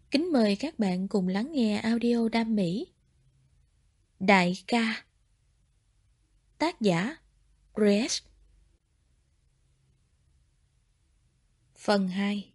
Kính mời các bạn cùng lắng nghe audio Đam Mỹ. Đại ca. Tác giả Grace. Phần 2.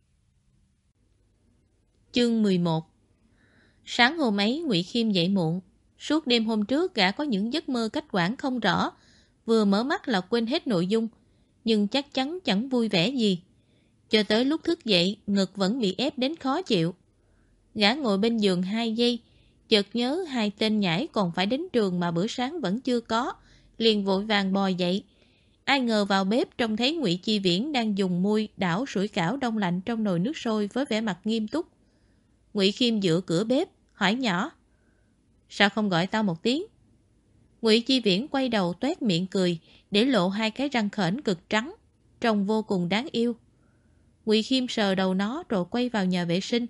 Chương 11. Sáng hôm ấy Ngụy Khiêm dậy muộn. Suốt đêm hôm trước gã có những giấc mơ cách quản không rõ. Vừa mở mắt là quên hết nội dung, nhưng chắc chắn chẳng vui vẻ gì. Cho tới lúc thức dậy, ngực vẫn bị ép đến khó chịu. Gã ngồi bên giường 2 giây, chợt nhớ 2 tên nhãi còn phải đến trường mà bữa sáng vẫn chưa có, liền vội vàng bò dậy. Ai ngờ vào bếp trông thấy Ngụy Chi Viễn đang dùng muôi đảo sủi cảo đông lạnh trong nồi nước sôi với vẻ mặt nghiêm túc. Ngụy Khiêm dựa cửa bếp, hỏi nhỏ: "Sao không gọi tao một tiếng?" Ngụy Chi Viễn quay đầu toét miệng cười, để lộ 2 cái răng khểnh cực trắng, trông vô cùng đáng yêu. Ngụy Khiêm sờ đầu nó rồi quay vào nhà vệ sinh.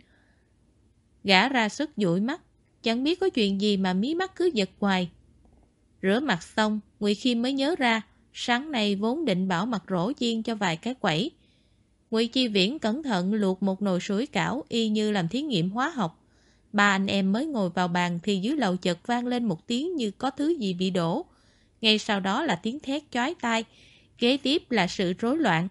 Gã ra sức dụi mắt, chẳng biết có chuyện gì mà mí mắt cứ giật hoài. Rửa mặt xong, Ngụy Khiêm mới nhớ ra sáng nay vốn định bảo Mặt Rỗ chiên cho vài cái quẩy. Ngụy Chi Viễn cẩn thận luộc một nồi sủi cảo y như làm thí nghiệm hóa học. 3 anh em mới ngồi vào bàn thì dưới lầu chợt vang lên một tiếng như có thứ gì bị đổ. Ngay sau đó là tiếng thét chói tai, kế tiếp là sự rối loạn.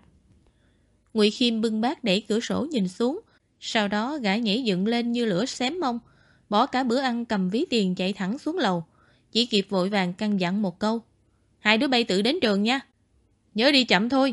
Ngụy Khiêm bưng bát đẩy cửa sổ nhìn xuống, sau đó gã nhảy dựng lên như lửa xém mông, bỏ cả bữa ăn cầm ví tiền chạy thẳng xuống lầu, chỉ kịp vội vàng căn dặn một câu: "Hai đứa bay tự đến trường nha, nhớ đi chậm thôi."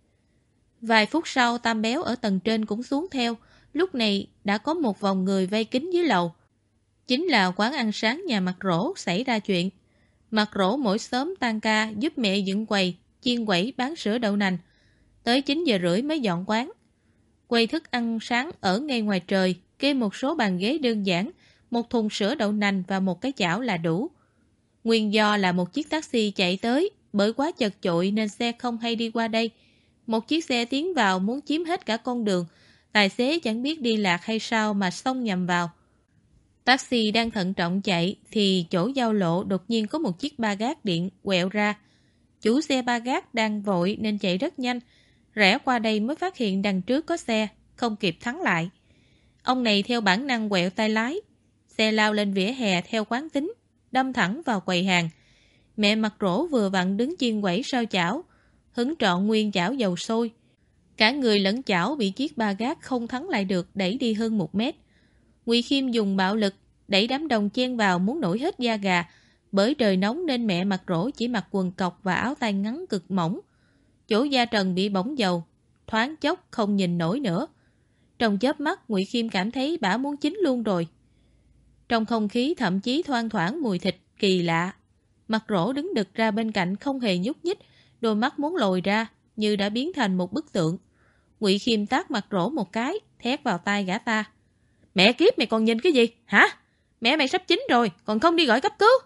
Vài phút sau Tam Béo ở tầng trên cũng xuống theo. Lúc này đã có một vòng người vây kín dưới lầu. Chính là quán ăn sáng nhà Mặt Rỗ xảy ra chuyện. Mặt Rỗ mỗi sớm tan ca giúp mẹ dựng quầy, chiên quẩy bán sữa đậu nành. Tới 9 giờ rưỡi mới dọn quán. Quầy thức ăn sáng ở ngay ngoài trời, kê một số bàn ghế đơn giản, một thùng sữa đậu nành và một cái chảo là đủ. Nguyên do là một chiếc taxi chạy tới, bởi quá chật chội nên xe không hay đi qua đây. Một chiếc xe tiến vào muốn chiếm hết cả con đường, tài xế chẳng biết đi lạc hay sao mà xông nhầm vào. Taxi đang thận trọng chạy thì chỗ giao lộ đột nhiên có một chiếc ba gác điện quẹo ra. Chủ xe ba gác đang vội nên chạy rất nhanh, rẽ qua đây mới phát hiện đằng trước có xe, không kịp thắng lại. Ông này theo bản năng quẹo tay lái, xe lao lên vỉa hè theo quán tính, đâm thẳng vào quầy hàng. Mẹ Mặt Rỗ vừa vặn đứng chiên quẩy sao chảo, hứng trọn nguyên chảo dầu sôi. Cả người lẫn chảo bị chiếc ba gác không thắng lại được đẩy đi hơn 1 mét. Ngụy Khiêm dùng bạo lực đẩy đám đông chen vào muốn nổi hết da gà. Bởi trời nóng nên mẹ Mặt Rỗ chỉ mặc quần cộc và áo tay ngắn cực mỏng. Chỗ da trần bị bỏng dầu, thoáng chốc không nhìn nổi nữa. Trong chớp mắt Ngụy Khiêm cảm thấy bả muốn chín luôn rồi. Trong không khí thậm chí thoang thoảng mùi thịt kỳ lạ. Mặt Rỗ đứng đực ra bên cạnh không hề nhúc nhích, đôi mắt muốn lồi ra như đã biến thành một bức tượng. Ngụy Khiêm tát Mặt Rỗ một cái, thét vào tai gã ta: "Mẹ kiếp, mày còn nhìn cái gì hả? Mẹ mày sắp chín rồi còn không đi gọi cấp cứu."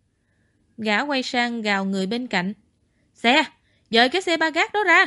Gã quay sang gào người bên cạnh: "Xe, dời cái xe ba gác đó ra."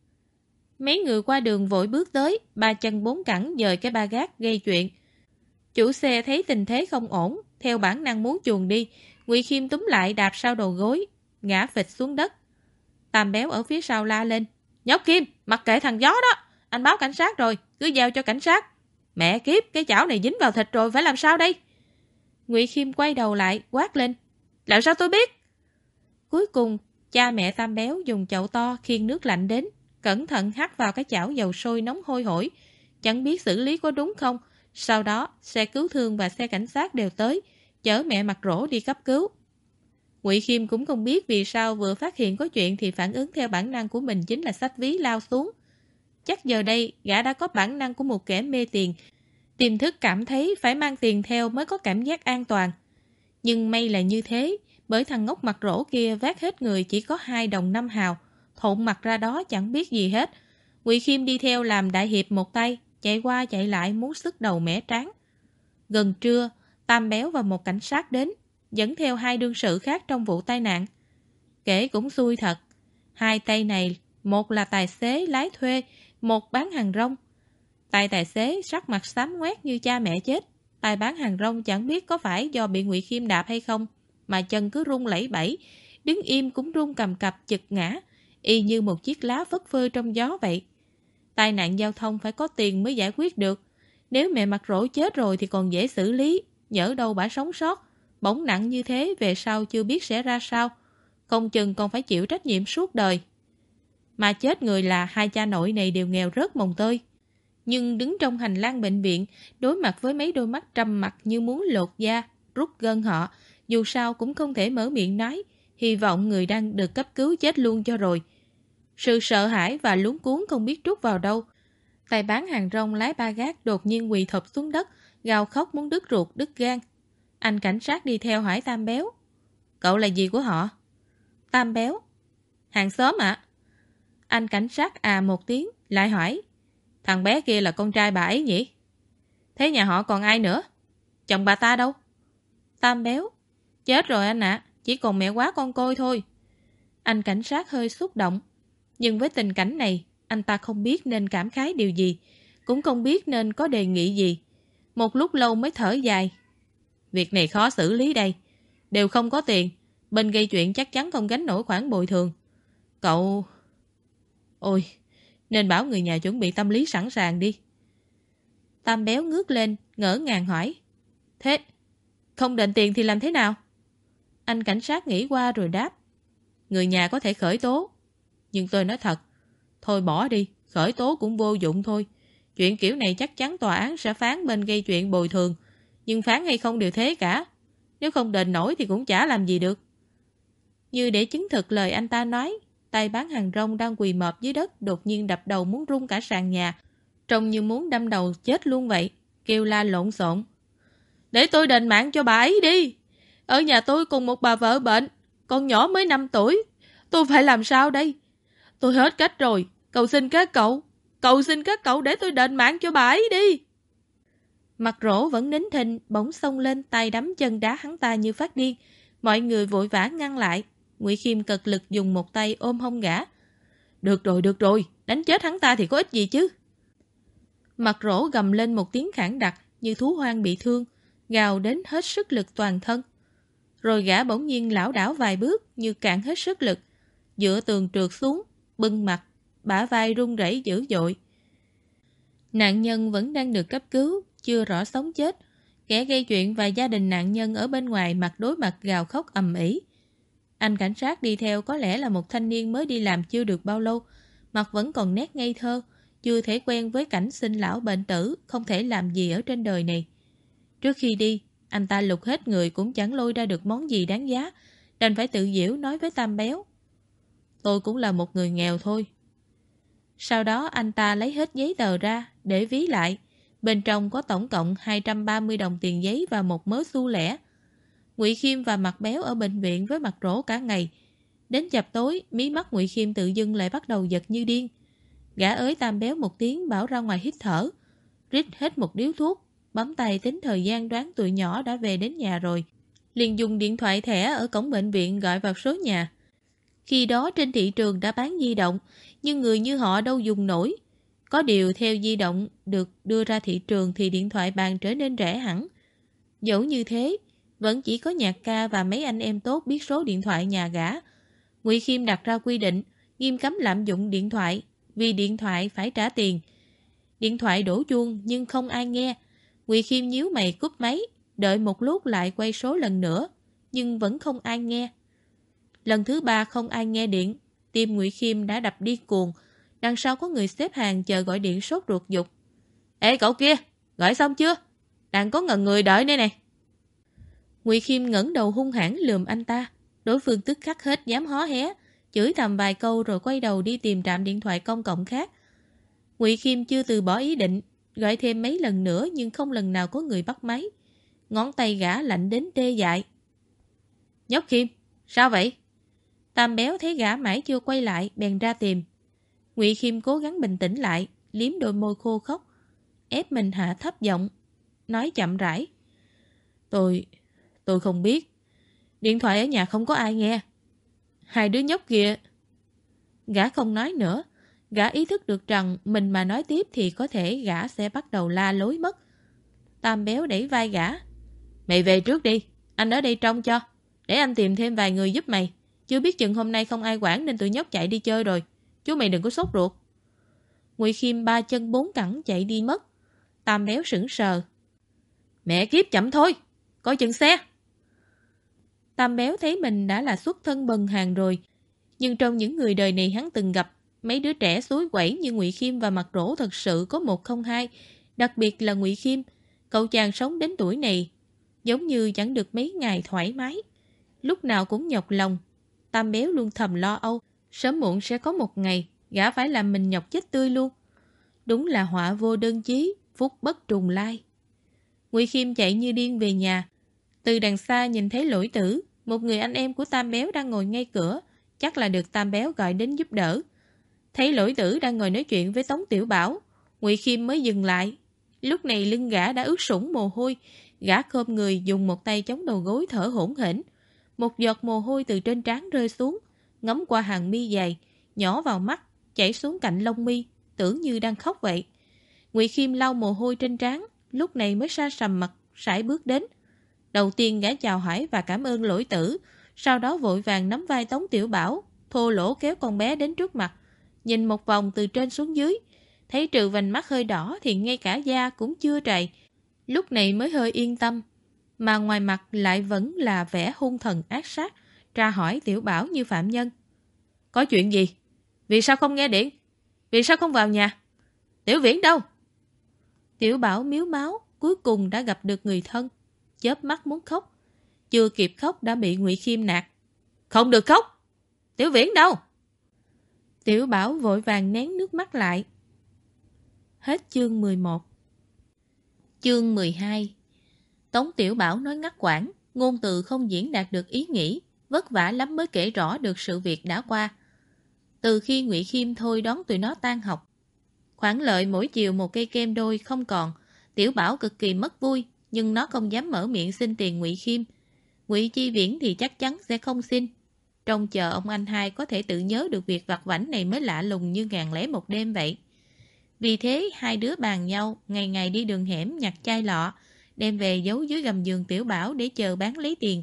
Mấy người qua đường vội bước tới, 3 chân 4 cẳng dời cái ba gác gây chuyện. Chủ xe thấy tình thế không ổn, theo bản năng muốn chuồn đi. Ngụy Khiêm túm lại đạp sau đầu gối, ngã phịch xuống đất. Tam Béo ở phía sau la lên: "Nhóc Kim, mặc kệ thằng gió đó, anh báo cảnh sát rồi, cứ giao cho cảnh sát." "Mẹ kiếp, cái chảo này dính vào thịt rồi, phải làm sao đây?" Ngụy Khiêm quay đầu lại quát lên: "Làm sao tôi biết?" Cuối cùng cha mẹ Tam Béo dùng chậu to khiêng nước lạnh đến, cẩn thận hắt vào cái chảo dầu sôi nóng hôi hổi, chẳng biết xử lý có đúng không. Sau đó xe cứu thương và xe cảnh sát đều tới, chở mẹ Mặt Rỗ đi cấp cứu. Ngụy Khiêm cũng không biết vì sao vừa phát hiện có chuyện thì phản ứng theo bản năng của mình chính là xách ví lao xuống. Chắc giờ đây gã đã có bản năng của một kẻ mê tiền, tiềm thức cảm thấy phải mang tiền theo mới có cảm giác an toàn. Nhưng may là như thế, bởi thằng ngốc Mặt Rỗ kia vác hết người chỉ có 2 đồng 5 hào, thộn mặt ra đó chẳng biết gì hết. Ngụy Khiêm đi theo làm đại hiệp một tay, chạy qua chạy lại muốn sức đầu mẻ trán. Gần trưa, Tam Béo và một cảnh sát đến, dẫn theo 2 đương sự khác trong vụ tai nạn. Kể cũng xui thật, 2 tay này, một là tài xế lái thuê, một bán hàng rong. Tay tài xế sắc mặt xám ngoét như cha mẹ chết, tay bán hàng rong chẳng biết có phải do bị Ngụy Khiêm đạp hay không, mà chân cứ rung lẩy bẩy, đứng im cũng rung cầm cập chực ngã, y như một chiếc lá phất phơ trong gió vậy. Tai nạn giao thông phải có tiền mới giải quyết được, Nếu mẹ Mặt Rỗ chết rồi thì còn dễ xử lý, nhỡ đâu bả sống sót. Bỏng nặng như thế về sau chưa biết sẽ ra sao. Không chừng còn phải chịu trách nhiệm suốt đời. Mà chết người là hai cha nội này đều nghèo rớt mồng tơi. Nhưng đứng trong hành lang bệnh viện, đối mặt với mấy đôi mắt trầm mặc như muốn lột da, rút gân họ, dù sao cũng không thể mở miệng nói, hy vọng người đang được cấp cứu chết luôn cho rồi. Sự sợ hãi và luống cuống không biết trút vào đâu. Tay bán hàng rong lái ba gác đột nhiên quỳ thụp xuống đất, gào khóc muốn đứt ruột đứt gan. Anh cảnh sát đi theo hỏi Tam Béo. Cậu là gì của họ? Tam Béo. Hàng xóm ạ? Anh cảnh sát một tiếng, lại hỏi. Thằng bé kia là con trai bà ấy nhỉ? Thế nhà họ còn ai nữa? Chồng bà ta đâu? Tam Béo. Chết rồi anh ạ, chỉ còn mẹ quá con côi thôi. Anh cảnh sát hơi xúc động. Nhưng với tình cảnh này, anh ta không biết nên cảm khái điều gì, cũng không biết nên có đề nghị gì. Một lúc lâu mới thở dài. Việc này khó xử lý đây. Đều không có tiền, bên gây chuyện chắc chắn không gánh nổi khoản bồi thường. Cậu... Ôi, nên bảo người nhà chuẩn bị tâm lý sẵn sàng đi. Tam Béo ngước lên, ngỡ ngàng hỏi. Thế, không đền tiền thì làm thế nào? Anh cảnh sát nghĩ qua rồi đáp. Người nhà có thể khởi tố. Nhưng tôi nói thật, thôi bỏ đi, khởi tố cũng vô dụng thôi. Chuyện kiểu này chắc chắn tòa án sẽ phán bên gây chuyện bồi thường. Nhưng phán hay không đều thế cả. Nếu không đền nổi thì cũng chả làm gì được. Như để chứng thực lời anh ta nói, tay bán hàng rong đang quỳ mọp dưới đất đột nhiên đập đầu muốn rung cả sàn nhà. Trông như muốn đâm đầu chết luôn vậy. Kêu la lộn xộn. Để tôi đền mạng cho bà ấy đi. Ở nhà tôi cùng một bà vợ bệnh. Con nhỏ mới 5 tuổi. Tôi phải làm sao đây? Tôi hết cách rồi. Cầu xin các cậu. Cầu xin các cậu để tôi đền mạng cho bà ấy đi. Mặt Rỗ vẫn nín thinh, bỗng xông lên tay đấm chân đá hắn ta như phát điên. Mọi người vội vã ngăn lại. Ngụy Khiêm cật lực dùng một tay ôm hông gã. Được rồi, đánh chết hắn ta thì có ích gì chứ? Mặt Rỗ gầm lên một tiếng khản đặc như thú hoang bị thương, gào đến hết sức lực toàn thân. Rồi gã bỗng nhiên lảo đảo vài bước như cạn hết sức lực, dựa tường trượt xuống, bưng mặt, bả vai run rẩy dữ dội. Nạn nhân vẫn đang được cấp cứu, chưa rõ sống chết. Kẻ gây chuyện và gia đình nạn nhân ở bên ngoài mặt đối mặt gào khóc ầm ĩ. Anh cảnh sát đi theo có lẽ là một thanh niên mới đi làm chưa được bao lâu, mặt vẫn còn nét ngây thơ, chưa thể quen với cảnh sinh lão bệnh tử, không thể làm gì ở trên đời này. Trước khi đi, anh ta lục hết người cũng chẳng lôi ra được món gì đáng giá, đành phải tự giễu nói với Tam Béo. Tôi cũng là một người nghèo thôi. Sau đó anh ta lấy hết giấy tờ ra để ví lại. Bên trong có tổng cộng 230 đồng tiền giấy và một mớ xu lẻ. Ngụy Khiêm và Mặt Béo ở bệnh viện với Mặt Rỗ cả ngày. Đến chập tối, mí mắt Ngụy Khiêm tự dưng lại bắt đầu giật như điên. Gã ới Tam Béo một tiếng bảo ra ngoài hít thở. Rít hết một điếu thuốc, bấm tay tính thời gian đoán tụi nhỏ đã về đến nhà rồi. Liền dùng điện thoại thẻ ở cổng bệnh viện gọi vào số nhà. Khi đó trên thị trường đã bán di động, nhưng người như họ đâu dùng nổi. Có điều theo di động được đưa ra thị trường thì điện thoại bàn trở nên rẻ hẳn. Dẫu như thế, vẫn chỉ có Nhạc Ca và mấy anh em tốt biết số điện thoại nhà gã. Ngụy Khiêm đặt ra quy định, nghiêm cấm lạm dụng điện thoại, vì điện thoại phải trả tiền. Điện thoại đổ chuông nhưng không ai nghe. Ngụy Khiêm nhíu mày cúp máy, đợi một lúc lại quay số lần nữa, nhưng vẫn không ai nghe. Lần thứ 3 không ai nghe điện, tim Ngụy Khiêm đã đập điên cuồng. Đằng sau có người xếp hàng chờ gọi điện sốt ruột giục. Ê cậu kia, gọi xong chưa? Đang có ngần người đợi đây này. Ngụy Khiêm ngẩng đầu hung hãn lườm anh ta. Đối phương tức khắc hết dám hó hé, chửi thầm vài câu rồi quay đầu đi tìm trạm điện thoại công cộng khác. Ngụy Khiêm chưa từ bỏ ý định, gọi thêm mấy lần nữa nhưng không lần nào có người bắt máy. Ngón tay gã lạnh đến tê dại. Nhóc Khiêm, sao vậy? Tam Béo thấy gã mãi chưa quay lại, bèn ra tìm. Ngụy Khiêm cố gắng bình tĩnh lại, liếm đôi môi khô khốc, ép mình hạ thấp giọng, nói chậm rãi. Tôi không biết. Điện thoại ở nhà không có ai nghe. Hai đứa nhóc kia... Gã không nói nữa. Gã ý thức được rằng mình mà nói tiếp thì có thể gã sẽ bắt đầu la lối mất. Tam Béo đẩy vai gã. Mày về trước đi, anh ở đây trông cho. Để anh tìm thêm vài người giúp mày. Chưa biết chừng hôm nay không ai quản nên tụi nhóc chạy đi chơi rồi. Chú mày đừng có sốt ruột. Ngụy Khiêm ba chân bốn cẳng chạy đi mất. Tam Béo sững sờ. Mẹ kiếp, chậm thôi, coi chừng xe. Tam Béo thấy mình đã là xuất thân bần hàng rồi, nhưng trong những người đời này hắn từng gặp, mấy đứa trẻ suối quẩy như Ngụy Khiêm và Mặt Rỗ thật sự có một không hai, đặc biệt là Ngụy Khiêm, cậu chàng sống đến tuổi này, giống như chẳng được mấy ngày thoải mái, lúc nào cũng nhọc lòng. Tam Béo luôn thầm lo âu, sớm muộn sẽ có một ngày, gã phải làm mình nhọc chết tươi luôn. Đúng là họa vô đơn chí, phúc bất trùng lai. Ngụy Khiêm chạy như điên về nhà. Từ đằng xa nhìn thấy Lỗi Tử, một người anh em của Tam Béo đang ngồi ngay cửa, chắc là được Tam Béo gọi đến giúp đỡ. Thấy Lỗi Tử đang ngồi nói chuyện với Tống Tiểu Bảo, Ngụy Khiêm mới dừng lại. Lúc này lưng gã đã ướt sũng mồ hôi, gã khom người dùng một tay chống đầu gối thở hổn hển. Một giọt mồ hôi từ trên trán rơi xuống, ngấm qua hàng mi dày, nhỏ vào mắt, chảy xuống cạnh lông mi, tưởng như đang khóc vậy. Ngụy Khiêm lau mồ hôi trên trán, lúc này mới sa sầm mặt, sải bước đến. Đầu tiên gã chào hỏi và cảm ơn Lỗi Tử, sau đó vội vàng nắm vai Tống Tiểu Bảo, thô lỗ kéo con bé đến trước mặt, nhìn một vòng từ trên xuống dưới, thấy trừ vành mắt hơi đỏ thì ngay cả da cũng chưa trầy, lúc này mới hơi yên tâm, mà ngoài mặt lại vẫn là vẻ hung thần ác sát, tra hỏi Tiểu Bảo như phạm nhân. Có chuyện gì? Vì sao không nghe điện? Vì sao không vào nhà? Tiểu Viễn đâu? Tiểu Bảo miếu máu, cuối cùng đã gặp được người thân, chớp mắt muốn khóc. Chưa kịp khóc đã bị Ngụy Khiêm nạt. Không được khóc! Tiểu Viễn đâu? Tiểu Bảo vội vàng nén nước mắt lại. Hết chương 11. Chương 12. Tống Tiểu Bảo nói ngắt quãng, ngôn từ không diễn đạt được ý nghĩ, vất vả lắm mới kể rõ được sự việc đã qua. Từ khi Ngụy Khiêm thôi đón tụi nó tan học, khoản lợi mỗi chiều một cây kem đôi không còn, Tiểu Bảo cực kỳ mất vui, nhưng nó không dám mở miệng xin tiền Ngụy Khiêm. Ngụy Chi Viễn thì chắc chắn sẽ không xin. Trông chờ ông anh hai có thể tự nhớ được việc vặt vãnh này mới lạ lùng như ngàn lẻ một đêm vậy. Vì thế hai đứa bàn nhau ngày ngày đi đường hẻm nhặt chai lọ, đem về giấu dưới gầm giường Tiểu Bảo để chờ bán lấy tiền.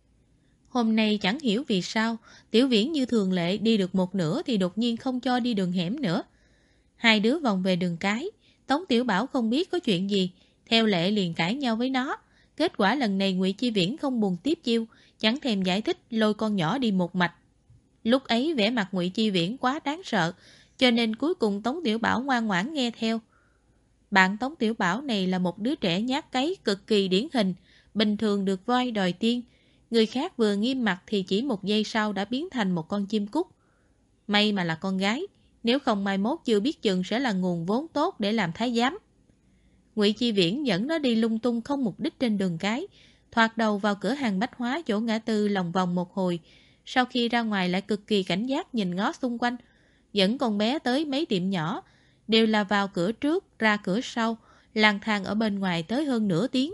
Hôm nay chẳng hiểu vì sao, Tiểu Viễn như thường lệ đi được một nửa thì đột nhiên không cho đi đường hẻm nữa. Hai đứa vòng về đường cái, Tống Tiểu Bảo không biết có chuyện gì, theo lệ liền cãi nhau với nó. Kết quả lần này Ngụy Chi Viễn không buồn tiếp chiêu, chẳng thèm giải thích, lôi con nhỏ đi một mạch. Lúc ấy vẻ mặt Ngụy Chi Viễn quá đáng sợ, cho nên cuối cùng Tống Tiểu Bảo ngoan ngoãn nghe theo. Bạn Tống Tiểu Bảo này là một đứa trẻ nhát cấy cực kỳ điển hình, bình thường được voi đòi tiên. Người khác vừa nghiêm mặt thì chỉ một giây sau đã biến thành một con chim cút. May mà là con gái, nếu không mai mốt chưa biết chừng sẽ là nguồn vốn tốt để làm thái giám. Ngụy Chi Viễn dẫn nó đi lung tung không mục đích trên đường cái, thoạt đầu vào cửa hàng bách hóa chỗ ngã tư lòng vòng một hồi, sau khi ra ngoài lại cực kỳ cảnh giác nhìn ngó xung quanh, dẫn con bé tới mấy tiệm nhỏ, đều là vào cửa trước, ra cửa sau, lang thang ở bên ngoài tới hơn nửa tiếng.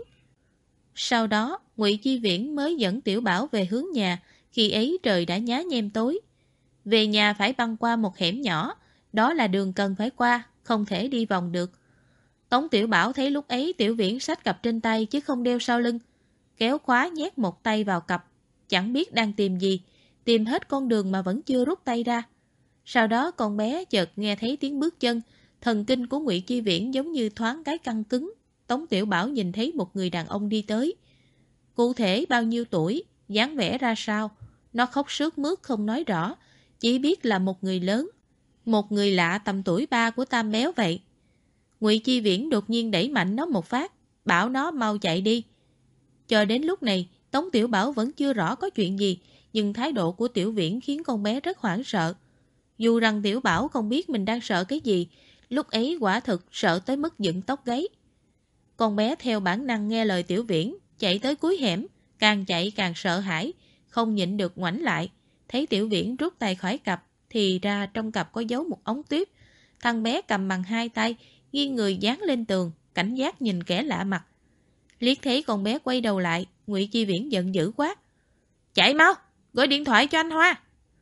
Sau đó, Ngụy Chi Viễn mới dẫn Tiểu Bảo về hướng nhà, khi ấy trời đã nhá nhem tối. Về nhà phải băng qua một hẻm nhỏ, đó là đường cần phải qua, không thể đi vòng được. Tống Tiểu Bảo thấy lúc ấy Tiểu Viễn xách cặp trên tay chứ không đeo sau lưng, kéo khóa nhét một tay vào cặp, chẳng biết đang tìm gì, tìm hết con đường mà vẫn chưa rút tay ra. Sau đó con bé chợt nghe thấy tiếng bước chân, thần kinh của Ngụy Chi Viễn giống như thoáng cái căng cứng. Tống Tiểu Bảo nhìn thấy một người đàn ông đi tới. Cụ thể bao nhiêu tuổi, dáng vẻ ra sao, nó khóc sướt mướt không nói rõ, chỉ biết là một người lớn, một người lạ tầm tuổi ba của Tam Béo vậy. Ngụy Chi Viễn đột nhiên đẩy mạnh nó một phát, bảo nó mau chạy đi. Cho đến lúc này, Tống Tiểu Bảo vẫn chưa rõ có chuyện gì, nhưng thái độ của Tiểu Viễn khiến con bé rất hoảng sợ. Dù rằng Tiểu Bảo không biết mình đang sợ cái gì, lúc ấy quả thực sợ tới mức dựng tóc gáy. Con bé theo bản năng nghe lời Tiểu Viễn, chạy tới cuối hẻm, càng chạy càng sợ hãi, không nhịn được ngoảnh lại. Thấy Tiểu Viễn rút tay khỏi cặp, thì ra trong cặp có giấu một ống tuyếp. Thằng bé cầm bằng hai tay, nghiêng người dán lên tường, cảnh giác nhìn kẻ lạ mặt. Liếc thấy con bé quay đầu lại, Ngụy Chi Viễn giận dữ quát: chạy mau, gọi điện thoại cho anh Hoa.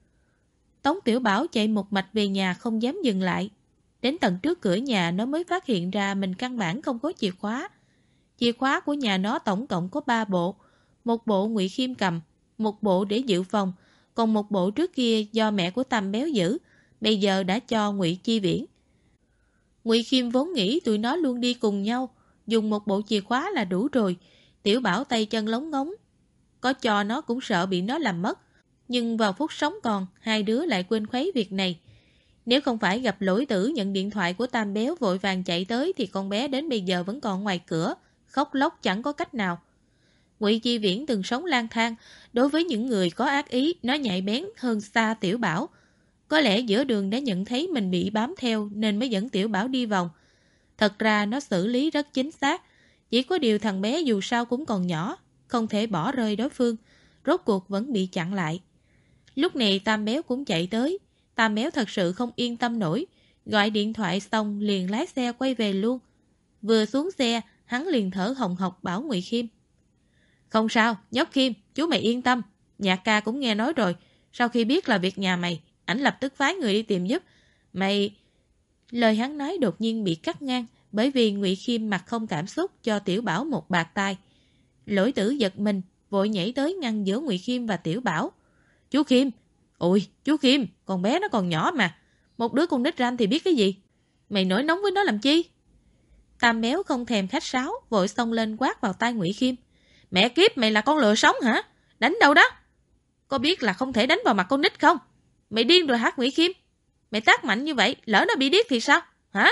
Tống Tiểu Bảo chạy một mạch về nhà không dám dừng lại. Đến tận trước cửa nhà nó mới phát hiện ra mình căn bản không có chìa khóa. Chìa khóa của nhà nó tổng cộng có 3 bộ. Một bộ Ngụy Khiêm cầm, một bộ để dự phòng, còn một bộ trước kia do mẹ của Tam Béo giữ, bây giờ đã cho Ngụy Chi Viễn. Ngụy Khiêm vốn nghĩ tụi nó luôn đi cùng nhau, dùng một bộ chìa khóa là đủ rồi. Tiểu Bảo tay chân lóng ngóng, có cho nó cũng sợ bị nó làm mất. Nhưng vào phút sống còn, hai đứa lại quên khuấy việc này. Nếu không phải gặp Lỗi Tử nhận điện thoại của Tam Béo vội vàng chạy tới thì con bé đến bây giờ vẫn còn ngoài cửa, khóc lóc chẳng có cách nào. Ngụy Chi Viễn từng sống lang thang, đối với những người có ác ý, nó nhạy bén hơn xa Tiểu Bảo. Có lẽ giữa đường đã nhận thấy mình bị bám theo nên mới dẫn Tiểu Bảo đi vòng. Thật ra nó xử lý rất chính xác, chỉ có điều thằng bé dù sao cũng còn nhỏ, không thể bỏ rơi đối phương, rốt cuộc vẫn bị chặn lại. Lúc này Tam Béo cũng chạy tới, Tam Béo thật sự không yên tâm nổi, gọi điện thoại xong liền lái xe quay về luôn. Vừa xuống xe, hắn liền thở hồng hộc bảo Ngụy Khiêm. Không sao, nhóc Khiêm, chú mày yên tâm, Nhạc ca cũng nghe nói rồi, sau khi biết là việc nhà mày, ảnh lập tức phái người đi tìm giúp. Mày... Lời hắn nói đột nhiên bị cắt ngang, bởi vì Ngụy Khiêm mặt không cảm xúc cho Tiểu Bảo một bạt tai. Lỗi Tử giật mình, vội nhảy tới ngăn giữa Ngụy Khiêm và Tiểu Bảo. Chú Khiêm, ôi, chú Khiêm, con bé nó còn nhỏ mà, một đứa con nít ranh thì biết cái gì? Mày nổi nóng với nó làm chi? Tam Béo không thèm khách sáo, vội xông lên quát vào tai Ngụy Khiêm. Mẹ kiếp, mày là con lừa sống hả? Đánh đâu đó? Có biết là không thể đánh vào mặt con nít không? Mày điên rồi hả Ngụy Khiêm? Mày tát mạnh như vậy, lỡ nó bị điếc thì sao? Hả?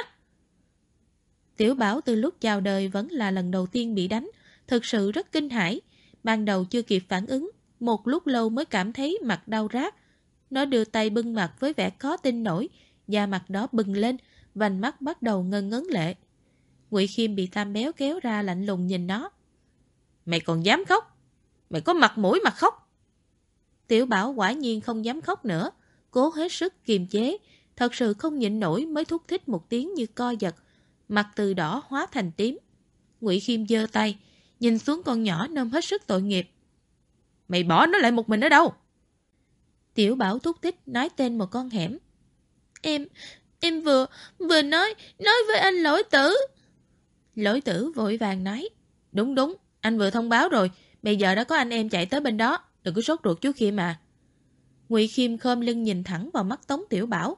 Tiểu Bảo từ lúc chào đời vẫn là lần đầu tiên bị đánh, thực sự rất kinh hãi. Ban đầu chưa kịp phản ứng, một lúc lâu mới cảm thấy mặt đau rát. Nó đưa tay bưng mặt với vẻ khó tin nổi, da mặt đó bừng lên, vành mắt bắt đầu ngân ngấn lệ. Ngụy Khiêm bị Tam Béo kéo ra lạnh lùng nhìn nó. Mày còn dám khóc? Mày có mặt mũi mà khóc? Tiểu Bảo quả nhiên không dám khóc nữa, cố hết sức kiềm chế, thật sự không nhịn nổi mới thúc thích một tiếng như co giật, mặt từ đỏ hóa thành tím. Ngụy Khiêm giơ tay, nhìn xuống con nhỏ nôm hết sức tội nghiệp. Mày bỏ nó lại một mình ở đâu? Tiểu Bảo thúc thích nói tên một con hẻm. Em vừa nói với anh Lỗi Tử. Lỗi Tử vội vàng nói. Đúng, anh vừa thông báo rồi, bây giờ đã có anh em chạy tới bên đó, đừng có sốt ruột chú Khiêm mà. Ngụy Khiêm khom lưng nhìn thẳng vào mắt Tống Tiểu Bảo.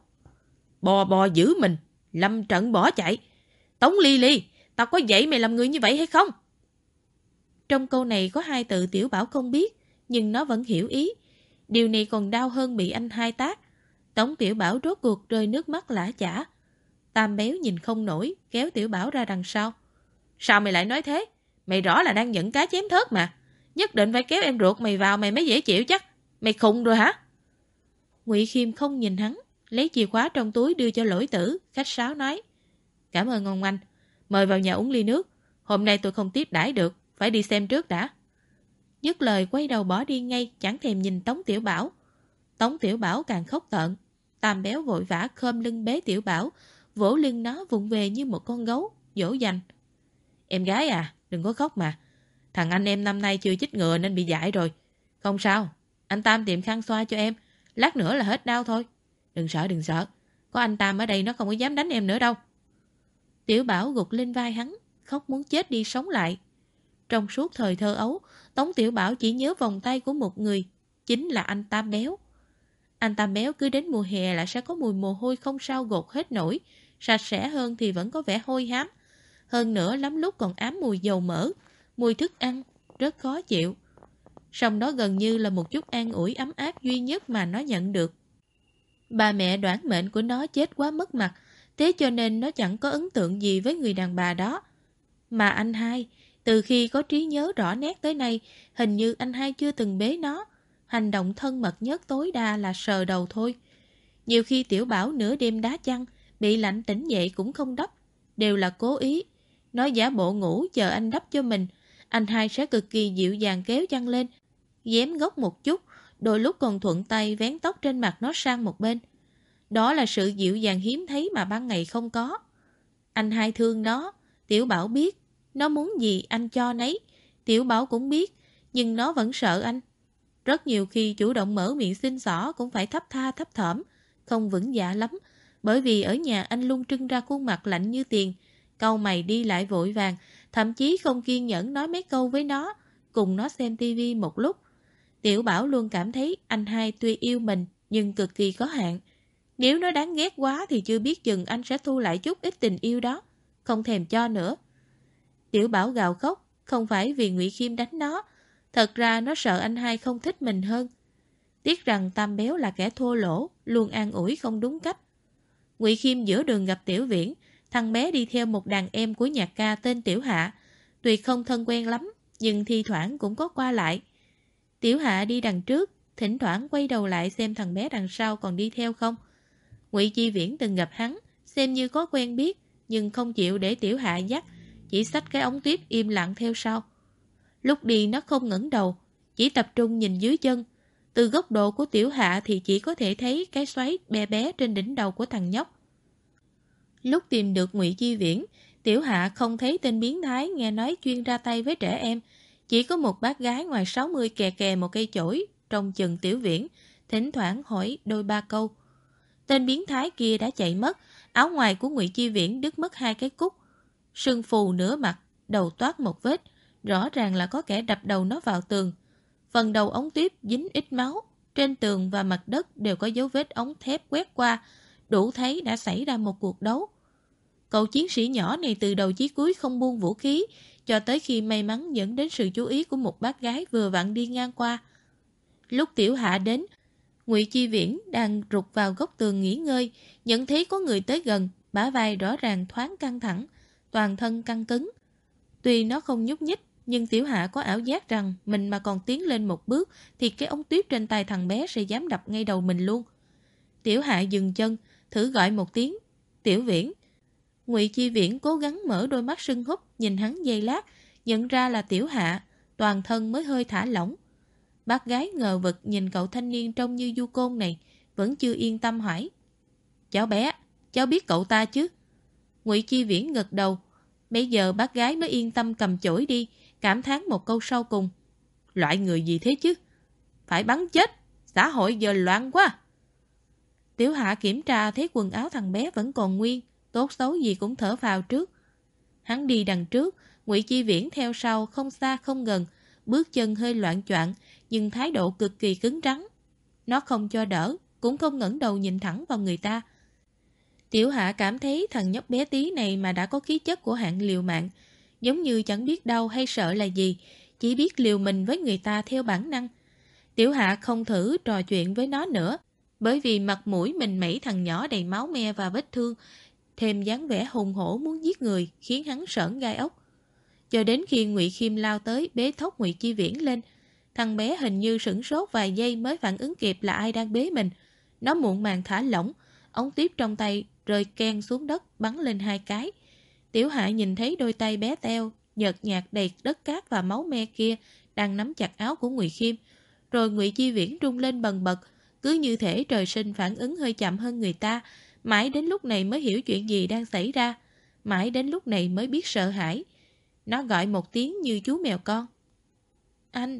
Bò giữ mình, lâm trận bỏ chạy. Tống Ly, tao có dạy mày làm người như vậy hay không? Trong câu này có hai từ Tiểu Bảo không biết, nhưng nó vẫn hiểu ý. Điều này còn đau hơn bị anh hai tát. Tống Tiểu Bảo rốt cuộc rơi nước mắt lã chả. Tam Béo nhìn không nổi, kéo Tiểu Bảo ra đằng sau. Sao mày lại nói thế? Mày rõ là đang giận cá chém thớt mà. Nhất định phải kéo em ruột mày vào mày mới dễ chịu chắc. Mày khùng rồi hả? Ngụy Khiêm không nhìn hắn, lấy chìa khóa trong túi đưa cho Lỗi Tử, khách sáo nói. Cảm ơn ông anh, mời vào nhà uống ly nước. Hôm nay tôi không tiếp đãi được, phải đi xem trước đã. Dứt lời quay đầu bỏ đi ngay, chẳng thèm nhìn Tống Tiểu Bảo. Tống Tiểu Bảo càng khóc tợn. Tam Béo vội vã khom lưng bế Tiểu Bảo, vỗ lưng nó vụng về như một con gấu, dỗ dành. Em gái à, đừng có khóc mà. Thằng anh em năm nay chưa chích ngừa nên bị dại rồi. Không sao, anh Tam tìm khăn xoa cho em. Lát nữa là hết đau thôi. Đừng sợ. Có anh Tam ở đây nó không có dám đánh em nữa đâu. Tiểu Bảo gục lên vai hắn, khóc muốn chết đi sống lại. Trong suốt thời thơ ấu, Tống Tiểu Bảo chỉ nhớ vòng tay của một người, chính là anh Tam Béo. Anh Tam Béo cứ đến mùa hè là sẽ có mùi mồ hôi không sao gột hết nổi, sạch sẽ hơn thì vẫn có vẻ hôi hám. Hơn nữa lắm lúc còn ám mùi dầu mỡ, mùi thức ăn, rất khó chịu. Song đó gần như là một chút an ủi ấm áp duy nhất mà nó nhận được. Bà mẹ đoản mệnh của nó chết quá mất mặt, thế cho nên nó chẳng có ấn tượng gì với người đàn bà đó. Mà anh hai, từ khi có trí nhớ rõ nét tới nay, hình như anh hai chưa từng bế nó. Hành động thân mật nhất tối đa là sờ đầu thôi. Nhiều khi Tiểu Bảo nửa đêm đá chăn, bị lạnh tỉnh dậy cũng không đắp, đều là cố ý. Nó giả bộ ngủ chờ anh đắp cho mình, anh hai sẽ cực kỳ dịu dàng kéo chăn lên, dém gốc một chút, đôi lúc còn thuận tay vén tóc trên mặt nó sang một bên. Đó là sự dịu dàng hiếm thấy mà ban ngày không có. Anh hai thương nó, Tiểu Bảo biết, nó muốn gì anh cho nấy, Tiểu Bảo cũng biết, nhưng nó vẫn sợ anh. Rất nhiều khi chủ động mở miệng xin xỏ cũng phải thấp tha thấp thỏm, không vững dạ lắm, bởi vì ở nhà anh luôn trưng ra khuôn mặt lạnh như tiền, cau mày đi lại vội vàng, thậm chí không kiên nhẫn nói mấy câu với nó, cùng nó xem tivi một lúc. Tiểu Bảo luôn cảm thấy anh hai tuy yêu mình nhưng cực kỳ có hạn. Nếu nó đáng ghét quá thì chưa biết chừng anh sẽ thu lại chút ít tình yêu đó, không thèm cho nữa. Tiểu Bảo gào khóc, không phải vì Ngụy Khiêm đánh nó, thật ra nó sợ anh hai không thích mình hơn. Tiếc rằng Tam Béo là kẻ thô lỗ, luôn an ủi không đúng cách. Ngụy Khiêm giữa đường gặp Tiểu Viễn, thằng bé đi theo một đàn em của nhạc ca tên Tiểu Hạ. Tuy không thân quen lắm, nhưng thi thoảng cũng có qua lại. Tiểu Hạ đi đằng trước, thỉnh thoảng quay đầu lại xem thằng bé đằng sau còn đi theo không. Ngụy Chi Viễn từng gặp hắn, xem như có quen biết, nhưng không chịu để Tiểu Hạ dắt, chỉ xách cái ống tuyết im lặng theo sau. Lúc đi nó không ngẩng đầu, chỉ tập trung nhìn dưới chân. Từ góc độ của Tiểu Hạ thì chỉ có thể thấy cái xoáy bé bé trên đỉnh đầu của thằng nhóc. Lúc tìm được Ngụy Chi Viễn, Tiểu Hạ không thấy tên biến thái nghe nói chuyên ra tay với trẻ em. Chỉ có một bác gái ngoài 60 kè kè một cây chổi, trông chừng Tiểu Viễn, thỉnh thoảng hỏi đôi ba câu. Tên biến thái kia đã chạy mất, áo ngoài của Ngụy Chi Viễn đứt mất 2 cái cúc. Sưng phù nửa mặt, đầu toát một vết, rõ ràng là có kẻ đập đầu nó vào tường. Phần đầu ống tuyếp dính ít máu, trên tường và mặt đất đều có dấu vết ống thép quét qua, đủ thấy đã xảy ra một cuộc đấu. Cậu chiến sĩ nhỏ này từ đầu chí cuối không buông vũ khí, cho tới khi may mắn dẫn đến sự chú ý của một bác gái vừa vặn đi ngang qua. Lúc Tiểu Hạ đến, Ngụy Chi Viễn đang rụt vào góc tường nghỉ ngơi, nhận thấy có người tới gần, bả vai rõ ràng thoáng căng thẳng, toàn thân căng cứng. Tuy nó không nhúc nhích, nhưng Tiểu Hạ có ảo giác rằng mình mà còn tiến lên một bước thì cái ống tuyết trên tay thằng bé sẽ dám đập ngay đầu mình luôn. Tiểu Hạ dừng chân, thử gọi một tiếng, Tiểu Viễn. Ngụy Chi Viễn cố gắng mở đôi mắt sưng húp nhìn hắn giây lát, nhận ra là Tiểu Hạ, toàn thân mới hơi thả lỏng. Bác gái ngờ vực nhìn cậu thanh niên trông như du côn này, vẫn chưa yên tâm hỏi. Cháu bé, cháu biết cậu ta chứ? Ngụy Chi Viễn gật đầu. Bây giờ bác gái mới yên tâm cầm chổi đi, cảm thán một câu sau cùng. Loại người gì thế chứ? Phải bắn chết, xã hội giờ loạn quá. Tiểu Hạ kiểm tra thấy quần áo thằng bé vẫn còn nguyên, tốt xấu gì cũng thở vào trước. Hắn đi đằng trước, Ngụy Chi Viễn theo sau không xa không gần, bước chân hơi loạn choạng nhưng thái độ cực kỳ cứng rắn. Nó không cho đỡ, cũng không ngẩng đầu nhìn thẳng vào người ta. Tiểu Hạ cảm thấy thằng nhóc bé tí này mà đã có khí chất của hạng liều mạng, giống như chẳng biết đau hay sợ là gì, chỉ biết liều mình với người ta theo bản năng. Tiểu Hạ không thử trò chuyện với nó nữa, bởi vì mặt mũi mình mẩy thằng nhỏ đầy máu me và vết thương, thêm dáng vẻ hùng hổ muốn giết người khiến hắn sởn gai ốc. Cho đến khi Ngụy Khiêm lao tới bế thốc Ngụy Chi Viễn lên, thằng bé hình như sửng sốt vài giây mới phản ứng kịp là ai đang bế mình. Nó muộn màng thả lỏng, ống tiếp trong tay rơi keng xuống đất bắn lên 2 cái. Tiểu Hạ nhìn thấy đôi tay bé teo, nhợt nhạt đầy đất cát và máu me kia đang nắm chặt áo của Ngụy Khiêm. Rồi Ngụy Chi Viễn rung lên bần bật, cứ như thể trời sinh phản ứng hơi chậm hơn người ta, mãi đến lúc này mới hiểu chuyện gì đang xảy ra, mãi đến lúc này mới biết sợ hãi. Nó gọi một tiếng như chú mèo con. Anh!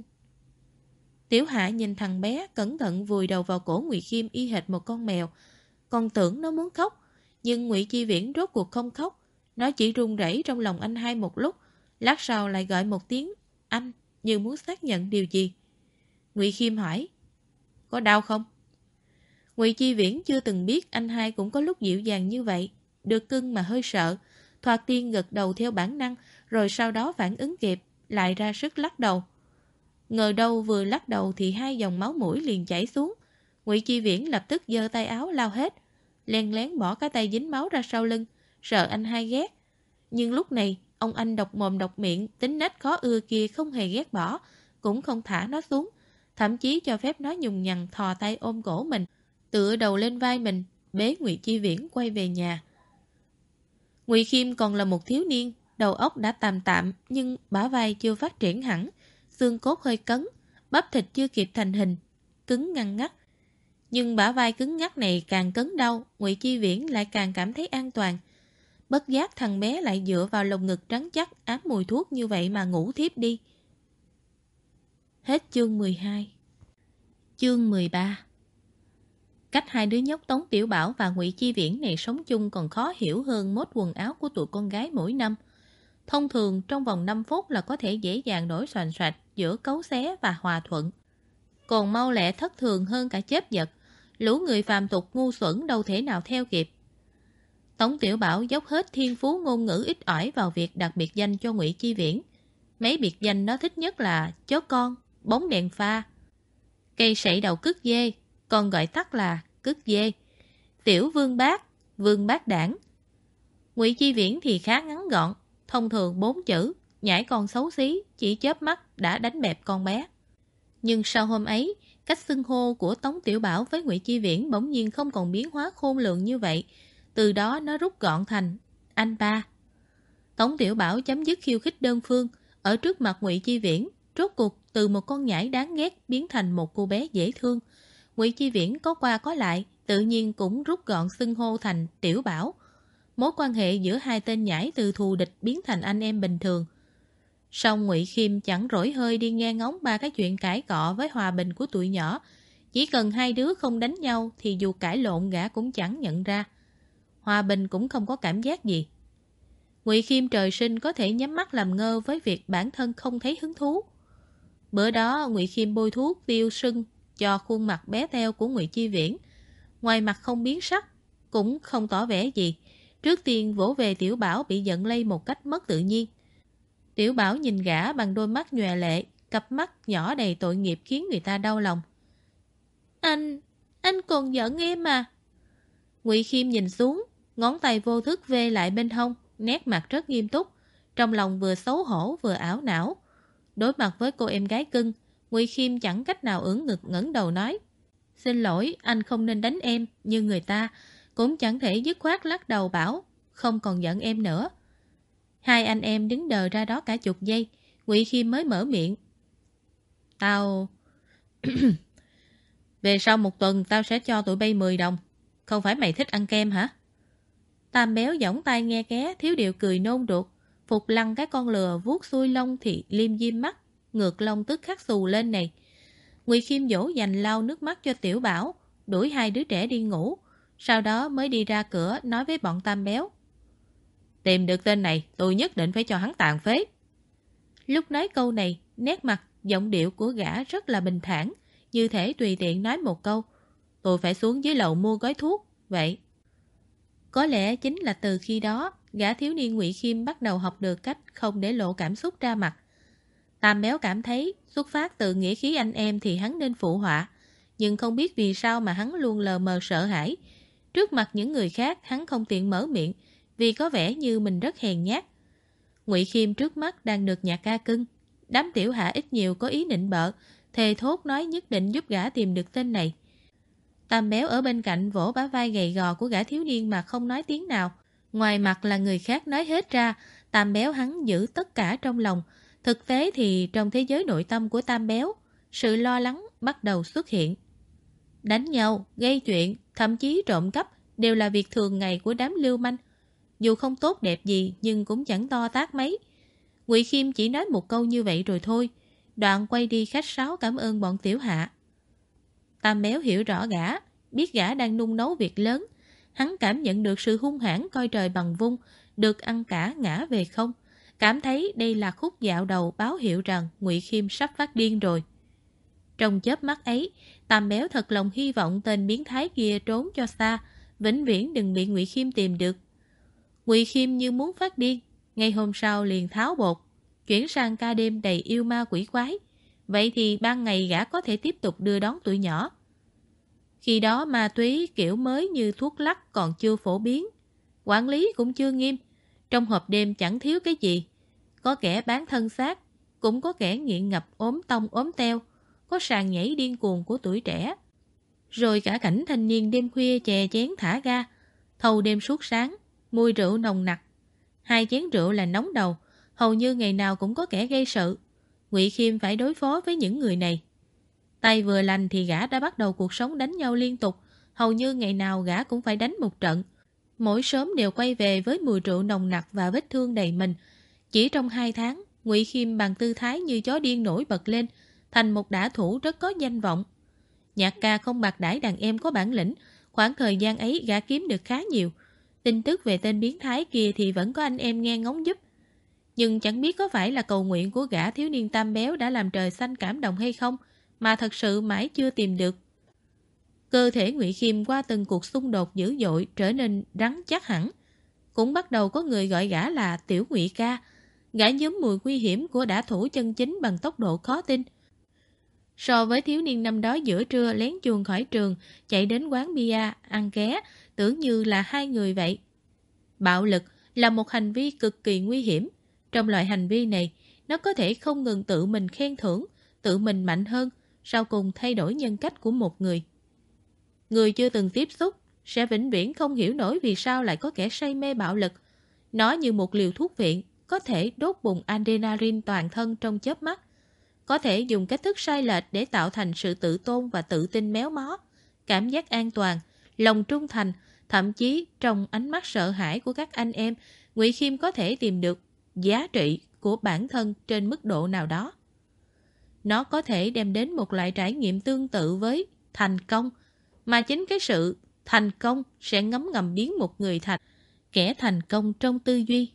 Tiểu Hạ nhìn thằng bé cẩn thận vùi đầu vào cổ Ngụy Khiêm y hệt một con mèo. Còn tưởng nó muốn khóc, nhưng Ngụy Chi Viễn rốt cuộc không khóc. Nó chỉ run rẩy trong lòng anh hai một lúc, lát sau lại gọi một tiếng anh, như muốn xác nhận điều gì. Ngụy Khiêm hỏi, có đau không? Ngụy Chi Viễn chưa từng biết anh hai cũng có lúc dịu dàng như vậy, được cưng mà hơi sợ. Thoạt tiên gật đầu theo bản năng, rồi sau đó phản ứng kịp, lại ra sức lắc đầu. Ngờ đâu vừa lắc đầu thì 2 dòng máu mũi liền chảy xuống. Ngụy Chi Viễn lập tức giơ tay áo lau hết, len lén bỏ cái tay dính máu ra sau lưng, sợ anh hai ghét. Nhưng lúc này, ông anh độc mồm độc miệng, tính nết khó ưa kia không hề ghét bỏ, cũng không thả nó xuống, thậm chí cho phép nó nhùng nhằng thò tay ôm cổ mình, tựa đầu lên vai mình, bế Ngụy Chi Viễn quay về nhà. Ngụy Khiêm còn là một thiếu niên, đầu óc đã tạm tạm nhưng bả vai chưa phát triển hẳn, xương cốt hơi cứng, bắp thịt chưa kịp thành hình, cứng ngăn ngắt. Nhưng bả vai cứng ngắc này càng cấn đau, Ngụy Chi Viễn lại càng cảm thấy an toàn. Bất giác thằng bé lại dựa vào lồng ngực trắng chắc ám mùi thuốc như vậy mà ngủ thiếp đi. Hết chương 12. Chương 13. Cách hai đứa nhóc Tống Tiểu Bảo và Ngụy Chi Viễn này sống chung còn khó hiểu hơn mốt quần áo của tụi con gái mỗi năm. Thông thường trong vòng 5 phút là có thể dễ dàng đổi xoành xoạch giữa cấu xé và hòa thuận. Còn mau lẹ thất thường hơn cả chớp giật. lũ người phàm tục ngu xuẩn đâu thể nào theo kịp. Tống Tiểu Bảo dốc hết thiên phú ngôn ngữ ít ỏi vào việc đặt biệt danh cho Ngụy Chi Viễn. Mấy biệt danh nó thích nhất là chó con, bóng đèn pha, cây sậy đầu cứt dê, còn gọi tắt là cứt dê, tiểu vương bác đảng. Ngụy Chi Viễn thì khá ngắn gọn, thông thường 4 chữ, nhãi con xấu xí, chỉ chớp mắt đã đánh bẹp con bé. Nhưng sau hôm ấy, cách xưng hô của Tống Tiểu Bảo với Ngụy Chi Viễn bỗng nhiên không còn biến hóa khôn lường như vậy, từ đó nó rút gọn thành anh ba. Tống Tiểu Bảo chấm dứt khiêu khích đơn phương, ở trước mặt Ngụy Chi Viễn, rốt cuộc từ một con nhãi đáng ghét biến thành một cô bé dễ thương. Ngụy Chi Viễn có qua có lại, tự nhiên cũng rút gọn xưng hô thành Tiểu Bảo. Mối quan hệ giữa hai tên nhãi từ thù địch biến thành anh em bình thường. Song Ngụy Khiêm chẳng rỗi hơi đi nghe ngóng ba cái chuyện cãi cọ với hòa bình của tụi nhỏ. Chỉ cần hai đứa không đánh nhau thì dù cãi lộn gã cũng chẳng nhận ra. Hòa bình cũng không có cảm giác gì. Ngụy Khiêm trời sinh có thể nhắm mắt làm ngơ với việc bản thân không thấy hứng thú. Bữa đó Ngụy Khiêm bôi thuốc tiêu sưng cho khuôn mặt bé teo của Ngụy Chi Viễn. Ngoài mặt không biến sắc, cũng không tỏ vẻ gì. Trước tiên vỗ về Tiểu Bảo bị giận lây một cách mất tự nhiên. Tiểu Bảo nhìn gã bằng đôi mắt nhòe lệ, cặp mắt nhỏ đầy tội nghiệp khiến người ta đau lòng. Anh còn giận em à? Ngụy Khiêm nhìn xuống, ngón tay vô thức vê lại bên hông, nét mặt rất nghiêm túc, trong lòng vừa xấu hổ vừa ảo não. Đối mặt với cô em gái cưng, Ngụy Khiêm chẳng cách nào ưỡn ngực ngẩng đầu nói: "Xin lỗi, anh không nên đánh em như người ta." Cũng chẳng thể dứt khoát lắc đầu bảo không còn giận em nữa. Hai anh em đứng đờ ra đó cả chục giây, Ngụy Khiêm mới mở miệng: "Tao về sau một tuần tao sẽ cho tụi bay 10 đồng. Không phải mày thích ăn kem hả?" Tam Béo giỏng tai nghe ké, thiếu điệu cười nôn ruột. Phục lăng cái con lừa vuốt xuôi lông thì liêm diêm mắt, ngược lông tức khắc xù lên này. Ngụy Khiêm dỗ dành lau nước mắt cho Tiểu Bảo, đuổi hai đứa trẻ đi ngủ. Sau đó mới đi ra cửa nói với bọn Tam Béo: "Tìm được tên này, tôi nhất định phải cho hắn tàn phế." Lúc nói câu này, nét mặt, giọng điệu của gã rất là bình thản, như thể tùy tiện nói một câu: "Tôi phải xuống dưới lầu mua gói thuốc." Vậy. Có lẽ chính là từ khi đó, gã thiếu niên Ngụy Khiêm bắt đầu học được cách không để lộ cảm xúc ra mặt. Tam Béo cảm thấy xuất phát từ nghĩa khí anh em thì hắn nên phụ họa, nhưng không biết vì sao mà hắn luôn lờ mờ sợ hãi. Trước mặt những người khác hắn không tiện mở miệng vì có vẻ như mình rất hèn nhát. Ngụy Khiêm trước mắt đang được nhạc ca cưng. Đám tiểu hạ ít nhiều có ý nịnh bợ, thề thốt nói nhất định giúp gã tìm được tên này. Tam Béo ở bên cạnh vỗ bả vai gầy gò của gã thiếu niên mà không nói tiếng nào. Ngoài mặt là người khác nói hết ra, Tam Béo hắn giữ tất cả trong lòng. Thực tế thì trong thế giới nội tâm của Tam Béo, sự lo lắng bắt đầu xuất hiện. Đánh nhau, gây chuyện, thậm chí trộm cắp đều là việc thường ngày của đám lưu manh. Dù không tốt đẹp gì nhưng cũng chẳng to tát mấy. Ngụy Khiêm chỉ nói một câu như vậy rồi thôi, đoạn quay đi khách sáo cảm ơn bọn tiểu hạ. Tam Béo hiểu rõ gã, biết gã đang nung nấu việc lớn. Hắn cảm nhận được sự hung hãn coi trời bằng vung, được ăn cả ngã về không. Cảm thấy đây là khúc dạo đầu báo hiệu rằng Ngụy Khiêm sắp phát điên rồi. Trong chớp mắt ấy, Tam Béo thật lòng hy vọng tên biến thái kia trốn cho xa, vĩnh viễn đừng bị Ngụy Khiêm tìm được. Ngụy Khiêm như muốn phát điên, ngày hôm sau liền tháo bột, chuyển sang ca đêm đầy yêu ma quỷ quái. Vậy thì ban ngày gã có thể tiếp tục đưa đón tụi nhỏ. Khi đó ma túy kiểu mới như thuốc lắc còn chưa phổ biến, quản lý cũng chưa nghiêm. Trong hộp đêm chẳng thiếu cái gì. Có kẻ bán thân xác, cũng có kẻ nghiện ngập ốm tông ốm teo, có sàn nhảy điên cuồng của tuổi trẻ. Rồi cả cảnh thanh niên đêm khuya chè chén thả ga, thâu đêm suốt sáng, mùi rượu nồng nặc. 2 chén rượu là nóng đầu, hầu như ngày nào cũng có kẻ gây sự. Ngụy Khiêm phải đối phó với những người này. Tay vừa lành thì gã đã bắt đầu cuộc sống đánh nhau liên tục, hầu như ngày nào gã cũng phải đánh một trận. Mỗi sớm đều quay về với mùi rượu nồng nặc và vết thương đầy mình. Chỉ trong 2 tháng, Ngụy Khiêm bằng tư thái như chó điên nổi bật lên, thành một đả thủ rất có danh vọng. Nhạc ca không bạc đãi đàn em có bản lĩnh, khoảng thời gian ấy gã kiếm được khá nhiều. Tin tức về tên biến thái kia thì vẫn có anh em nghe ngóng giúp. Nhưng chẳng biết có phải là cầu nguyện của gã thiếu niên Tam Béo đã làm trời xanh cảm động hay không, mà thật sự mãi chưa tìm được. Cơ thể Ngụy Khiêm qua từng cuộc xung đột dữ dội trở nên rắn chắc hẳn. Cũng bắt đầu có người gọi gã là Tiểu Ngụy ca. Gã nhúm mùi nguy hiểm của đả thủ chân chính bằng tốc độ khó tin. So với thiếu niên năm đó giữa trưa lén chuồn khỏi trường, chạy đến quán bia, ăn ké, tưởng như là hai người vậy. Bạo lực là một hành vi cực kỳ nguy hiểm. Trong loại hành vi này, nó có thể không ngừng tự mình khen thưởng, tự mình mạnh hơn, sau cùng thay đổi nhân cách của một người. Người chưa từng tiếp xúc sẽ vĩnh viễn không hiểu nổi vì sao lại có kẻ say mê bạo lực. Nó như một liều thuốc viện, có thể đốt bùng adrenaline toàn thân trong chớp mắt. Có thể dùng cách thức sai lệch để tạo thành sự tự tôn và tự tin méo mó, cảm giác an toàn, lòng trung thành, thậm chí trong ánh mắt sợ hãi của các anh em, Ngụy Khiêm có thể tìm được giá trị của bản thân trên mức độ nào đó. Nó có thể đem đến một loại trải nghiệm tương tự với thành công, mà chính cái sự thành công sẽ ngấm ngầm biến một người thành kẻ thành công trong tư duy.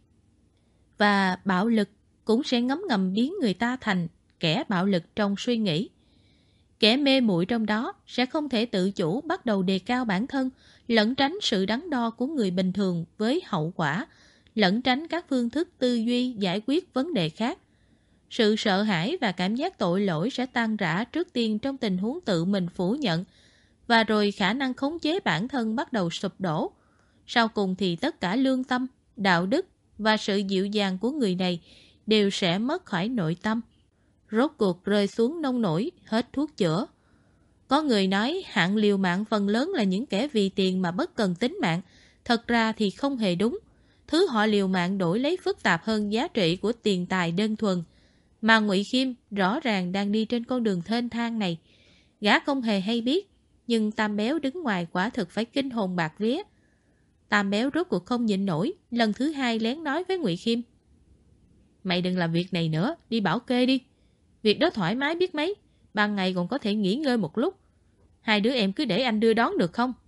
Và bạo lực cũng sẽ ngấm ngầm biến người ta thành kẻ bạo lực trong suy nghĩ. Kẻ mê muội trong đó sẽ không thể tự chủ bắt đầu đề cao bản thân, lẩn tránh sự đắn đo của người bình thường với hậu quả, lẩn tránh các phương thức tư duy giải quyết vấn đề khác. Sự sợ hãi và cảm giác tội lỗi sẽ tan rã trước tiên trong tình huống tự mình phủ nhận, và rồi khả năng khống chế bản thân bắt đầu sụp đổ. Sau cùng thì tất cả lương tâm, đạo đức và sự dịu dàng của người này đều sẽ mất khỏi nội tâm. Rốt cuộc rơi xuống nông nổi, hết thuốc chữa. Có người nói hạng liều mạng phần lớn là những kẻ vì tiền mà bất cần tính mạng. Thật ra thì không hề đúng. Thứ họ liều mạng đổi lấy phức tạp hơn giá trị của tiền tài đơn thuần. Mà Ngụy Khiêm rõ ràng đang đi trên con đường thênh thang này. Gã không hề hay biết, nhưng Tam Béo đứng ngoài quả thực phải kinh hồn bạc vía. Tam Béo rốt cuộc không nhịn nổi, lần thứ hai lén nói với Ngụy Khiêm: "Mày đừng làm việc này nữa, đi bảo kê đi. Việc đó thoải mái biết mấy, ban ngày còn có thể nghỉ ngơi một lúc. Hai đứa em cứ để anh đưa đón được không?"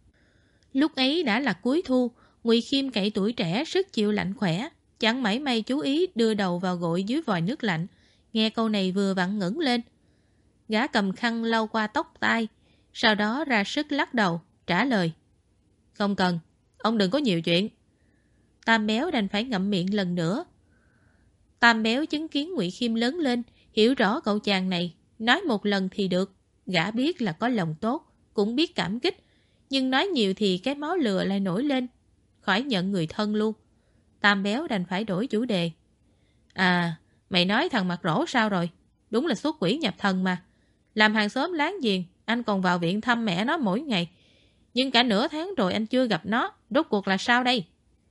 Lúc ấy đã là cuối thu, Ngụy Khiêm cậy tuổi trẻ sức chịu lạnh khỏe, chẳng mảy may chú ý đưa đầu vào gội dưới vòi nước lạnh. Nghe câu này vừa vặn ngẩng lên. Gã cầm khăn lau qua tóc tai, sau đó ra sức lắc đầu, trả lời: "Không cần, ông đừng có nhiều chuyện." Tam Béo đành phải ngậm miệng lần nữa. Tam Béo chứng kiến Ngụy Khiêm lớn lên, hiểu rõ cậu chàng này, nói một lần thì được. Gã biết là có lòng tốt, cũng biết cảm kích, nhưng nói nhiều thì cái máu lừa lại nổi lên, khỏi nhận người thân luôn. Tam Béo đành phải đổi chủ đề. "À, mày nói thằng mặt rỗ sao rồi? Đúng là xuất quỷ nhập thần mà. Làm hàng xóm láng giềng, anh còn vào viện thăm mẹ nó mỗi ngày. Nhưng cả nửa tháng rồi anh chưa gặp nó, rốt cuộc là sao đây?"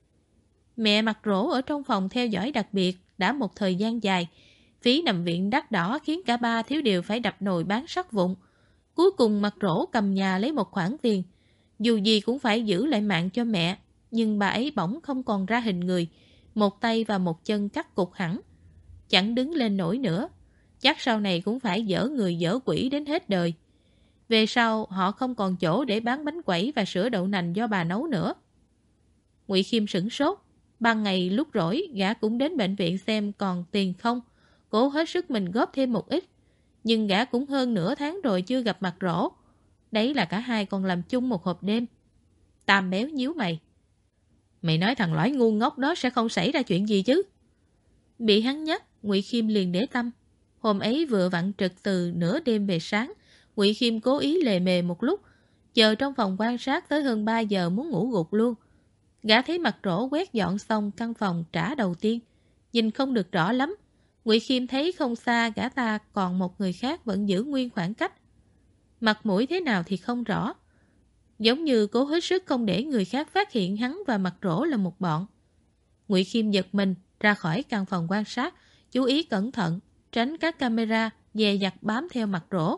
Mẹ mặt rỗ ở trong phòng theo dõi đặc biệt đã một thời gian dài. Phí nằm viện đắt đỏ khiến cả ba thiếu điều phải đập nồi bán sắt vụn. Cuối cùng mặt rỗ cầm nhà lấy một khoản tiền. Dù gì cũng phải giữ lại mạng cho mẹ, nhưng bà ấy bỗng không còn ra hình người, một tay và một chân cắt cụt hẳn, chẳng đứng lên nổi nữa. Chắc sau này cũng phải dỡ người dỡ quỷ đến hết đời. Về sau họ không còn chỗ để bán bánh quẩy và sữa đậu nành do bà nấu nữa. Ngụy Khiêm sửng sốt. Ban ngày lúc rỗi gã cũng đến bệnh viện xem còn tiền không, cố hết sức mình góp thêm một ít. Nhưng gã cũng hơn nửa tháng rồi chưa gặp mặt rỗ. Đấy là cả hai còn làm chung một hộp đêm. Tam Béo nhíu mày. "Mày nói thằng lõi ngu ngốc đó sẽ không xảy ra chuyện gì chứ?" Bị hắn nhắc, Ngụy Khiêm liền để tâm. Hôm ấy vừa vặn trực từ nửa đêm về sáng, Ngụy Khiêm cố ý lề mề một lúc, chờ trong phòng quan sát tới hơn 3 giờ muốn ngủ gục luôn. Gã thấy mặt rỗ quét dọn xong căn phòng trả đầu tiên, nhìn không được rõ lắm. Ngụy Khiêm thấy không xa gã ta còn một người khác vẫn giữ nguyên khoảng cách. Mặt mũi thế nào thì không rõ, giống như cố hết sức không để người khác phát hiện hắn và mặt rỗ là một bọn. Ngụy Khiêm giật mình ra khỏi căn phòng quan sát, chú ý cẩn thận, tránh các camera dè dặt bám theo mặt rỗ.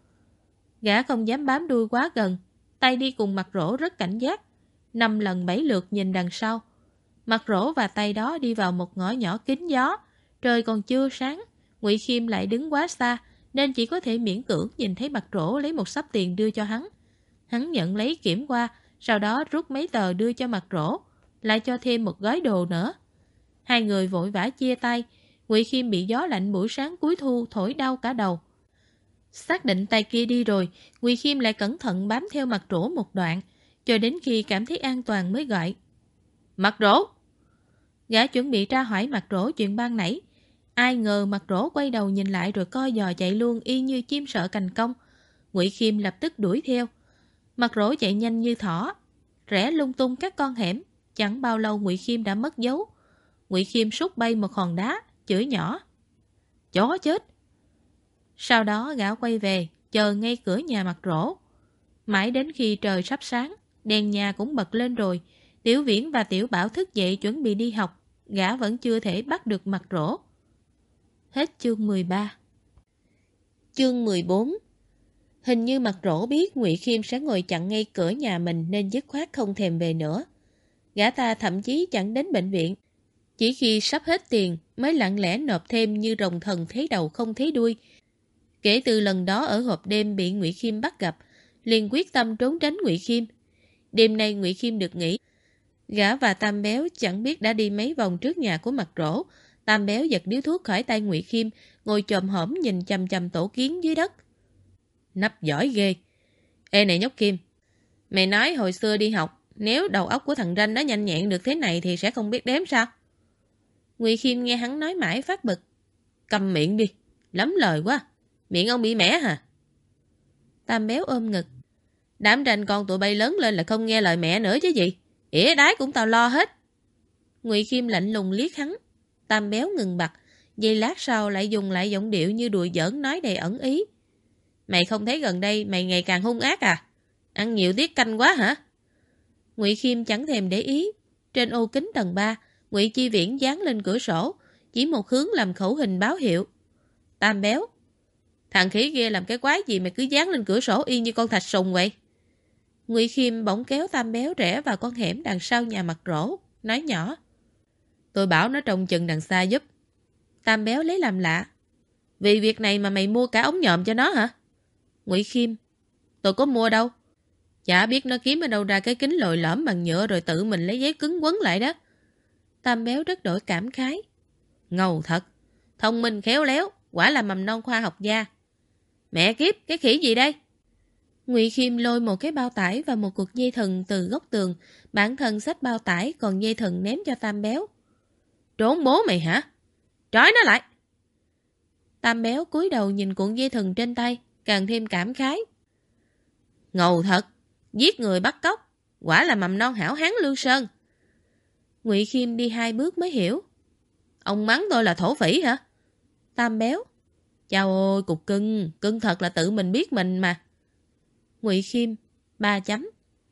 Gã không dám bám đuôi quá gần, tay đi cùng mặt rỗ rất cảnh giác, 5 lần 7 lượt nhìn đằng sau. Mặt rỗ và tay đó đi vào một ngõ nhỏ kín gió, trời còn chưa sáng. Ngụy Khiêm lại đứng quá xa nên chỉ có thể miễn cưỡng nhìn thấy mặt rỗ lấy một xấp tiền đưa cho hắn. Hắn nhận lấy kiểm qua, sau đó rút mấy tờ đưa cho mặt rỗ, lại cho thêm một gói đồ nữa. Hai người vội vã chia tay. Ngụy Khiêm bị gió lạnh buổi sáng cuối thu thổi đau cả đầu. Xác định tay kia đi rồi, Ngụy Khiêm lại cẩn thận bám theo Mặt Rỗ một đoạn, cho đến khi cảm thấy an toàn mới gọi. Mặt Rỗ! Gã chuẩn bị tra hỏi Mặt Rỗ chuyện ban nãy. Ai ngờ Mặt Rỗ quay đầu nhìn lại rồi co giò chạy luôn y như chim sợ cành cong. Ngụy Khiêm lập tức đuổi theo. Mặt Rỗ chạy nhanh như thỏ, rẽ lung tung các con hẻm. Chẳng bao lâu Ngụy Khiêm đã mất dấu. Ngụy Khiêm sút bay một hòn đá, chửi nhỏ. Chó chết! Sau đó gã quay về, chờ ngay cửa nhà Mặt Rỗ. Mãi đến khi trời sắp sáng, đèn nhà cũng bật lên rồi. Tiểu Viễn và Tiểu Bảo thức dậy chuẩn bị đi học. Gã vẫn chưa thể bắt được Mặt Rỗ. Hết chương 13. Chương 14. Hình như Mặt Rỗ biết Ngụy Khiêm sẽ ngồi chặn ngay cửa nhà mình nên dứt khoát không thèm về nữa. Gã ta thậm chí chẳng đến bệnh viện. Chỉ khi sắp hết tiền mới lặng lẽ nộp thêm như rồng thần thấy đầu không thấy đuôi. Kể từ lần đó ở hộp đêm bị Ngụy Khiêm bắt gặp, liền quyết tâm trốn tránh Ngụy Khiêm. Đêm nay Ngụy Khiêm được nghỉ. Gã và Tam Béo chẳng biết đã đi mấy vòng trước nhà của Mặt Rỗ. Tam Béo giật điếu thuốc khỏi tay Ngụy Khiêm, ngồi chồm hổm nhìn chằm chằm tổ kiến dưới đất. Nắp giỏi ghê. Ê này nhóc Kim, mày nói hồi xưa đi học, nếu đầu óc của thằng Ranh nó nhanh nhẹn được thế này thì sẽ không biết đếm sao? Ngụy Khiêm nghe hắn nói mãi phát bực. Câm miệng đi, lắm lời quá. Miệng ông bị mẻ hả? Tam Béo ôm ngực. Đám Ranh con tụi bay lớn lên là không nghe lời mẹ nữa chứ gì. Ỉa đái cũng tao lo hết. Ngụy Khiêm lạnh lùng liếc hắn. Tam Béo ngừng bặt, giây lát sau lại dùng lại giọng điệu như đùa giỡn nói đầy ẩn ý. Mày không thấy gần đây mày ngày càng hung ác à? Ăn nhiều tiết canh quá hả? Ngụy Khiêm chẳng thèm để ý. Trên ô kính tầng 3, Ngụy Chi Viễn dán lên cửa sổ, chỉ một hướng làm khẩu hình báo hiệu. Tam Béo, thằng khỉ kia làm cái quái gì mà cứ dán lên cửa sổ y như con thạch sùng vậy? Ngụy Khiêm bỗng kéo Tam Béo rẽ vào con hẻm đằng sau nhà Mặt Rỗ, nói nhỏ. Tôi bảo nó trông chừng đằng xa giúp. Tam Béo lấy làm lạ. Vì việc này mà mày mua cả ống nhòm cho nó hả? Ngụy Khiêm, tôi có mua đâu. Chả biết nó kiếm ở đâu ra cái kính lồi lõm bằng nhựa rồi tự mình lấy giấy cứng quấn lại đó. Tam Béo rất đổi cảm khái. Ngầu thật, thông minh khéo léo, quả là mầm non khoa học gia. Mẹ kiếp, cái khỉ gì đây? Ngụy Khiêm lôi một cái bao tải và một cục dây thừng từ góc tường, bản thân xách bao tải còn dây thừng ném cho Tam Béo. Trốn bố mày hả? Trói nó lại. Tam Béo cúi đầu nhìn cuộn dây thừng trên tay, càng thêm cảm khái. Ngầu thật, giết người bắt cóc, quả là mầm non hảo hán Lương Sơn. Ngụy Khiêm đi 2 bước mới hiểu. Ông mắng tôi là thổ phỉ hả? Tam Béo, chao ôi cục cưng, cưng thật là tự mình biết mình mà. Ngụy Khiêm, 3 chấm.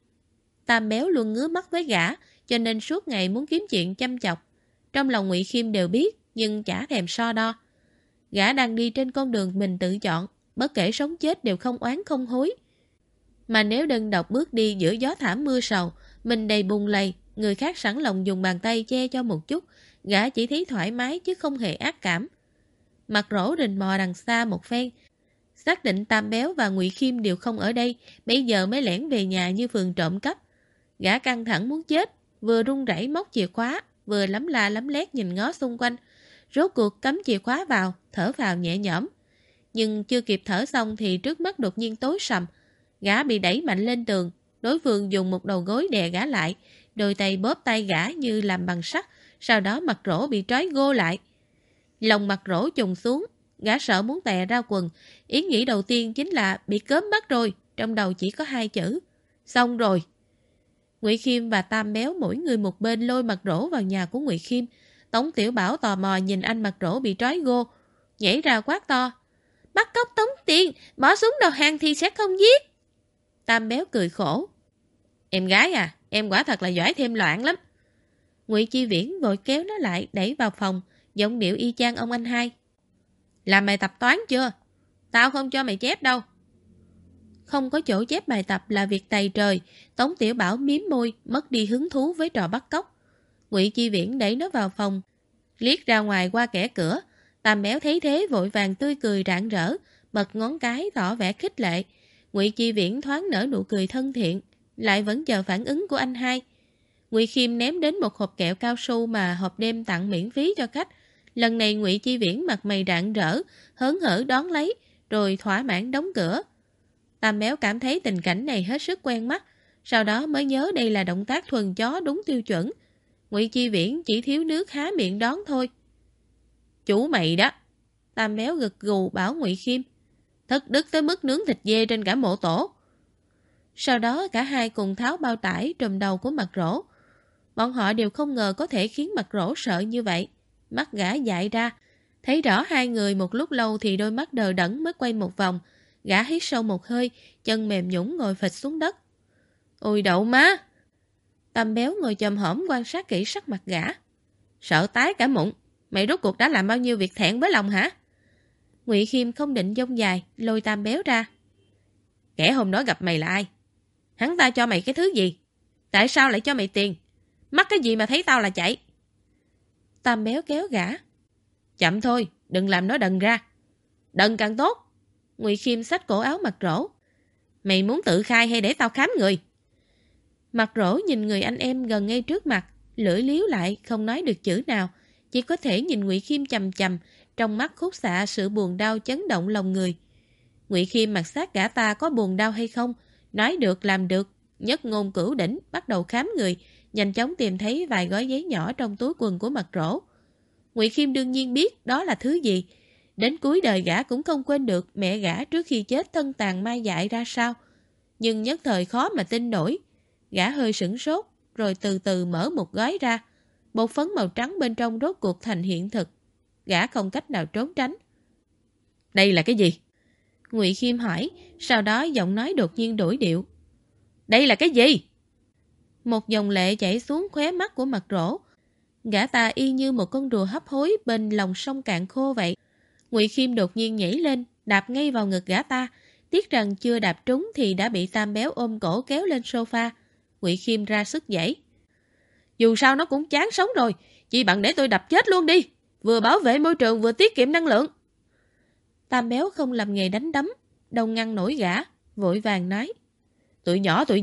Tam Béo luôn ngứa mắt với gã, cho nên suốt ngày muốn kiếm chuyện chăm chọc. Trong lòng Ngụy Khiêm đều biết, nhưng chả thèm so đo. Gã đang đi trên con đường mình tự chọn, bất kể sống chết đều không oán không hối. Mà nếu đơn độc bước đi giữa gió thảm mưa sầu, mình đầy bùn lầy, người khác sẵn lòng dùng bàn tay che cho một chút, gã chỉ thấy thoải mái chứ không hề ác cảm. Mặt Rỗ rình mò đằng xa một phen, xác định Tam Béo và Ngụy Khiêm đều không ở đây, bây giờ mới lẻn về nhà như phường trộm cắp. Gã căng thẳng muốn chết, vừa run rẩy móc chìa khóa, vừa lấm la lấm lét nhìn ngó xung quanh. Rốt cuộc cắm chìa khóa vào, thở vào nhẹ nhõm. Nhưng chưa kịp thở xong thì trước mắt đột nhiên tối sầm. Gã bị đẩy mạnh lên tường, đối phương dùng một đầu gối đè gã lại, đôi tay bóp tay gã như làm bằng sắt, sau đó Mặt Rỗ bị trói gô lại. Lòng Mặt Rỗ trùng xuống, gã sợ muốn tè ra quần, ý nghĩ đầu tiên chính là bị cớm bắt rồi, trong đầu chỉ có 2 chữ. Xong rồi. Ngụy Khiêm và Tam Béo mỗi người một bên lôi Mặt Rỗ vào nhà của Ngụy Khiêm. Tống Tiểu Bảo tò mò nhìn anh Mặt Rỗ bị trói gô, nhảy ra quát to. Bắt cóc tống tiền, bỏ súng đầu hàng thì sẽ không giết. Tam Béo cười khổ. Em gái à, em quả thật là giỏi thêm loạn lắm. Ngụy Chi Viễn vội kéo nó lại đẩy vào phòng, giọng điệu y chang ông anh hai. Làm bài tập toán chưa? Tao không cho mày chép đâu. Không có chỗ chép bài tập là việc tày trời. Tống Tiểu Bảo miếm môi, mất đi hứng thú với trò bắt cóc. Ngụy Chi Viễn đẩy nó vào phòng, liếc ra ngoài qua kẽ cửa. Tam Béo thấy thế vội vàng tươi cười rạng rỡ, bật ngón cái tỏ vẻ khích lệ. Ngụy Chi Viễn thoáng nở nụ cười thân thiện, lại vẫn chờ phản ứng của anh hai. Ngụy Khiêm ném đến một hộp kẹo cao su mà hộp đêm tặng miễn phí cho khách. Lần này Ngụy Chi Viễn mặt mày rạng rỡ, hớn hở đón lấy, rồi thỏa mãn đóng cửa. Tam Béo cảm thấy tình cảnh này hết sức quen mắt, sau đó mới nhớ đây là động tác thuần chó đúng tiêu chuẩn. Ngụy Chi Viễn chỉ thiếu nước há miệng đón thôi. Chủ mày đó. Tam Béo gật gù bảo Ngụy Khiêm. Thất đức tới mức nướng thịt dê trên cả mộ tổ. Sau đó cả hai cùng tháo bao tải trùm đầu của Mặt Rỗ. Bọn họ đều không ngờ có thể khiến Mặt Rỗ sợ như vậy. Mắt gã dại ra. Thấy rõ hai người một lúc lâu thì đôi mắt đờ đẫn mới quay một vòng. Gã hít sâu một hơi, chân mềm nhũn ngồi phịch xuống đất. Ôi đậu má! Tam Béo ngồi chồm hổm quan sát kỹ sắc mặt gã. Sợ tái cả mụn. Mày rốt cuộc đã làm bao nhiêu việc thẹn với lòng hả? Ngụy Khiêm không định dông dài, lôi Tam Béo ra. Kẻ hôm đó gặp mày là ai? Hắn ta cho mày cái thứ gì? Tại sao lại cho mày tiền? Mắc cái gì mà thấy tao là chạy? Tam Béo kéo gã. Chậm thôi, đừng làm nó đần ra. Đần càng tốt. Ngụy Khiêm xách cổ áo Mặt Rỗ. Mày muốn tự khai hay để tao khám người? Mặt Rỗ nhìn người anh em gần ngay trước mặt, lưỡi liếu lại không nói được chữ nào, chỉ có thể nhìn Ngụy Khiêm chằm chằm, trong mắt khúc xạ sự buồn đau chấn động lòng người. Ngụy Khiêm mặc sát gã ta có buồn đau hay không, nói được làm được, nhất ngôn cửu đỉnh, bắt đầu khám người, nhanh chóng tìm thấy vài gói giấy nhỏ trong túi quần của Mặt Rỗ. Ngụy Khiêm đương nhiên biết đó là thứ gì, đến cuối đời gã cũng không quên được mẹ gã trước khi chết thân tàn mai dại ra sao, nhưng nhất thời khó mà tin nổi. Gã hơi sửng sốt, rồi từ từ mở một gói ra, bột phấn màu trắng bên trong rốt cuộc thành hiện thực. Gã không cách nào trốn tránh. Đây là cái gì? Ngụy Khiêm hỏi, sau đó giọng nói đột nhiên đổi điệu. Đây là cái gì? Một dòng lệ chảy xuống khóe mắt của Mặt Rỗ. Gã ta y như một con rùa hấp hối bên lòng sông cạn khô vậy. Ngụy Khiêm đột nhiên nhảy lên, đạp ngay vào ngực gã ta. Tiếc rằng chưa đạp trúng thì đã bị Tam Béo ôm cổ kéo lên sofa. Ngụy Khiêm ra sức giãy. Dù sao nó cũng chán sống rồi, chỉ bằng để tôi đập chết luôn đi. Vừa bảo vệ môi trường vừa tiết kiệm năng lượng. Tam Béo không làm nghề đánh đấm, đâu ngăn nổi gã, vội vàng nói. Tụi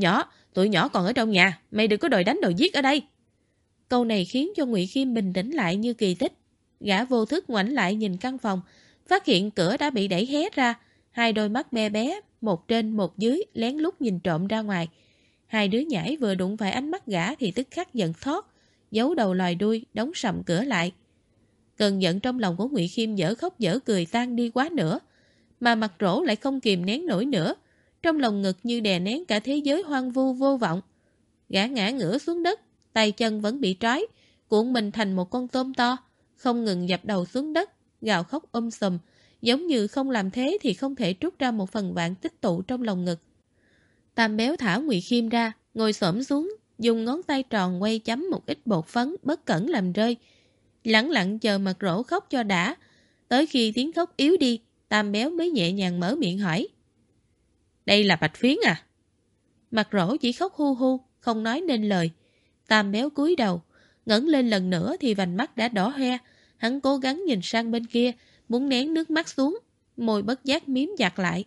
nhỏ còn ở trong nhà, mày đừng có đòi đánh đòi giết ở đây. Câu này khiến cho Ngụy Khiêm bình tĩnh lại như kỳ tích. Gã vô thức ngoảnh lại nhìn căn phòng, phát hiện cửa đã bị đẩy hé ra, hai đôi mắt be bé, một trên một dưới lén lút nhìn trộm ra ngoài. Hai đứa nhãi vừa đụng phải ánh mắt gã thì tức khắc giận thót, giấu đầu lòi đuôi, đóng sầm cửa lại. Cơn giận trong lòng của Ngụy Khiêm dở khóc dở cười tan đi quá nữa, mà Mặt Rỗ lại không kìm nén nổi nữa, trong lòng ngực như đè nén cả thế giới hoang vu vô vọng. Gã ngã ngửa xuống đất, tay chân vẫn bị trói, cuộn mình thành một con tôm to, không ngừng dập đầu xuống đất, gào khóc sùm, giống như không làm thế thì không thể trút ra một phần vạn tích tụ trong lòng ngực. Tam Béo thả Ngụy Khiêm ra, ngồi xổm xuống, dùng ngón tay tròn quay chấm một ít bột phấn bất cẩn làm rơi. Lẳng lặng chờ Mặt Rỗ khóc cho đã. Tới khi tiếng khóc yếu đi, Tam Béo mới nhẹ nhàng mở miệng hỏi. Đây là bạch phiến à? Mặt Rỗ chỉ khóc hu hu, không nói nên lời. Tam Béo cúi đầu, ngẩng lên lần nữa thì vành mắt đã đỏ hoe. Hắn cố gắng nhìn sang bên kia, muốn nén nước mắt xuống, môi bất giác miếm chặt lại.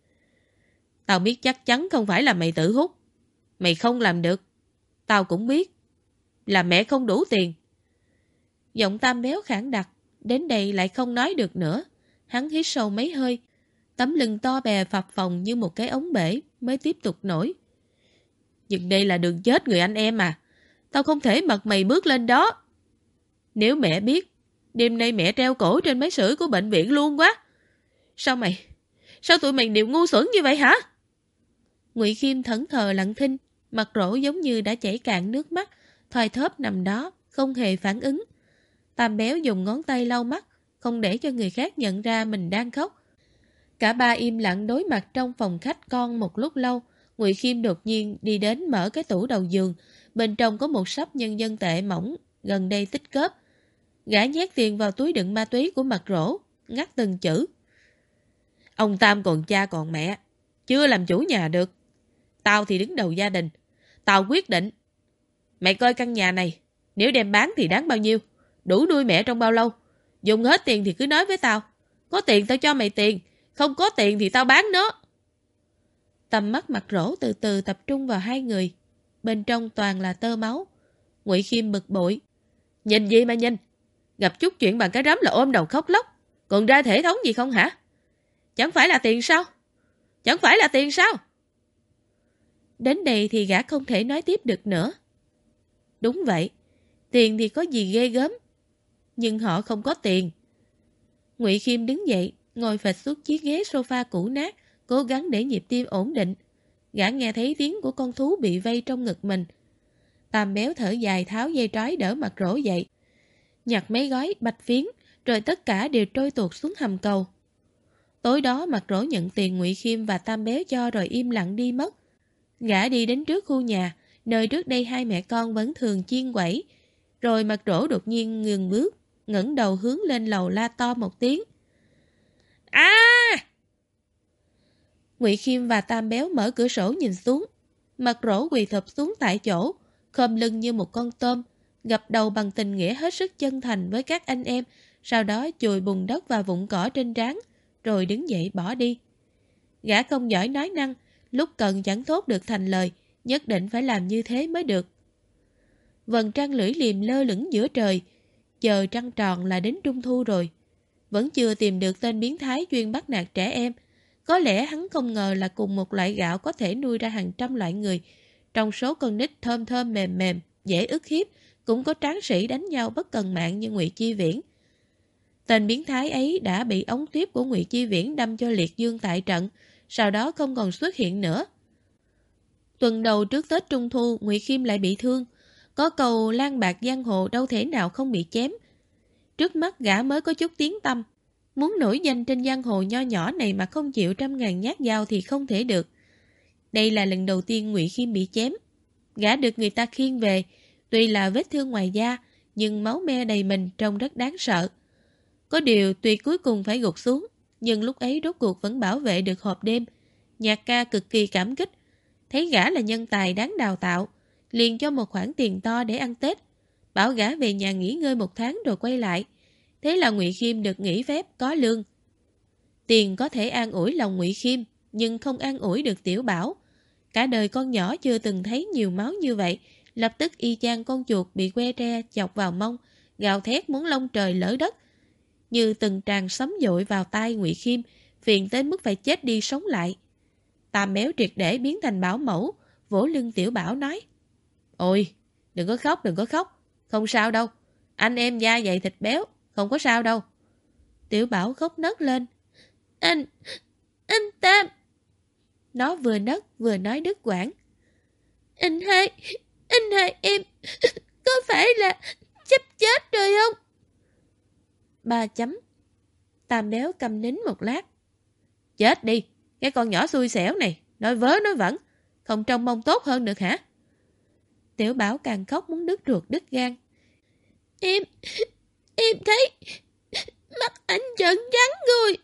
Tao biết chắc chắn không phải là mày tự hút. Mày không làm được. Tao cũng biết. Là mẹ không đủ tiền. Giọng Tam Béo khản đặc, đến đây lại không nói được nữa. Hắn hít sâu mấy hơi, tấm lưng to bè phập phồng như một cái ống bể mới tiếp tục nổi. Nhưng đây là đường chết người anh em à. Tao không thể bật mày bước lên đó. Nếu mẹ biết, đêm nay mẹ treo cổ trên máy sưởi của bệnh viện luôn quá. Sao tụi mày đều ngu xuẩn như vậy hả? Ngụy Khiêm thẫn thờ lặng thinh, Mặt Rỗ giống như đã chảy cạn nước mắt, thoi thóp nằm đó, không hề phản ứng. Tam Béo dùng ngón tay lau mắt, không để cho người khác nhận ra mình đang khóc. Cả ba im lặng đối mặt trong phòng khách con một lúc lâu. Ngụy Khiêm đột nhiên đi đến mở cái tủ đầu giường, bên trong có một sấp nhân dân tệ mỏng, gần đây tích cóp. Gã nhét tiền vào túi đựng ma túy của Mặt Rỗ, ngắt từng chữ. Ông Tam còn cha còn mẹ, chưa làm chủ nhà được. Tao thì đứng đầu gia đình. Tao quyết định. Mẹ coi căn nhà này, nếu đem bán thì đáng bao nhiêu? Đủ nuôi mẹ trong bao lâu? Dùng hết tiền thì cứ nói với tao. Có tiền tao cho mày tiền, không có tiền thì tao bán nó. Tầm mắt Mặt Rỗ từ từ tập trung vào hai người. Bên trong toàn là tơ máu. Ngụy Khiêm bực bội. Nhìn gì mà nhìn? Gặp chút chuyện bằng cái rắm là ôm đầu khóc lóc. Còn ra thể thống gì không hả? Chẳng phải là tiền sao? Chẳng phải là tiền sao? Đến đây thì gã không thể nói tiếp được nữa. Đúng vậy, tiền thì có gì ghê gớm, nhưng họ không có tiền. Ngụy Khiêm đứng dậy, ngồi phịch xuống chiếc ghế sofa cũ nát, cố gắng để nhịp tim ổn định. Gã nghe thấy tiếng của con thú bị vây trong ngực mình. Tam Béo thở dài tháo dây trói đỡ Mặt Rỗ dậy, nhặt mấy gói bạch phiến, rồi tất cả đều trôi tuột xuống hầm cầu. Tối đó Mặt Rỗ nhận tiền Ngụy Khiêm và Tam Béo cho rồi im lặng đi mất. Gã đi đến trước khu nhà, nơi trước đây hai mẹ con vẫn thường chiên quẩy. Rồi Mặt Rỗ đột nhiên ngừng bước, ngẩng đầu hướng lên lầu la to một tiếng. À! Ngụy Khiêm và Tam Béo mở cửa sổ nhìn xuống. Mặt Rỗ quỳ thụp xuống tại chỗ, khom lưng như một con tôm, gập đầu bằng tình nghĩa hết sức chân thành với các anh em, sau đó chùi bùn đất và vụn cỏ trên trán, rồi đứng dậy bỏ đi. Gã không giỏi nói năng, lúc cần chẳng thốt được thành lời, nhất định phải làm như thế mới được. Vầng trăng lưỡi liềm lơ lửng giữa trời, chờ trăng tròn là đến trung thu rồi. Vẫn chưa tìm được tên biến thái chuyên bắt nạt trẻ em. Có lẽ hắn không ngờ là cùng một loại gạo có thể nuôi ra hàng trăm loại người. Trong số con nít thơm thơm mềm mềm, dễ ức hiếp, cũng có tráng sĩ đánh nhau bất cần mạng như Ngụy Chi Viễn. Tên biến thái ấy đã bị ống tuyếp của Ngụy Chi Viễn đâm cho liệt dương tại trận, sau đó không còn xuất hiện nữa. Tuần đầu trước Tết Trung Thu, Ngụy Khiêm lại bị thương. Có câu lang bạc giang hồ đâu thể nào không bị chém. Trước mắt gã mới có chút tiếng tăm. Muốn nổi danh trên giang hồ nho nhỏ này mà không chịu 100.000 nhát dao thì không thể được. Đây là lần đầu tiên Ngụy Khiêm bị chém. Gã được người ta khiêng về, tuy là vết thương ngoài da, nhưng máu me đầy mình trông rất đáng sợ. Có điều tuy cuối cùng phải gục xuống, nhưng lúc ấy rốt cuộc vẫn bảo vệ được hộp đêm. Nhạc ca cực kỳ cảm kích, thấy gã là nhân tài đáng đào tạo, liền cho một khoản tiền to để ăn Tết, bảo gã về nhà nghỉ ngơi 1 tháng rồi quay lại. Thế là Ngụy Khiêm được nghỉ phép, có lương. Tiền có thể an ủi lòng Ngụy Khiêm, nhưng không an ủi được Tiểu Bảo. Cả đời con nhỏ chưa từng thấy nhiều máu như vậy, lập tức y chang con chuột bị que tre chọc vào mông, gào thét muốn lông trời lỡ đất. Như từng tràng sấm dội vào tai Ngụy Khiêm, phiền tới mức phải chết đi sống lại. Tam Béo triệt để biến thành bảo mẫu, vỗ lưng Tiểu Bảo nói: Ôi, đừng có khóc, đừng có khóc, không sao đâu, anh em da dày thịt béo, không có sao đâu. Tiểu Bảo khóc nấc lên: Anh Tam. Nó vừa nấc vừa nói đứt quãng: Anh hai em có phải là sắp chết rồi không? 3 chấm. Tam Béo câm nín một lát: Chết đi, cái con nhỏ xui xẻo này, nói vớ nói vẩn, không trông mong tốt hơn được hả? Tiểu Bảo càng khóc muốn đứt ruột đứt gan: Em thấy mắt anh trợn trắng rồi.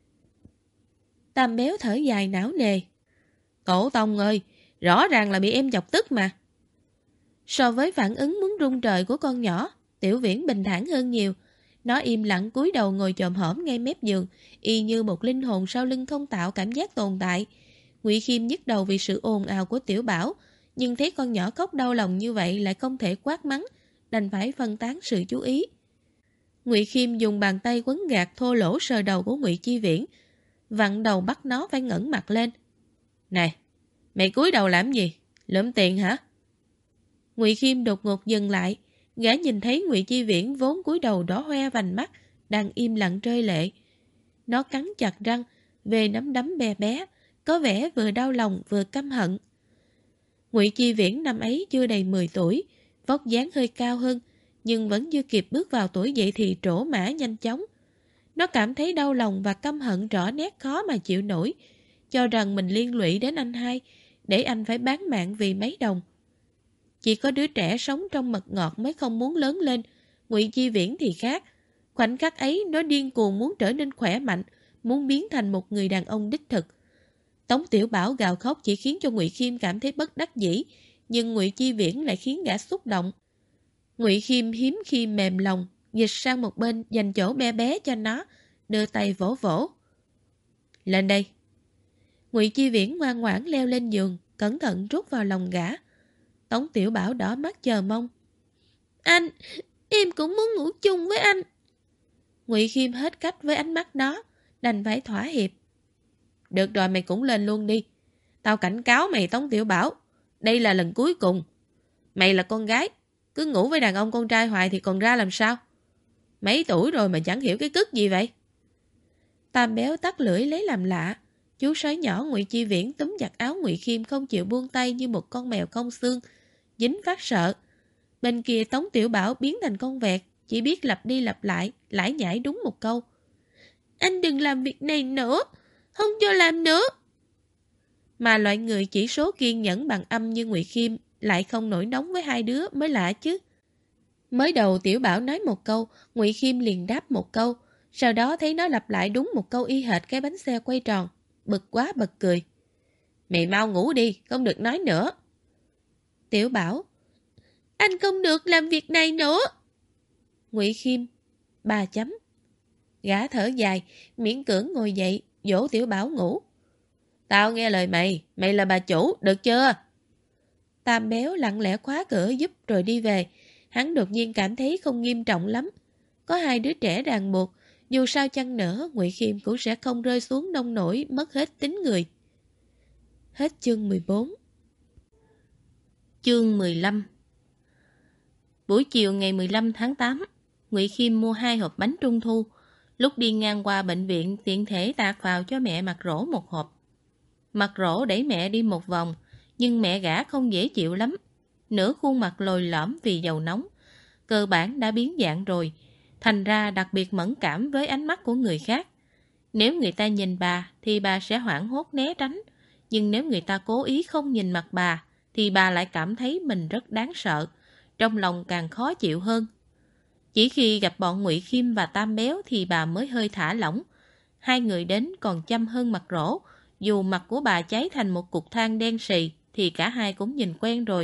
Tam Béo thở dài não nề: Tổ tông ơi, rõ ràng là bị em chọc tức mà. So với phản ứng muốn rung trời của con nhỏ, Tiểu Viễn bình thản hơn nhiều. Nó im lặng cúi đầu ngồi chồm hổm ngay mép giường, y như một linh hồn sau lưng không tạo cảm giác tồn tại. Ngụy Khiêm nhức đầu vì sự ồn ào của Tiểu Bảo, nhưng thấy con nhỏ khóc đau lòng như vậy lại không thể quát mắng, đành phải phân tán sự chú ý. Ngụy Khiêm dùng bàn tay quấn gạt thô lỗ sờ đầu của Ngụy Chi Viễn, vặn đầu bắt nó phải ngẩng mặt lên. Này, mày cúi đầu làm gì? Lượm tiền hả? Ngụy Khiêm đột ngột dừng lại. Gã nhìn thấy Ngụy Chi Viễn vốn cúi đầu đỏ hoe vành mắt, đang im lặng rơi lệ. Nó cắn chặt răng, về nắm đấm bé bé, có vẻ vừa đau lòng vừa căm hận. Ngụy Chi Viễn năm ấy chưa đầy 10 tuổi, vóc dáng hơi cao hơn, nhưng vẫn chưa kịp bước vào tuổi dậy thì trổ mã nhanh chóng. Nó cảm thấy đau lòng và căm hận rõ nét khó mà chịu nổi, cho rằng mình liên lụy đến anh hai, để anh phải bán mạng vì mấy đồng. Chỉ có đứa trẻ sống trong mật ngọt mới không muốn lớn lên. Ngụy Chi Viễn thì khác. Khoảnh khắc ấy nó điên cuồng muốn trở nên khỏe mạnh, muốn biến thành một người đàn ông đích thực. Tống Tiểu Bảo gào khóc chỉ khiến cho Ngụy Khiêm cảm thấy bất đắc dĩ, nhưng Ngụy Chi Viễn lại khiến gã xúc động. Ngụy Khiêm hiếm khi mềm lòng, dịch sang một bên dành chỗ bé bé cho nó, đưa tay vỗ vỗ. Lên đây. Ngụy Chi Viễn ngoan ngoãn leo lên giường, cẩn thận rút vào lòng gã. Tống Tiểu Bảo đỏ mắt chờ mong. Anh, em cũng muốn ngủ chung với anh. Ngụy Khiêm hết cách với ánh mắt nó, đành phải thỏa hiệp. được rồi mày cũng lên luôn đi. Tao cảnh cáo mày Tống Tiểu Bảo, đây là lần cuối cùng. Mày là con gái, cứ ngủ với đàn ông con trai hoài thì còn ra làm sao? Mấy tuổi rồi mà chẳng hiểu cái cứt gì vậy? Tam Béo tắt lưỡi lấy làm lạ. Chú sói nhỏ Ngụy Chi Viễn túm chặt áo Ngụy Khiêm không chịu buông tay như một con mèo không xương, dính phát sợ. Bên kia Tống Tiểu Bảo biến thành con vẹt, chỉ biết lặp đi lặp lại, lải nhải đúng một câu. Anh đừng làm việc này nữa, không cho làm nữa. Mà loại người chỉ số kiên nhẫn bằng âm như Ngụy Khiêm lại không nổi nóng với hai đứa mới lạ chứ. Mới đầu Tiểu Bảo nói một câu, Ngụy Khiêm liền đáp một câu, sau đó thấy nó lặp lại đúng một câu y hệt cái bánh xe quay tròn. Bực quá bật cười. Mày mau ngủ đi, không được nói nữa. Tiểu Bảo, anh không được làm việc này nữa. Ngụy Khiêm, 3 chấm. Gã thở dài, miễn cưỡng ngồi dậy, dỗ Tiểu Bảo ngủ. Tao nghe lời mày, mày là bà chủ, được chưa? Tam Béo lặng lẽ khóa cửa giúp rồi đi về. Hắn đột nhiên cảm thấy không nghiêm trọng lắm. Có hai đứa trẻ ràng buộc, dù sao chăng nữa Ngụy Khiêm cũng sẽ không rơi xuống nông nổi mất hết tính người. Hết chương 14. Chương 15. Buổi chiều ngày 15 tháng 8, Ngụy Khiêm mua 2 hộp bánh trung thu. Lúc đi ngang qua bệnh viện tiện thể tạt vào cho mẹ Mặt Rỗ một hộp. Mặt Rỗ đẩy mẹ đi một vòng, nhưng mẹ gã không dễ chịu lắm. Nửa khuôn mặt lồi lõm vì dầu nóng, cơ bản đã biến dạng rồi, thành ra đặc biệt mẫn cảm với ánh mắt của người khác. Nếu người ta nhìn bà thì bà sẽ hoảng hốt né tránh, nhưng nếu người ta cố ý không nhìn mặt bà thì bà lại cảm thấy mình rất đáng sợ, trong lòng càng khó chịu hơn. Chỉ khi gặp bọn Ngụy Khiêm và Tam Béo thì bà mới hơi thả lỏng. Hai người đến còn chăm hơn Mặt Rỗ, dù mặt của bà cháy thành một cục than đen sì thì cả hai cũng nhìn quen rồi.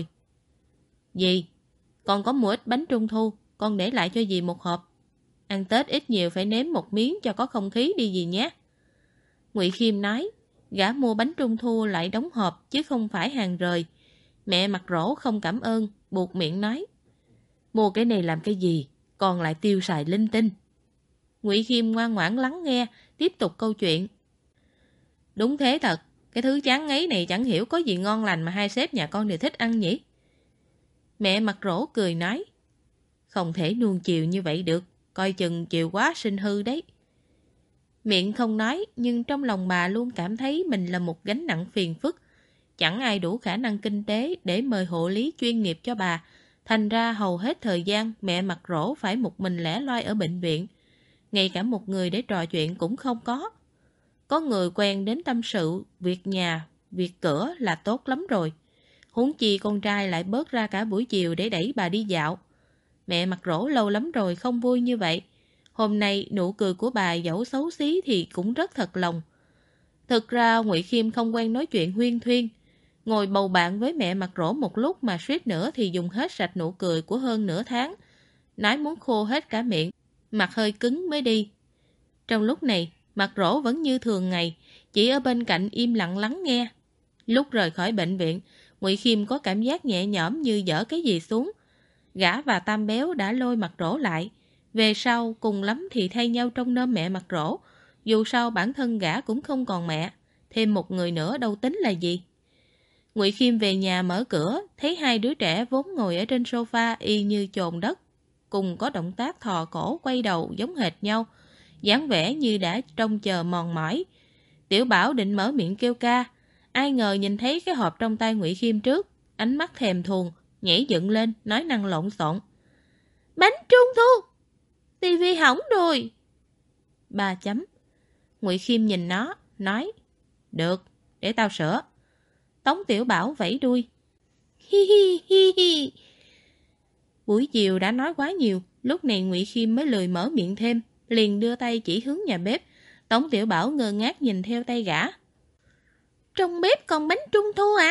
Dì, con có mua ít bánh trung thu, con để lại cho dì một hộp. Ăn Tết ít nhiều phải nếm một miếng cho có không khí đi dì nhé. Ngụy Khiêm nói, gã mua bánh trung thu lại đóng hộp chứ không phải hàng rời. Mẹ Mặt Rỗ không cảm ơn, buộc miệng nói, mua cái này làm cái gì, con lại tiêu xài linh tinh. Ngụy Khiêm ngoan ngoãn lắng nghe, tiếp tục câu chuyện. Đúng thế thật, cái thứ chán ngấy này chẳng hiểu có gì ngon lành mà hai sếp nhà con đều thích ăn nhỉ. Mẹ Mặt Rỗ cười nói, không thể nuông chiều như vậy được, coi chừng chiều quá sinh hư đấy. Miệng không nói, nhưng trong lòng bà luôn cảm thấy mình là một gánh nặng phiền phức. Chẳng ai đủ khả năng kinh tế để mời hộ lý chuyên nghiệp cho bà. Thành ra hầu hết thời gian mẹ Mặt Rỗ phải một mình lẻ loi ở bệnh viện. Ngay cả một người để trò chuyện cũng không có. Có người quen đến tâm sự, việc nhà, việc cửa là tốt lắm rồi. Huống chi con trai lại bớt ra cả buổi chiều để đẩy bà đi dạo. Mẹ Mặt Rỗ lâu lắm rồi không vui như vậy. Hôm nay nụ cười của bà dẫu xấu xí thì cũng rất thật lòng. Thực ra Ngụy Khiêm không quen nói chuyện huyên thuyên. Ngồi bầu bạn với mẹ Mặt Rỗ một lúc mà suýt nữa thì dùng hết sạch nụ cười của hơn nửa tháng. Nói muốn khô hết cả miệng, mặt hơi cứng mới đi. Trong lúc này, Mặt Rỗ vẫn như thường ngày, chỉ ở bên cạnh im lặng lắng nghe. Lúc rời khỏi bệnh viện, Ngụy Khiêm có cảm giác nhẹ nhõm như dỡ cái gì xuống. Gã và Tam Béo đã lôi Mặt Rỗ lại. Về sau, cùng lắm thì thay nhau trông nom mẹ Mặt Rỗ. Dù sao bản thân gã cũng không còn mẹ, thêm một người nữa đâu tính là gì. Ngụy Khiêm về nhà mở cửa, thấy hai đứa trẻ vốn ngồi ở trên sofa y như chồn đất, cùng có động tác thò cổ quay đầu giống hệt nhau, dáng vẻ như đã trông chờ mòn mỏi. Tiểu Bảo định mở miệng kêu ca, ai ngờ nhìn thấy cái hộp trong tay Ngụy Khiêm trước, ánh mắt thèm thuồng, nhảy dựng lên, nói năng lộn xộn. Bánh trung thu! Tivi hỏng rồi! 3 chấm. Ngụy Khiêm nhìn nó, nói, được, để tao sửa. Tống Tiểu Bảo vẫy đuôi. Hi hi hi hi. Buổi chiều đã nói quá nhiều, lúc này Ngụy Khiêm mới lười mở miệng thêm, liền đưa tay chỉ hướng nhà bếp. Tống Tiểu Bảo ngơ ngác nhìn theo tay gã. Trong bếp còn bánh trung thu à?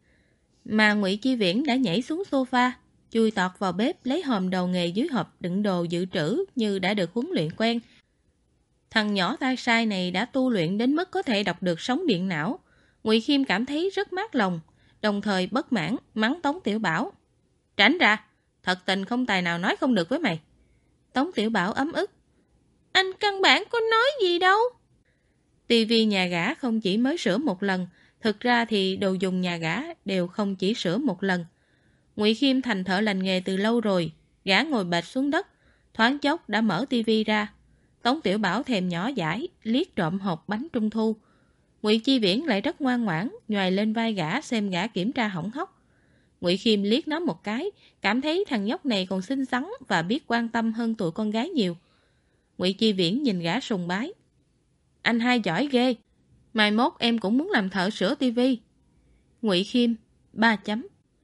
Mà Ngụy Chi Viễn đã nhảy xuống sofa, chui tọt vào bếp lấy hòm đầu nghề dưới hộp đựng đồ dự trữ như đã được huấn luyện quen. Thằng nhỏ tai sai này đã tu luyện đến mức có thể đọc được sóng điện não. Ngụy Khiêm cảm thấy rất mát lòng, đồng thời bất mãn mắng Tống Tiểu Bảo. Tránh ra, thật tình không tài nào nói không được với mày. Tống Tiểu Bảo ấm ức. Anh căn bản có nói gì đâu. Tivi nhà gã không chỉ mới sửa một lần, thực ra thì đồ dùng nhà gã đều không chỉ sửa một lần. Ngụy Khiêm thành thợ lành nghề từ lâu rồi, gã ngồi bệt xuống đất, thoáng chốc đã mở tivi ra. Tống Tiểu Bảo thèm nhỏ dãi, liếc trộm hộp bánh trung thu. Ngụy Chi Viễn lại rất ngoan ngoãn, nhoài lên vai gã xem gã kiểm tra hỏng hóc. Ngụy Khiêm liếc nó một cái, cảm thấy thằng nhóc này còn xinh xắn và biết quan tâm hơn tụi con gái nhiều. Ngụy Chi Viễn nhìn gã sùng bái. Anh hai giỏi ghê, mai mốt em cũng muốn làm thợ sửa tivi. Ngụy Khiêm, 3 chấm.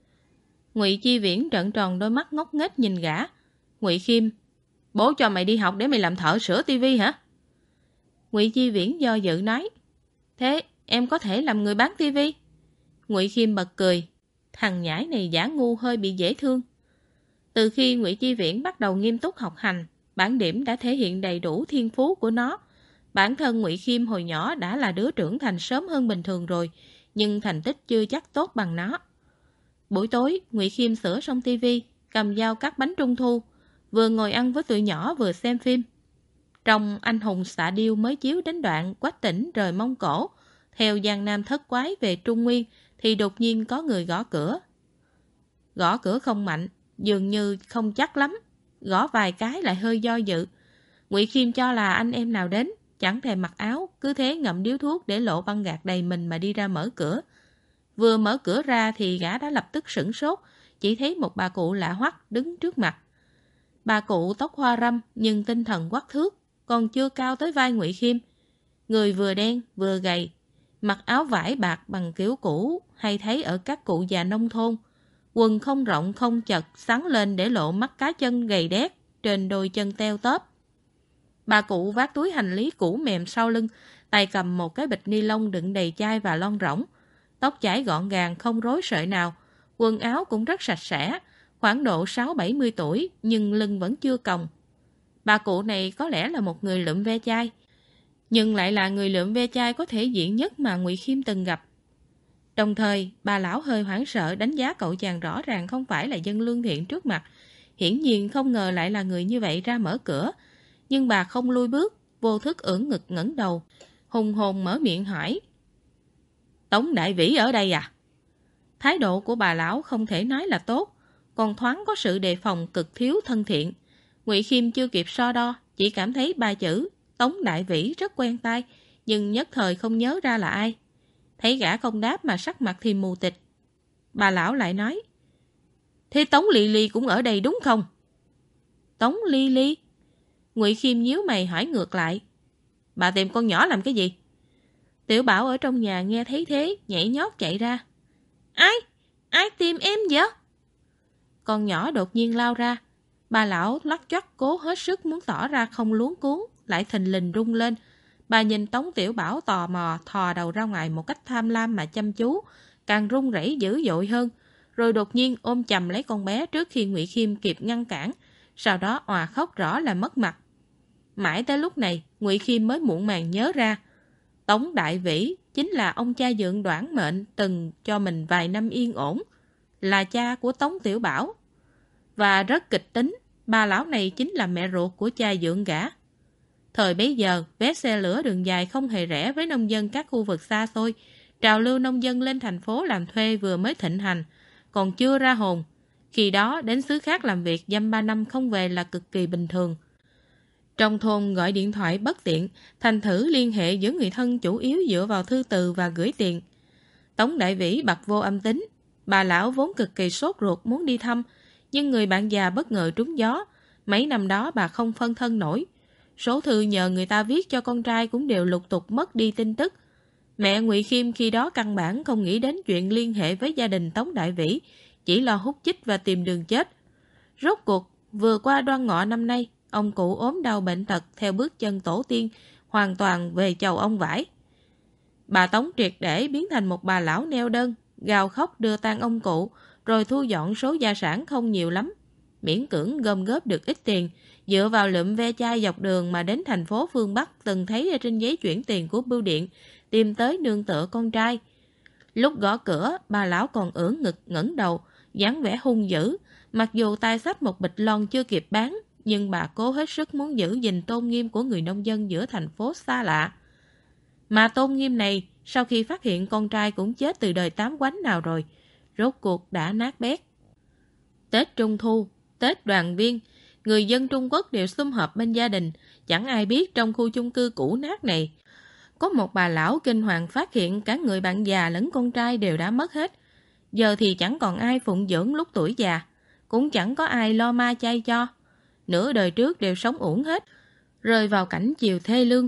Ngụy Chi Viễn trợn tròn đôi mắt ngốc nghếch nhìn gã. Ngụy Khiêm, bố cho mày đi học để mày làm thợ sửa tivi hả? Ngụy Chi Viễn do dự nói, thế em có thể làm người bán tivi? Ngụy Khiêm bật cười, thằng nhãi này giả ngu hơi bị dễ thương. Từ khi Ngụy Chi Viễn bắt đầu nghiêm túc học hành, bản điểm đã thể hiện đầy đủ thiên phú của nó. Bản thân Ngụy Khiêm hồi nhỏ đã là đứa trưởng thành sớm hơn bình thường rồi, nhưng thành tích chưa chắc tốt bằng nó. Buổi tối, Ngụy Khiêm sửa xong tivi, cầm dao cắt bánh trung thu, vừa ngồi ăn với tụi nhỏ vừa xem phim. Trong Anh hùng xạ điêu mới chiếu đến đoạn Quách Tỉnh rời Mông Cổ, theo Giang Nam thất quái về Trung Nguyên, thì đột nhiên có người gõ cửa. Gõ cửa không mạnh, dường như không chắc lắm, gõ vài cái lại hơi do dự. Ngụy Khiêm cho là anh em nào đến, chẳng thèm mặc áo, cứ thế ngậm điếu thuốc để lộ băng gạc đầy mình mà đi ra mở cửa. Vừa mở cửa ra thì gã đã lập tức sửng sốt, chỉ thấy một bà cụ lạ hoắc đứng trước mặt. Bà cụ tóc hoa râm nhưng tinh thần quắc thước, còn chưa cao tới vai Ngụy Khiêm. Người vừa đen vừa gầy, mặc áo vải bạc bằng kiểu cũ hay thấy ở các cụ già nông thôn. Quần không rộng không chật, xắn lên để lộ mắt cá chân gầy đét trên đôi chân teo tóp. Bà cụ vác túi hành lý cũ mềm sau lưng, tay cầm một cái bịch ni lông đựng đầy chai và lon rỗng. Tóc chải gọn gàng không rối sợi nào, quần áo cũng rất sạch sẽ, khoảng độ 6-70 tuổi nhưng lưng vẫn chưa còng. Bà cụ này có lẽ là một người lượm ve chai, nhưng lại là người lượm ve chai có thể diện nhất mà Ngụy Khiêm từng gặp. Đồng thời, bà lão hơi hoảng sợ đánh giá cậu chàng rõ ràng không phải là dân lương thiện trước mặt. Hiển nhiên không ngờ lại là người như vậy ra mở cửa. Nhưng bà không lui bước, vô thức ưỡn ngực ngẩng đầu, hùng hồn mở miệng hỏi. Tống Đại Vĩ ở đây à? Thái độ của bà lão không thể nói là tốt, còn thoáng có sự đề phòng cực thiếu thân thiện. Ngụy Khiêm chưa kịp so đo, chỉ cảm thấy ba chữ Tống Đại Vĩ rất quen tai, nhưng nhất thời không nhớ ra là ai. Thấy gã không đáp mà sắc mặt thì mù tịch. Bà lão lại nói, thế Tống Ly Ly cũng ở đây đúng không? Tống Ly Ly? Ngụy Khiêm nhíu mày hỏi ngược lại, bà tìm con nhỏ làm cái gì? Tiểu Bảo ở trong nhà nghe thấy thế, nhảy nhót chạy ra. Ai? Ai tìm em vậy? Con nhỏ đột nhiên lao ra. Bà lão lắc choắt cố hết sức muốn tỏ ra không luống cuống, lại thình lình rung lên. Bà nhìn Tống Tiểu Bảo tò mò thò đầu ra ngoài một cách tham lam mà chăm chú, càng run rẩy dữ dội hơn, rồi đột nhiên ôm chầm lấy con bé trước khi Ngụy Khiêm kịp ngăn cản, sau đó òa khóc rõ là mất mặt. Mãi tới lúc này, Ngụy Khiêm mới muộn màng nhớ ra, Tống Đại Vĩ chính là ông cha dượng đoản mệnh từng cho mình vài năm yên ổn, là cha của Tống Tiểu Bảo. Và rất kịch tính, bà lão này chính là mẹ ruột của cha dượng gã. Thời bấy giờ, vé xe lửa đường dài không hề rẻ với nông dân các khu vực xa xôi. Trào lưu nông dân lên thành phố làm thuê vừa mới thịnh hành, còn chưa ra hồn. Khi đó, đến xứ khác làm việc dăm 3 năm không về là cực kỳ bình thường. Trong thôn gọi điện thoại bất tiện, thành thử liên hệ giữa người thân chủ yếu dựa vào thư từ và gửi tiền. Tống Đại Vĩ bật vô âm tính. Bà lão vốn cực kỳ sốt ruột muốn đi thăm, nhưng người bạn già bất ngờ trúng gió. Mấy năm đó bà không phân thân nổi. Số thư nhờ người ta viết cho con trai cũng đều lục tục mất đi tin tức. Mẹ Ngụy Khiêm khi đó căn bản không nghĩ đến chuyện liên hệ với gia đình Tống Đại Vĩ, chỉ lo hút chích và tìm đường chết. Rốt cuộc, vừa qua Đoan Ngọ năm nay, ông cụ ốm đau bệnh tật theo bước chân tổ tiên, hoàn toàn về chầu ông vải. Bà Tống triệt để biến thành một bà lão neo đơn, gào khóc đưa tang ông cụ, rồi thu dọn số gia sản không nhiều lắm. Miễn cưỡng gom góp được ít tiền, dựa vào lượm ve chai dọc đường mà đến thành phố phương Bắc từng thấy ở trên giấy chuyển tiền của bưu điện, tìm tới nương tựa con trai. Lúc gõ cửa, bà lão còn ưỡn ngực ngẩng đầu, dáng vẻ hung dữ, mặc dù tay xách một bịch lon chưa kịp bán, nhưng bà cố hết sức muốn giữ gìn tôn nghiêm của người nông dân giữa thành phố xa lạ. Mà Tôn Nghiêm này, sau khi phát hiện con trai cũng chết từ đời tám quánh nào rồi, rốt cuộc đã nát bét. Tết Trung Thu, Tết đoàn viên, người dân Trung Quốc đều sum họp bên gia đình. Chẳng ai biết trong khu chung cư cũ nát này, có một bà lão kinh hoàng phát hiện cả người bạn già lẫn con trai đều đã mất hết. Giờ thì chẳng còn ai phụng dưỡng lúc tuổi già, cũng chẳng có ai lo ma chay cho. Nửa đời trước đều sống uổng hết, rơi vào cảnh chiều thê lương.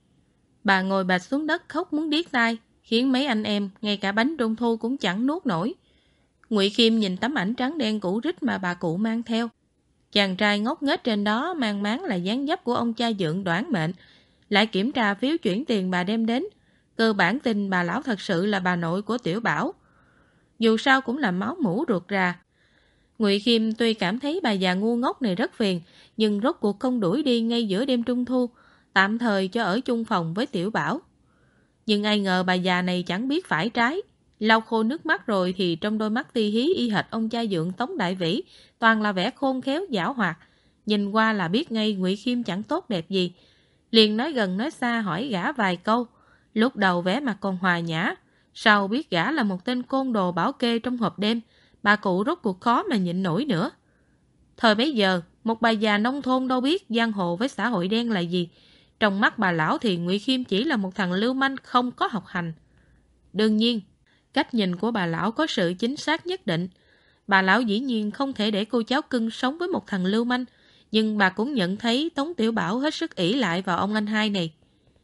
Bà ngồi bệt xuống đất khóc muốn điếc tai, khiến mấy anh em ngay cả bánh trung thu cũng chẳng nuốt nổi. Ngụy Khiêm nhìn tấm ảnh trắng đen cũ rích mà bà cụ mang theo. Chàng trai ngốc nghếch trên đó mang máng là dáng dấp của ông cha dượng đoản mệnh. Lại kiểm tra phiếu chuyển tiền bà đem đến, cơ bản tin bà lão thật sự là bà nội của Tiểu Bảo. Dù sao cũng là máu mủ ruột rà. Ngụy Khiêm tuy cảm thấy bà già ngu ngốc này rất phiền, nhưng rốt cuộc không đuổi đi ngay giữa đêm trung thu, tạm thời cho ở chung phòng với Tiểu Bảo. Nhưng ai ngờ bà già này chẳng biết phải trái. Lau khô nước mắt rồi thì trong đôi mắt ti hí y hệt ông cha dượng Tống Đại Vĩ, toàn là vẻ khôn khéo giảo hoạt. Nhìn qua là biết ngay Ngụy Khiêm chẳng tốt đẹp gì. Liền nói gần nói xa hỏi gã vài câu. Lúc đầu vẻ mặt còn hòa nhã, sau biết gã là một tên côn đồ bảo kê trong hộp đêm, bà cụ rốt cuộc khó mà nhịn nổi nữa. Thời bấy giờ, một bà già nông thôn đâu biết giang hồ với xã hội đen là gì. Trong mắt bà lão thì Ngụy Khiêm chỉ là một thằng lưu manh không có học hành. Đương nhiên, cách nhìn của bà lão có sự chính xác nhất định. Bà lão dĩ nhiên không thể để cô cháu cưng sống với một thằng lưu manh, nhưng bà cũng nhận thấy Tống Tiểu Bảo hết sức ỷ lại vào ông anh hai này.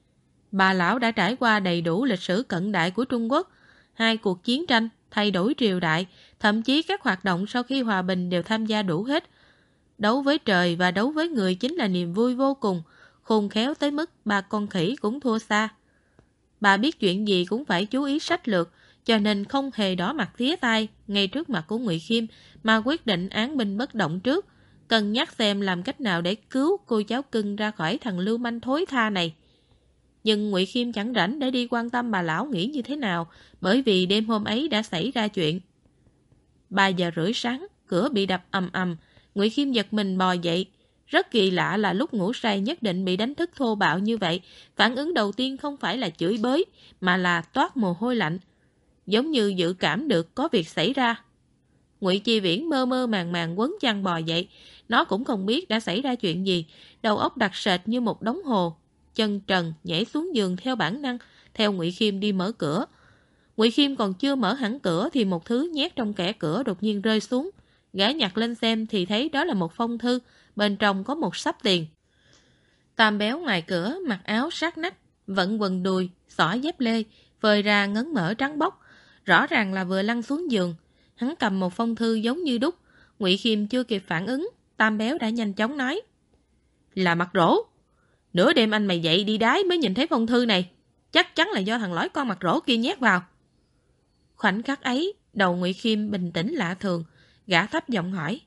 Bà lão đã trải qua đầy đủ lịch sử cận đại của Trung Quốc, 2 cuộc chiến tranh, thay đổi triều đại, thậm chí các hoạt động sau khi hòa bình đều tham gia đủ hết. Đấu với trời và đấu với người chính là niềm vui vô cùng, khôn khéo tới mức bà con khỉ cũng thua xa. Bà biết chuyện gì cũng phải chú ý sách lược, cho nên không hề đỏ mặt tía tai ngay trước mặt của Ngụy Khiêm mà quyết định án binh bất động trước, cân nhắc xem làm cách nào để cứu cô cháu cưng ra khỏi thằng lưu manh thối tha này. Nhưng Ngụy Khiêm chẳng rảnh để đi quan tâm bà lão nghĩ như thế nào, bởi vì đêm hôm ấy đã xảy ra chuyện. 3 giờ rưỡi sáng, cửa bị đập ầm ầm, Ngụy Khiêm giật mình bò dậy. Rất kỳ lạ là lúc ngủ say nhất định bị đánh thức thô bạo như vậy, phản ứng đầu tiên không phải là chửi bới, mà là toát mồ hôi lạnh. Giống như dự cảm được có việc xảy ra. Ngụy Chi Viễn mơ mơ màng màng quấn chăn bò dậy, nó cũng không biết đã xảy ra chuyện gì, đầu óc đặc sệt như một đống hồ. Chân trần nhảy xuống giường theo bản năng, theo Ngụy Khiêm đi mở cửa. Ngụy Khiêm còn chưa mở hẳn cửa thì một thứ nhét trong kẽ cửa đột nhiên rơi xuống. Gã nhặt lên xem thì thấy đó là một phong thư, bên trong có một xấp tiền. Tam Béo ngoài cửa mặc áo sát nách, vận quần đùi, xỏ dép lê, phơi ra ngấn mỡ trắng bóc, rõ ràng là vừa lăn xuống giường. Hắn cầm một phong thư giống như đúc. Ngụy Khiêm chưa kịp phản ứng, Tam Béo đã nhanh chóng nói: "Là Mặt Rỗ. Nửa đêm anh mày dậy đi đái mới nhìn thấy phong thư này. Chắc chắn là do thằng lõi con Mặt Rỗ kia nhét vào." Khoảnh khắc ấy, đầu Ngụy Khiêm bình tĩnh lạ thường, gã thấp giọng hỏi: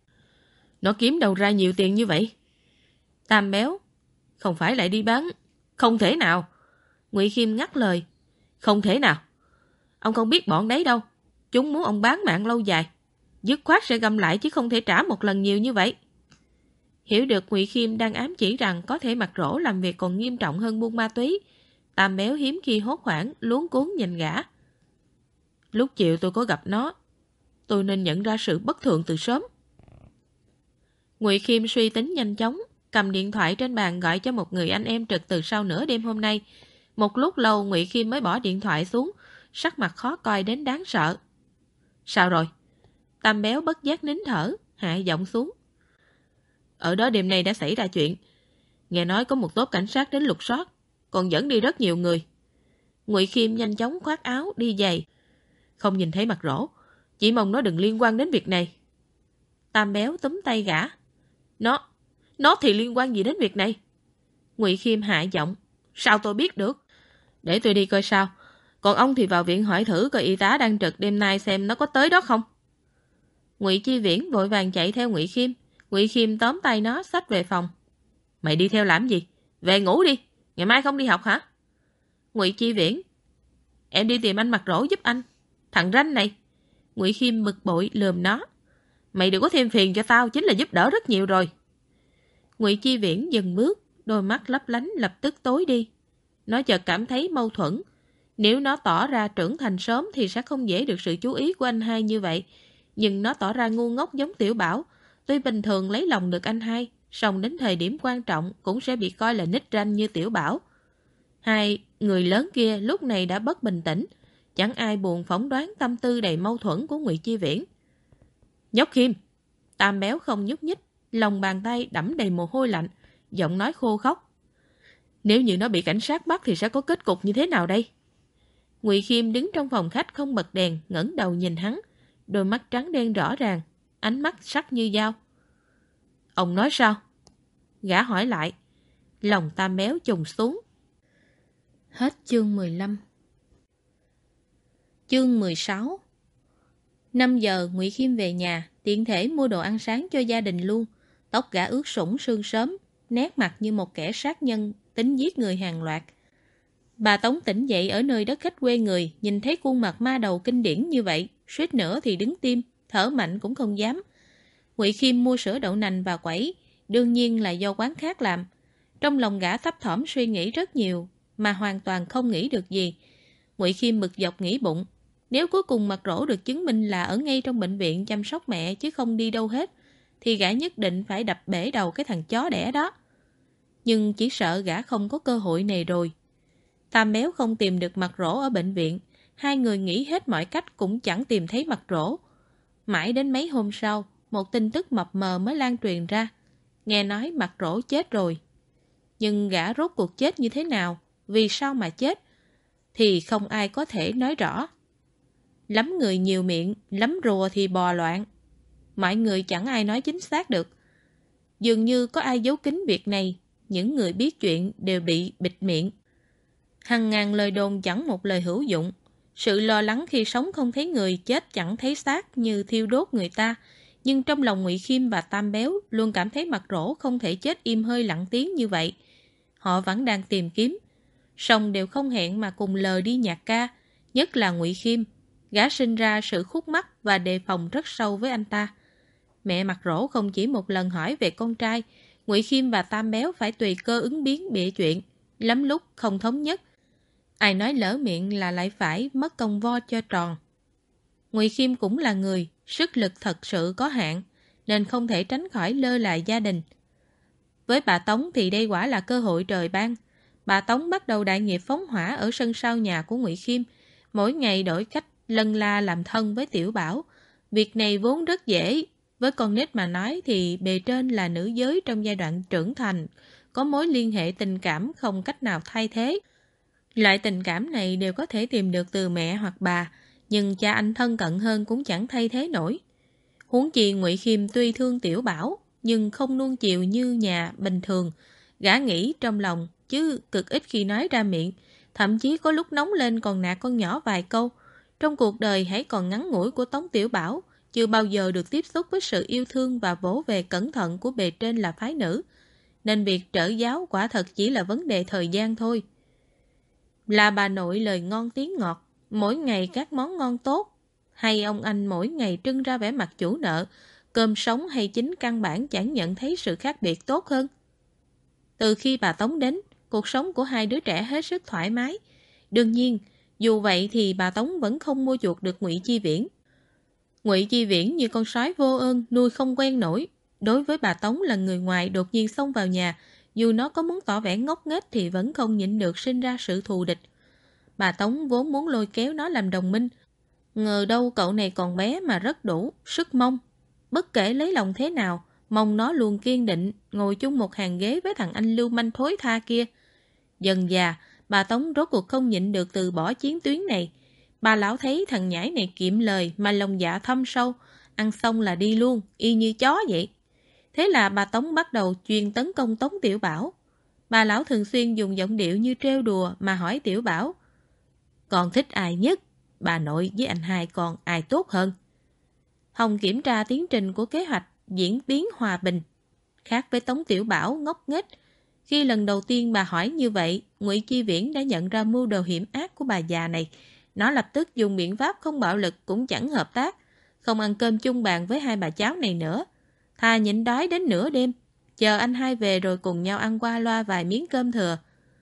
"Nó kiếm đâu ra nhiều tiền như vậy?" Tam Béo: "Không phải lại đi bán?" "Không thể nào." Ngụy Khiêm ngắt lời: "Không thể nào. Ông không biết bọn đấy đâu. Chúng muốn ông bán mạng lâu dài. Dứt khoát sẽ găm lại chứ không thể trả một lần nhiều như vậy." Hiểu được Ngụy Khiêm đang ám chỉ rằng có thể Mặt Rỗ làm việc còn nghiêm trọng hơn buôn ma túy, Tam Béo hiếm khi hốt hoảng, luống cuống nhìn gã. "Lúc chiều tôi có gặp nó. Tôi nên nhận ra sự bất thường từ sớm." Ngụy Khiêm suy tính nhanh chóng, cầm điện thoại trên bàn gọi cho một người anh em trực từ sau nửa đêm hôm nay. Một lúc lâu Ngụy Khiêm mới bỏ điện thoại xuống, sắc mặt khó coi đến đáng sợ. "Sao rồi?" Tam Béo bất giác nín thở, hạ giọng xuống. "Ở đó đêm nay đã xảy ra chuyện. Nghe nói có một tốp cảnh sát đến lục soát, còn dẫn đi rất nhiều người." Ngụy Khiêm nhanh chóng khoác áo, đi giày. "Không nhìn thấy Mặt Rỗ, chỉ mong nó đừng liên quan đến việc này." Tam Béo túm tay gã. Nó thì liên quan gì đến việc này?" Ngụy Khiêm hạ giọng. "Sao tôi biết được? Để tôi đi coi sao. Còn ông thì vào viện hỏi thử coi y tá đang trực đêm nay xem nó có tới đó không." Ngụy Chi Viễn vội vàng chạy theo Ngụy Khiêm. Ngụy Khiêm tóm tay nó xách về phòng. "Mày đi theo làm gì? Về ngủ đi. Ngày mai không đi học hả?" Ngụy Chi Viễn: "Em đi tìm anh Mặt Rỗ giúp anh. Thằng ranh này." Ngụy Khiêm bực bội lườm nó. "Mày đừng có thêm phiền cho tao, chính là giúp đỡ rất nhiều rồi." Ngụy Chi Viễn dừng bước, đôi mắt lấp lánh lập tức tối đi. nó chợt cảm thấy mâu thuẫn. Nếu nó tỏ ra trưởng thành sớm thì sẽ không dễ được sự chú ý của anh hai như vậy. Nhưng nó tỏ ra ngu ngốc giống Tiểu Bảo. Tuy bình thường lấy lòng được anh hai, song đến thời điểm quan trọng cũng sẽ bị coi là nít ranh như Tiểu Bảo. Hai người lớn kia lúc này đã bất bình tĩnh, chẳng ai buồn phỏng đoán tâm tư đầy mâu thuẫn của Ngụy Chi Viễn. Nhóc Khiêm! Tam Béo không nhúc nhích, lòng bàn tay đẫm đầy mồ hôi lạnh, giọng nói khô khốc. Nếu như nó bị cảnh sát bắt thì sẽ có kết cục như thế nào đây? Ngụy Khiêm đứng trong phòng khách không bật đèn, ngẩng đầu nhìn hắn, đôi mắt trắng đen rõ ràng, ánh mắt sắc như dao. Ông nói sao? Gã hỏi lại. Lòng Tam Béo trùng xuống. Hết chương 15. Chương 16. 5 giờ Ngụy Khiêm về nhà, tiện thể mua đồ ăn sáng cho gia đình luôn. Tóc gã ướt sũng sương sớm, nét mặt như một kẻ sát nhân, tính giết người hàng loạt. Bà Tống tỉnh dậy ở nơi đất khách quê người, nhìn thấy khuôn mặt ma đầu kinh điển như vậy, suýt nữa thì đứng tim, thở mạnh cũng không dám. Ngụy Khiêm mua sữa đậu nành và quẩy, đương nhiên là do quán khác làm. Trong lòng gã thấp thỏm suy nghĩ rất nhiều, mà hoàn toàn không nghĩ được gì. Ngụy Khiêm bực dọc nghĩ bụng, nếu cuối cùng Mặt Rỗ được chứng minh là ở ngay trong bệnh viện chăm sóc mẹ chứ không đi đâu hết, thì gã nhất định phải đập bể đầu cái thằng chó đẻ đó. Nhưng chỉ sợ gã không có cơ hội này rồi. Tam Béo không tìm được Mặt Rỗ ở bệnh viện, hai người nghĩ hết mọi cách cũng chẳng tìm thấy Mặt Rỗ. Mãi đến mấy hôm sau, một tin tức mập mờ mới lan truyền ra. Nghe nói Mặt Rỗ chết rồi. Nhưng gã rốt cuộc chết như thế nào, vì sao mà chết, thì không ai có thể nói rõ. Lắm người nhiều miệng, lắm rùa thì bò loạn. Mọi người chẳng ai nói chính xác được. Dường như có ai giấu kín việc này, những người biết chuyện đều bị bịt miệng. Hàng ngàn lời đồn chẳng một lời hữu dụng. Sự lo lắng khi sống không thấy người, chết chẳng thấy xác như thiêu đốt người ta. Nhưng trong lòng Ngụy Khiêm và Tam Béo luôn cảm thấy Mặt Rỗ không thể chết im hơi lặng tiếng như vậy. Họ vẫn đang tìm kiếm, song đều không hẹn mà cùng lờ đi nhạc ca, nhất là Ngụy Khiêm. Gã sinh ra sự khúc mắc và đề phòng rất sâu với anh ta. Mẹ Mặt Rỗ không chỉ một lần hỏi về con trai, Ngụy Khiêm và Tam Béo phải tùy cơ ứng biến bịa chuyện, lắm lúc không thống nhất. Ai nói lỡ miệng là lại phải mất công vo cho tròn. Ngụy Khiêm cũng là người, sức lực thật sự có hạn, nên không thể tránh khỏi lơ là gia đình. Với bà Tống thì đây quả là cơ hội trời ban. Bà Tống bắt đầu đại nghiệp phóng hỏa ở sân sau nhà của Ngụy Khiêm, mỗi ngày đổi cách lân la làm thân với Tiểu Bảo. Việc này vốn rất dễ, với con nít mà nói thì bề trên là nữ giới trong giai đoạn trưởng thành, có mối liên hệ tình cảm không cách nào thay thế. Loại tình cảm này đều có thể tìm được từ mẹ hoặc bà, nhưng cha anh thân cận hơn cũng chẳng thay thế nổi. Huống chi Ngụy Khiêm tuy thương Tiểu Bảo, nhưng không nuông chiều như nhà bình thường. Gã nghĩ trong lòng, chứ cực ít khi nói ra miệng, thậm chí có lúc nóng lên còn nạt con nhỏ vài câu. Trong cuộc đời hãy còn ngắn ngủi của Tống Tiểu Bảo, chưa bao giờ được tiếp xúc với sự yêu thương và vỗ về cẩn thận của bề trên là phái nữ, nên việc trở giáo quả thật chỉ là vấn đề thời gian thôi. Là bà nội lời ngon tiếng ngọt, mỗi ngày các món ngon tốt, hay ông anh mỗi ngày trưng ra vẻ mặt chủ nợ, cơm sống hay chính căn bản chẳng nhận thấy sự khác biệt tốt hơn. Từ khi bà Tống đến, cuộc sống của hai đứa trẻ hết sức thoải mái. Đương nhiên, dù vậy thì bà Tống vẫn không mua chuộc được Ngụy Chi Viễn. Ngụy Chi Viễn như con sói vô ơn, nuôi không quen nổi. Đối với bà Tống là người ngoài đột nhiên xông vào nhà, dù nó có muốn tỏ vẻ ngốc nghếch thì vẫn không nhịn được sinh ra sự thù địch. Bà Tống vốn muốn lôi kéo nó làm đồng minh. Ngờ đâu cậu này còn bé mà rất đủ, sức mông. Bất kể lấy lòng thế nào, mong nó luôn kiên định, ngồi chung một hàng ghế với thằng anh lưu manh thối tha kia. Dần dà, bà Tống rốt cuộc không nhịn được từ bỏ chiến tuyến này. Bà lão thấy thằng nhãi này kiệm lời mà lòng dạ thâm sâu, ăn xong là đi luôn, y như chó vậy. Thế là bà Tống bắt đầu chuyên tấn công Tống Tiểu Bảo. Bà lão thường xuyên dùng giọng điệu như trêu đùa mà hỏi Tiểu Bảo: con thích ai nhất? Bà nội với anh hai con ai tốt hơn? Hồng kiểm tra tiến trình của kế hoạch diễn biến hòa bình. Khác với Tống Tiểu Bảo ngốc nghếch, khi lần đầu tiên bà hỏi như vậy, Ngụy Chi Viễn đã nhận ra mưu đồ hiểm ác của bà già này. Nó lập tức dùng biện pháp không bạo lực cũng chẳng hợp tác, không ăn cơm chung bàn với hai bà cháu này nữa. Thà nhịn đói đến nửa đêm, chờ anh hai về rồi cùng nhau ăn qua loa vài miếng cơm thừa.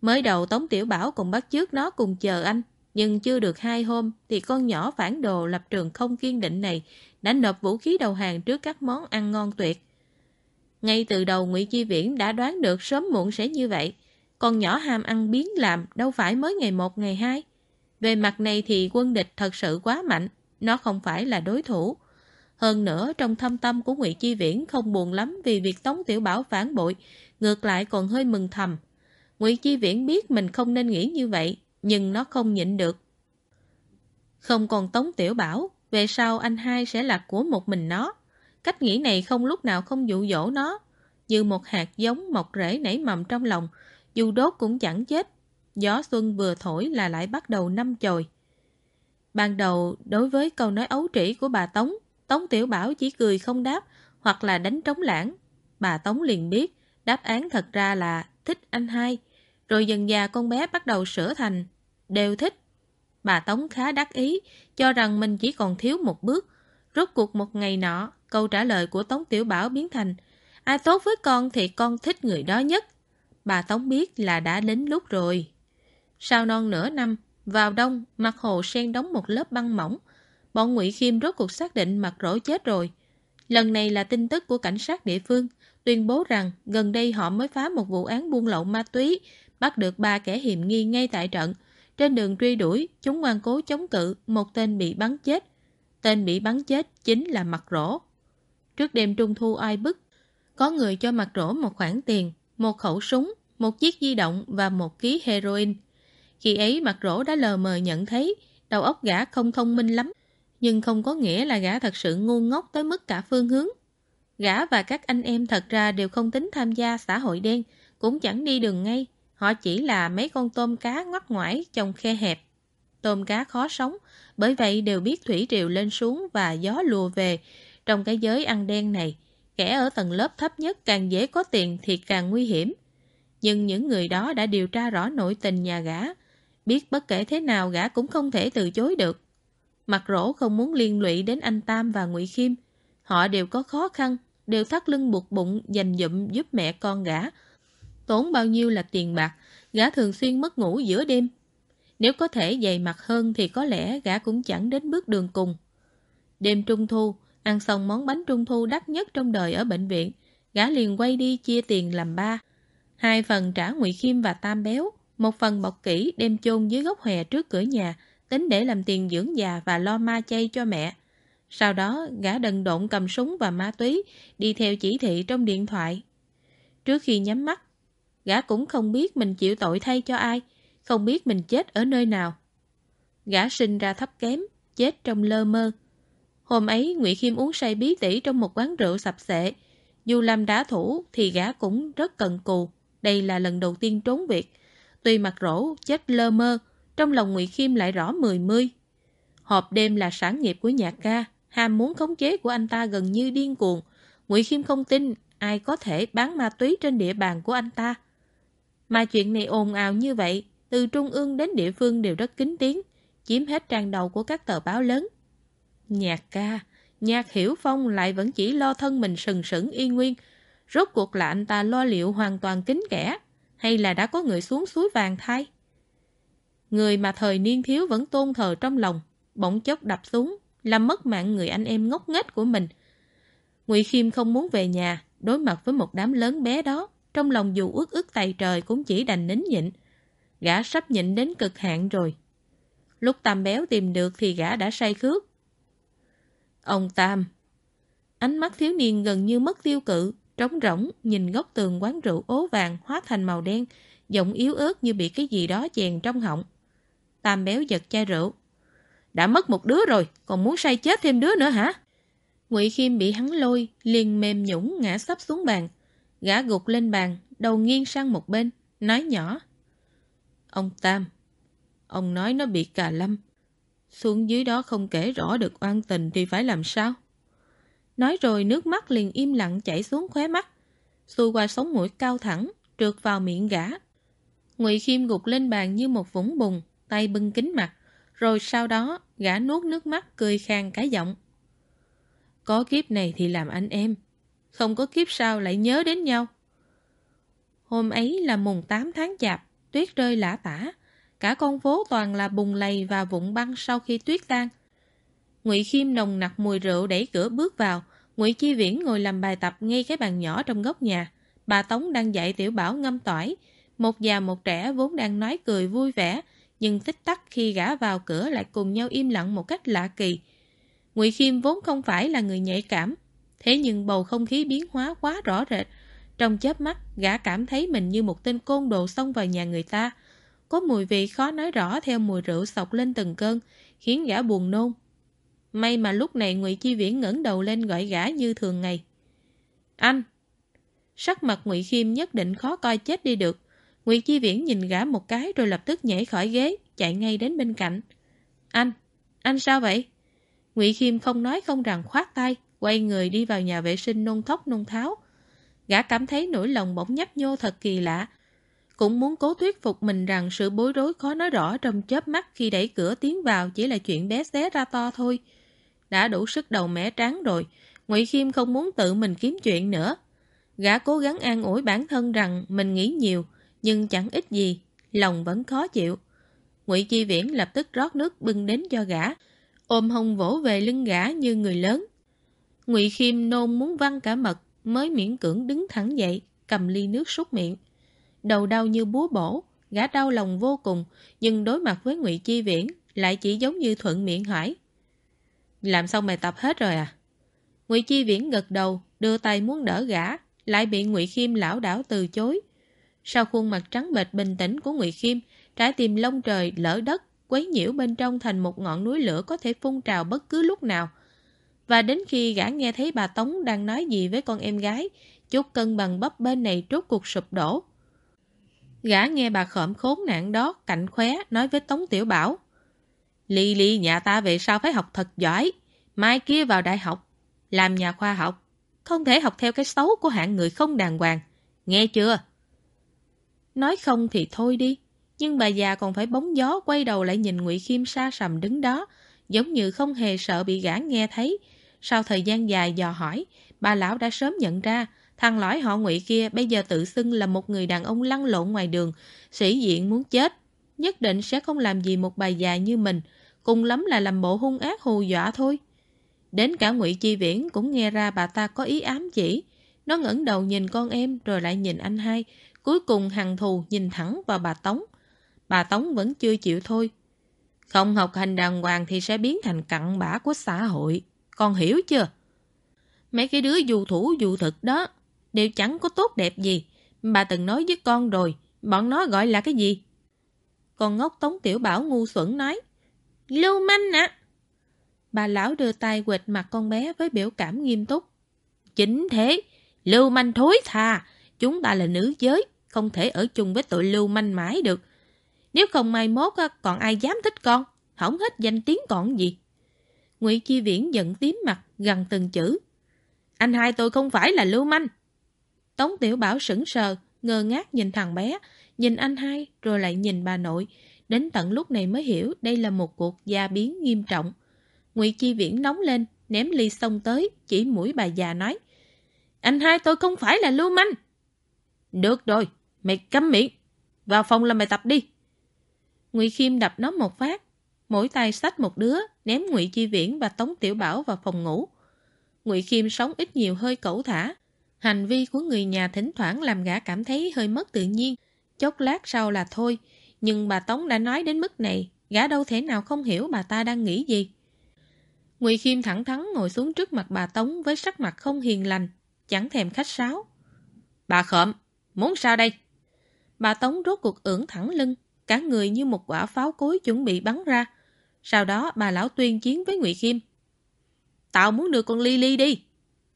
Mới đầu Tống Tiểu Bảo còn bắt chước nó cùng chờ anh, nhưng chưa được 2 hôm thì con nhỏ phản đồ lập trường không kiên định này đã nộp vũ khí đầu hàng trước các món ăn ngon tuyệt. Ngay từ đầu Ngụy Chi Viễn đã đoán được sớm muộn sẽ như vậy. Con nhỏ ham ăn biến làm đâu phải mới ngày 1 ngày 2. Về mặt này thì quân địch thật sự quá mạnh, nó không phải là đối thủ. Hơn nữa trong thâm tâm của Ngụy Chi Viễn không buồn lắm vì việc Tống Tiểu Bảo phản bội, ngược lại còn hơi mừng thầm. Ngụy Chi Viễn biết mình không nên nghĩ như vậy, nhưng nó không nhịn được. Không còn Tống Tiểu Bảo, về sau anh hai sẽ là của một mình nó. Cách nghĩ này không lúc nào không dụ dỗ nó, như một hạt giống mọc rễ nảy mầm trong lòng, dù đốt cũng chẳng chết. Gió xuân vừa thổi là lại bắt đầu năm chồi. Ban đầu, đối với câu nói ấu trĩ của bà Tống, Tống Tiểu Bảo chỉ cười không đáp, hoặc là đánh trống lãng. Bà Tống liền biết, đáp án thật ra là thích anh hai. Rồi dần dà con bé bắt đầu sửa thành đều thích. Bà Tống khá đắc ý, cho rằng mình chỉ còn thiếu một bước. Rốt cuộc một ngày nọ, câu trả lời của Tống Tiểu Bảo biến thành ai tốt với con thì con thích người đó nhất. Bà Tống biết là đã đến lúc rồi. Sau non nửa năm, vào đông, mặt hồ sen đóng một lớp băng mỏng. Bọn Ngụy Khiêm rốt cuộc xác định Mặt Rỗ chết rồi. Lần này là tin tức của cảnh sát địa phương, tuyên bố rằng gần đây họ mới phá một vụ án buôn lậu ma túy, bắt được 3 kẻ hiểm nghi ngay tại trận. Trên đường truy đuổi, chúng ngoan cố chống cự, một tên bị bắn chết. Tên bị bắn chết chính là Mặt Rỗ. Trước đêm trung thu oi bức, có người cho Mặt Rỗ một khoản tiền, một khẩu súng, một chiếc di động và 1 ký heroin. Khi ấy Mặt Rỗ đã lờ mờ nhận thấy đầu óc gã không thông minh lắm, nhưng không có nghĩa là gã thật sự ngu ngốc tới mức cả phương hướng. Gã và các anh em thật ra đều không tính tham gia xã hội đen, cũng chẳng đi đường ngay. Họ chỉ là mấy con tôm cá ngoắt ngoải trong khe hẹp. Tôm cá khó sống, bởi vậy đều biết thủy triều lên xuống và gió lùa về. Trong cái giới ăn đen này, kẻ ở tầng lớp thấp nhất càng dễ có tiền thì càng nguy hiểm. Nhưng những người đó đã điều tra rõ nội tình nhà gã, biết bất kể thế nào gã cũng không thể từ chối được. Mặt Rỗ không muốn liên lụy đến anh Tam và Ngụy Khiêm. Họ đều có khó khăn, đều thắt lưng buộc bụng dành dụm giúp mẹ con gã. Tốn bao nhiêu là tiền bạc, gã thường xuyên mất ngủ giữa đêm. Nếu có thể dày mặt hơn thì có lẽ gã cũng chẳng đến bước đường cùng. Đêm trung thu, ăn xong món bánh trung thu đắt nhất trong đời ở bệnh viện, gã liền quay đi chia tiền làm 3. 2 phần trả Ngụy Khiêm và Tam Béo, 1 phần bọc kỹ đem chôn dưới gốc hòe trước cửa nhà, tính để làm tiền dưỡng già và lo ma chay cho mẹ. Sau đó, gã đần độn cầm súng và ma túy, đi theo chỉ thị trong điện thoại. Trước khi nhắm mắt, gã cũng không biết mình chịu tội thay cho ai, không biết mình chết ở nơi nào. Gã sinh ra thấp kém, chết trong lơ mơ. Hôm ấy, Ngụy Khiêm uống say bí tỉ trong một quán rượu sập xệ. Dù làm đả thủ thì gã cũng rất cần cù. Đây là lần đầu tiên trốn việc. Tuy Mặt Rỗ chết lơ mơ, trong lòng Ngụy Khiêm lại rõ mười mươi. Hộp đêm là sản nghiệp của nhạc ca, ham muốn khống chế của anh ta gần như điên cuồng. Ngụy Khiêm không tin ai có thể bán ma túy trên địa bàn của anh ta. Mà chuyện này ồn ào như vậy, từ trung ương đến địa phương đều rất kín tiếng, chiếm hết trang đầu của các tờ báo lớn. Nhạc ca, Nhạc Hiểu Phong lại vẫn chỉ lo thân mình sừng sững y nguyên. Rốt cuộc là anh ta lo liệu hoàn toàn kín kẽ, hay là đã có người xuống suối vàng thay? Người mà thời niên thiếu vẫn tôn thờ trong lòng, bỗng chốc đập xuống, làm mất mạng người anh em ngốc nghếch của mình. Ngụy Khiêm không muốn về nhà, đối mặt với một đám lớn bé đó, trong lòng dù uất ức tày trời cũng chỉ đành nín nhịn. Gã sắp nhịn đến cực hạn rồi. Lúc Tam Béo tìm được thì gã đã say khước. Ông Tam. Ánh mắt thiếu niên gần như mất tiêu cự, trống rỗng nhìn góc tường quán rượu ố vàng hóa thành màu đen, giọng yếu ớt như bị cái gì đó chèn trong họng. Tam Béo giật chai rượu. Đã mất một đứa rồi, còn muốn say chết thêm đứa nữa hả? Ngụy Khiêm bị hắn lôi, liền mềm nhũn ngã sấp xuống bàn. Gã gục lên bàn, đầu nghiêng sang một bên, nói nhỏ. Ông Tam, ông nói nó bị cà lâm. Xuống dưới đó không kể rõ được oan tình thì phải làm sao? Nói rồi nước mắt liền im lặng chảy xuống khóe mắt, xuôi qua sống mũi cao thẳng, trượt vào miệng gã. Ngụy Khiêm gục lên bàn như một vũng bùn, tay bưng kính mặt, rồi sau đó gã nuốt nước mắt cười khàn cả giọng. Có kiếp này thì làm anh em, không có kiếp sau lại nhớ đến nhau. Hôm ấy là mùng 8 tháng Chạp, tuyết rơi lả tả. Cả con phố toàn là bùn lầy và vụn băng sau khi tuyết tan. Ngụy Khiêm nồng nặc mùi rượu đẩy cửa bước vào. Ngụy Chi Viễn ngồi làm bài tập ngay cái bàn nhỏ trong góc nhà. Bà Tống đang dạy Tiểu Bảo ngâm tỏi. Một già một trẻ vốn đang nói cười vui vẻ, nhưng tích tắc khi gã vào cửa lại cùng nhau im lặng một cách lạ kỳ. Ngụy Khiêm vốn không phải là người nhạy cảm, thế nhưng bầu không khí biến hóa quá rõ rệt. Trong chớp mắt, gã cảm thấy mình như một tên côn đồ xông vào nhà người ta. Có mùi vị khó nói rõ theo mùi rượu xộc lên từng cơn, khiến gã buồn nôn. May mà lúc này Ngụy Chi Viễn ngẩng đầu lên gọi gã như thường ngày. Anh! Sắc mặt Ngụy Khiêm nhất định khó coi chết đi được. Ngụy Chi Viễn nhìn gã một cái rồi lập tức nhảy khỏi ghế, chạy ngay đến bên cạnh. Anh sao vậy? Ngụy Khiêm không nói không rằng khoát tay, quay người đi vào nhà vệ sinh nôn thốc nôn tháo. Gã cảm thấy nỗi lòng bỗng nhấp nhô thật kỳ lạ. Cũng muốn cố thuyết phục mình rằng sự bối rối khó nói rõ trong chớp mắt khi đẩy cửa tiến vào chỉ là chuyện bé xé ra to thôi. Đã đủ sức đầu mẻ tráng rồi, Ngụy Khiêm không muốn tự mình kiếm chuyện nữa. Gã cố gắng an ủi bản thân rằng mình nghĩ nhiều, nhưng chẳng ích gì, lòng vẫn khó chịu. Ngụy Chi Viễn lập tức rót nước bưng đến cho gã, ôm hông vỗ về lưng gã như người lớn. Ngụy Khiêm nôn muốn văng cả mật, mới miễn cưỡng đứng thẳng dậy, cầm ly nước súc miệng. Đầu đau như búa bổ, gã đau lòng vô cùng, nhưng đối mặt với Ngụy Chi Viễn lại chỉ giống như thuận miệng hỏi. Làm xong bài tập hết rồi à? Ngụy Chi Viễn gật đầu, đưa tay muốn đỡ gã, lại bị Ngụy Khiêm lảo đảo từ chối. Sau khuôn mặt trắng bệch bình tĩnh của Ngụy Khiêm, trái tim lông trời lỡ đất, quấy nhiễu bên trong thành một ngọn núi lửa có thể phun trào bất cứ lúc nào. Và đến khi gã nghe thấy bà Tống đang nói gì với con em gái, chút cân bằng bấp bênh này rốt cuộc sụp đổ. Gã nghe bà khởm khốn nạn đó cạnh khóe nói với Tống Tiểu Bảo. Ly Ly nhà ta về sau phải học thật giỏi, mai kia vào đại học, làm nhà khoa học, không thể học theo cái xấu của hạng người không đàng hoàng, nghe chưa? Nói không thì thôi đi, nhưng bà già còn phải bóng gió quay đầu lại nhìn Ngụy Khiêm xa sầm đứng đó, giống như không hề sợ bị gã nghe thấy. Sau thời gian dài dò hỏi, bà lão đã sớm nhận ra thằng lõi họ Ngụy kia bây giờ tự xưng là một người đàn ông lăn lộn ngoài đường, sĩ diện muốn chết, nhất định sẽ không làm gì một bà già như mình, cùng lắm là làm bộ hung ác hù dọa thôi. Đến cả Ngụy Chi Viễn cũng nghe ra bà ta có ý ám chỉ. Nó ngẩng đầu nhìn con em rồi lại nhìn anh hai, cuối cùng hằn thù nhìn thẳng vào bà Tống. Bà Tống vẫn chưa chịu thôi. Không học hành đàng hoàng thì sẽ biến thành cặn bã của xã hội. Con hiểu chưa? Mấy cái đứa du thủ du thực đó đều chẳng có tốt đẹp gì. Bà từng nói với con rồi, bọn nó gọi là cái gì? Con ngốc Tống Tiểu Bảo ngu xuẩn nói. Lưu manh ạ! Bà lão đưa tay quệt mặt con bé với biểu cảm nghiêm túc. Chính thế, lưu manh thối tha. Chúng ta là nữ giới, không thể ở chung với tội lưu manh mãi được. Nếu không mai mốt còn ai dám thích con, hỏng hết danh tiếng còn gì. Ngụy Chi Viễn giận tím mặt, gằn từng chữ. Anh hai tôi không phải là lưu manh. Tống Tiểu Bảo sững sờ, ngơ ngác nhìn thằng bé, nhìn anh hai rồi lại nhìn bà nội. Đến tận lúc này mới hiểu đây là một cuộc gia biến nghiêm trọng. Ngụy Chi Viễn nóng lên, ném ly xông tới, chỉ mũi bà già nói. Anh hai tôi không phải là lưu manh. Được rồi, mày câm miệng. Vào phòng làm bài tập đi. Ngụy Khiêm đập nó một phát. Mỗi tay xách một đứa, ném Ngụy Chi Viễn và Tống Tiểu Bảo vào phòng ngủ. Ngụy Khiêm sống ít nhiều hơi cẩu thả. Hành vi của người nhà thỉnh thoảng làm gã cảm thấy hơi mất tự nhiên. Chốc lát sau là thôi. Nhưng bà Tống đã nói đến mức này, gã đâu thể nào không hiểu bà ta đang nghĩ gì. Ngụy Khiêm thẳng thắn ngồi xuống trước mặt bà Tống với sắc mặt không hiền lành, chẳng thèm khách sáo. Bà Khộm, muốn sao đây? Bà Tống rốt cuộc ưỡn thẳng lưng, cả người như một quả pháo cối chuẩn bị bắn ra. Sau đó bà lão tuyên chiến với Ngụy Khiêm. Tao muốn đưa con Ly Ly đi.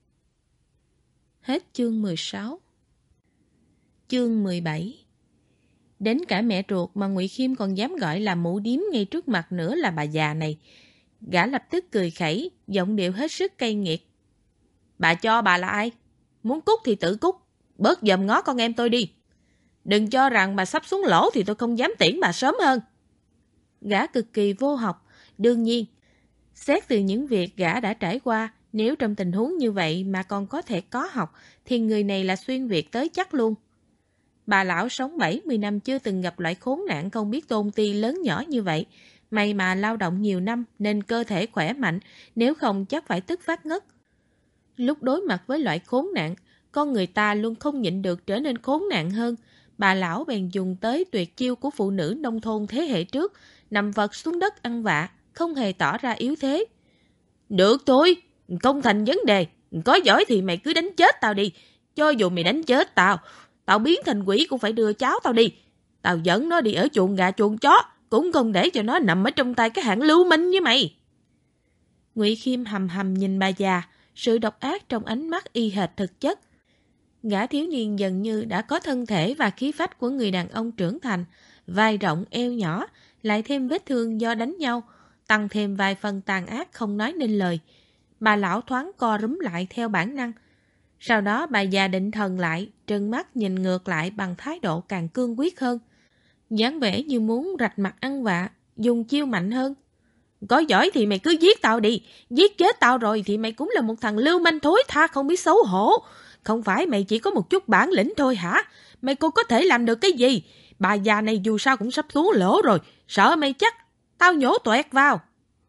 Hết chương 16. Chương 17. Đến cả mẹ ruột mà Ngụy Khiêm còn dám gọi là mụ điếm ngay trước mặt nữa là bà già này. Gã lập tức cười khẩy, giọng điệu hết sức cay nghiệt. Bà cho bà là ai? Muốn cút thì tự cút, bớt dòm ngó con em tôi đi. Đừng cho rằng bà sắp xuống lỗ thì tôi không dám tiễn bà sớm hơn. Gã cực kỳ vô học, đương nhiên. Xét từ những việc gã đã trải qua, nếu trong tình huống như vậy mà còn có thể có học, thì người này là xuyên Việt tới chắc luôn. Bà lão sống 70 năm chưa từng gặp loại khốn nạn không biết tôn ti lớn nhỏ như vậy. May mà lao động nhiều năm nên cơ thể khỏe mạnh, nếu không chắc phải tức phát ngất. Lúc đối mặt với loại khốn nạn, con người ta luôn không nhịn được trở nên khốn nạn hơn. Bà lão bèn dùng tới tuyệt chiêu của phụ nữ nông thôn thế hệ trước, nằm vật xuống đất ăn vạ, không hề tỏ ra yếu thế. Được thôi, không thành vấn đề. Có giỏi thì mày cứ đánh chết tao đi. Cho dù mày đánh chết tao, tao biến thành quỷ cũng phải đưa cháu tao đi. Tao dẫn nó đi ở chuồng gà chuồng chó, cũng không để cho nó nằm ở trong tay cái hạng lưu manh như mày. Ngụy Khiêm hầm hầm nhìn bà già, sự độc ác trong ánh mắt y hệt thực chất. Gã thiếu niên dần như đã có thân thể và khí phách của người đàn ông trưởng thành, vai rộng eo nhỏ, lại thêm vết thương do đánh nhau, tăng thêm vài phần tàn ác không nói nên lời. Bà lão thoáng co rúm lại theo bản năng. Sau đó bà già định thần lại, trừng mắt nhìn ngược lại bằng thái độ càng cương quyết hơn. Dáng vẻ như muốn rạch mặt ăn vạ, dùng chiêu mạnh hơn. Có giỏi thì mày cứ giết tao đi, giết chết tao rồi thì mày cũng là một thằng lưu manh thối tha không biết xấu hổ. Không phải mày chỉ có một chút bản lĩnh thôi hả? Mày cô có thể làm được cái gì? Bà già này dù sao cũng sắp xuống lỗ rồi, sợ mày chắc, tao nhổ toẹt vào.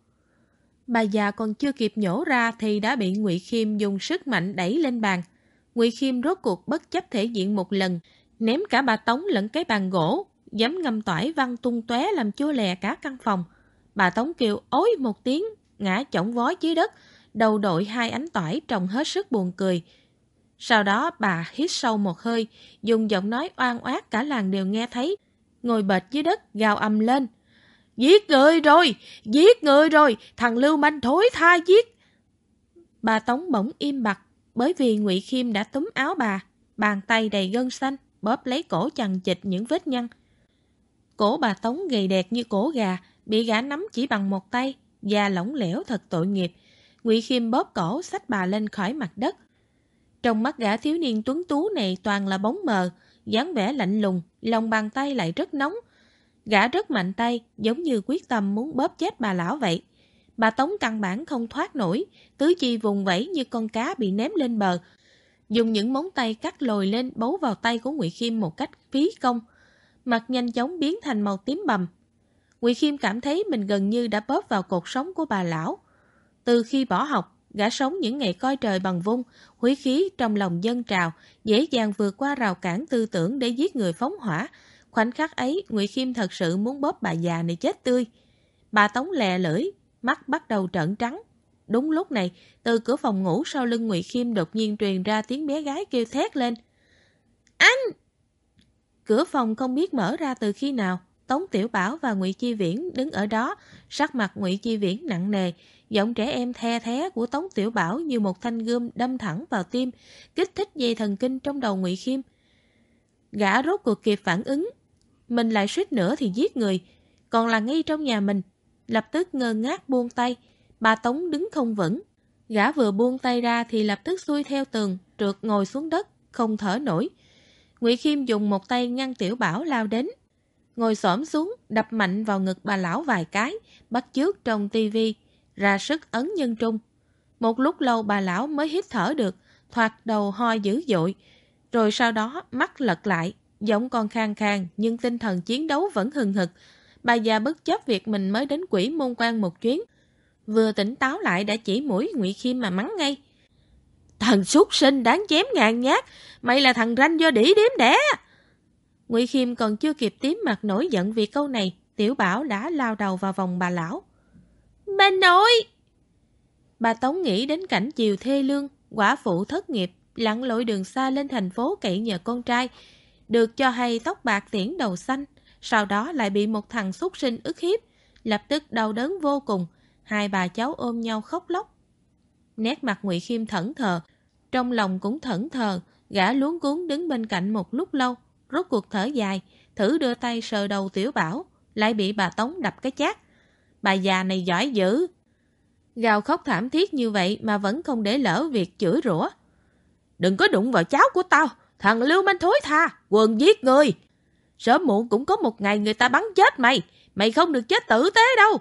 Bà già còn chưa kịp nhổ ra thì đã bị Ngụy Khiêm dùng sức mạnh đẩy lên bàn. Ngụy Khiêm rốt cuộc bất chấp thể diện một lần, ném cả bà Tống lẫn cái bàn gỗ, giấm ngâm tỏi văng tung tóe làm chua lè cả căn phòng. Bà Tống kêu ối một tiếng, ngã chỏng vó dưới đất, đầu đội hai ánh tỏi trông hết sức buồn cười. Sau đó bà hít sâu một hơi, dùng giọng nói oan oát cả làng đều nghe thấy, ngồi bệt dưới đất gào ầm lên. Giết người rồi! Giết người rồi! Thằng lưu manh thối tha giết! Bà Tống bỗng im bặt, bởi vì Ngụy Khiêm đã túm áo bà, bàn tay đầy gân xanh, bóp lấy cổ chằng chịt những vết nhăn. Cổ bà Tống gầy đẹt như cổ gà, bị gã nắm chỉ bằng một tay, da lỏng lẻo thật tội nghiệp. Ngụy Khiêm bóp cổ xách bà lên khỏi mặt đất. Trong mắt gã thiếu niên tuấn tú này toàn là bóng mờ, dáng vẻ lạnh lùng, lòng bàn tay lại rất nóng. Gã rất mạnh tay, giống như quyết tâm muốn bóp chết bà lão vậy. Bà Tống căn bản không thoát nổi, tứ chi vùng vẫy như con cá bị ném lên bờ. Dùng những móng tay cắt lồi lên bấu vào tay của Ngụy Khiêm một cách phí công. Mặt nhanh chóng biến thành màu tím bầm. Ngụy Khiêm cảm thấy mình gần như đã bóp vào cột sống của bà lão. Từ khi bỏ học, gã sống những ngày coi trời bằng vung, húy khí trong lòng dâng trào, dễ dàng vượt qua rào cản tư tưởng để giết người phóng hỏa. Khoảnh khắc ấy, Ngụy Khiêm thật sự muốn bóp bà già này chết tươi. Bà Tống lè lưỡi, mắt bắt đầu trợn trắng. Đúng lúc này, từ cửa phòng ngủ sau lưng Ngụy Khiêm đột nhiên truyền ra tiếng bé gái kêu thét lên. Anh! Cửa phòng không biết mở ra từ khi nào. Tống Tiểu Bảo và Ngụy Chi Viễn đứng ở đó, sắc mặt Ngụy Chi Viễn nặng nề, giọng trẻ em the thé của Tống Tiểu Bảo như một thanh gươm đâm thẳng vào tim, kích thích dây thần kinh trong đầu Ngụy Khiêm. Gã rốt cuộc kịp phản ứng, mình lại suýt nữa thì giết người, còn là ngay trong nhà mình. Lập tức ngơ ngác buông tay, bà Tống đứng không vững. Gã vừa buông tay ra thì lập tức xuôi theo tường, trượt ngồi xuống đất, không thở nổi. Ngụy Khiêm dùng một tay ngăn Tiểu Bảo lao đến, ngồi xổm xuống, đập mạnh vào ngực bà lão vài cái, bắt chước trong tivi, ra sức ấn nhân trung. Một lúc lâu bà lão mới hít thở được, thoạt đầu ho dữ dội, rồi sau đó mắt lật lại, giọng còn khàn khàn nhưng tinh thần chiến đấu vẫn hừng hực. Bà già bất chấp việc mình mới đến Quỷ Môn Quan một chuyến, vừa tỉnh táo lại đã chỉ mũi Ngụy Khiêm mà mắng ngay. Thằng súc sinh đáng chém ngàn nhát, mày là thằng ranh do đĩ đếm đẻ. Ngụy Khiêm còn chưa kịp tím mặt nổi giận vì câu này, Tiểu Bảo đã lao đầu vào vòng bà lão. Bà nội! Bà Tống nghĩ đến cảnh chiều thê lương, quả phụ thất nghiệp, lặn lội đường xa lên thành phố cậy nhờ con trai, được cho hay tóc bạc tiễn đầu xanh, sau đó lại bị một thằng súc sinh ức hiếp, lập tức đau đớn vô cùng, hai bà cháu ôm nhau khóc lóc. Nét mặt Ngụy Khiêm thẫn thờ, trong lòng cũng thẫn thờ, gã luống cuống đứng bên cạnh một lúc lâu, rốt cuộc thở dài, thử đưa tay sờ đầu Tiểu Bảo, lại bị bà Tống đập cái chát. Bà già này giỏi dữ. Gào khóc thảm thiết như vậy mà vẫn không để lỡ việc chửi rủa. Đừng có đụng vào cháu của tao, thằng lưu manh thối tha, quần giết người. Sớm muộn cũng có một ngày người ta bắn chết mày, mày không được chết tử tế đâu.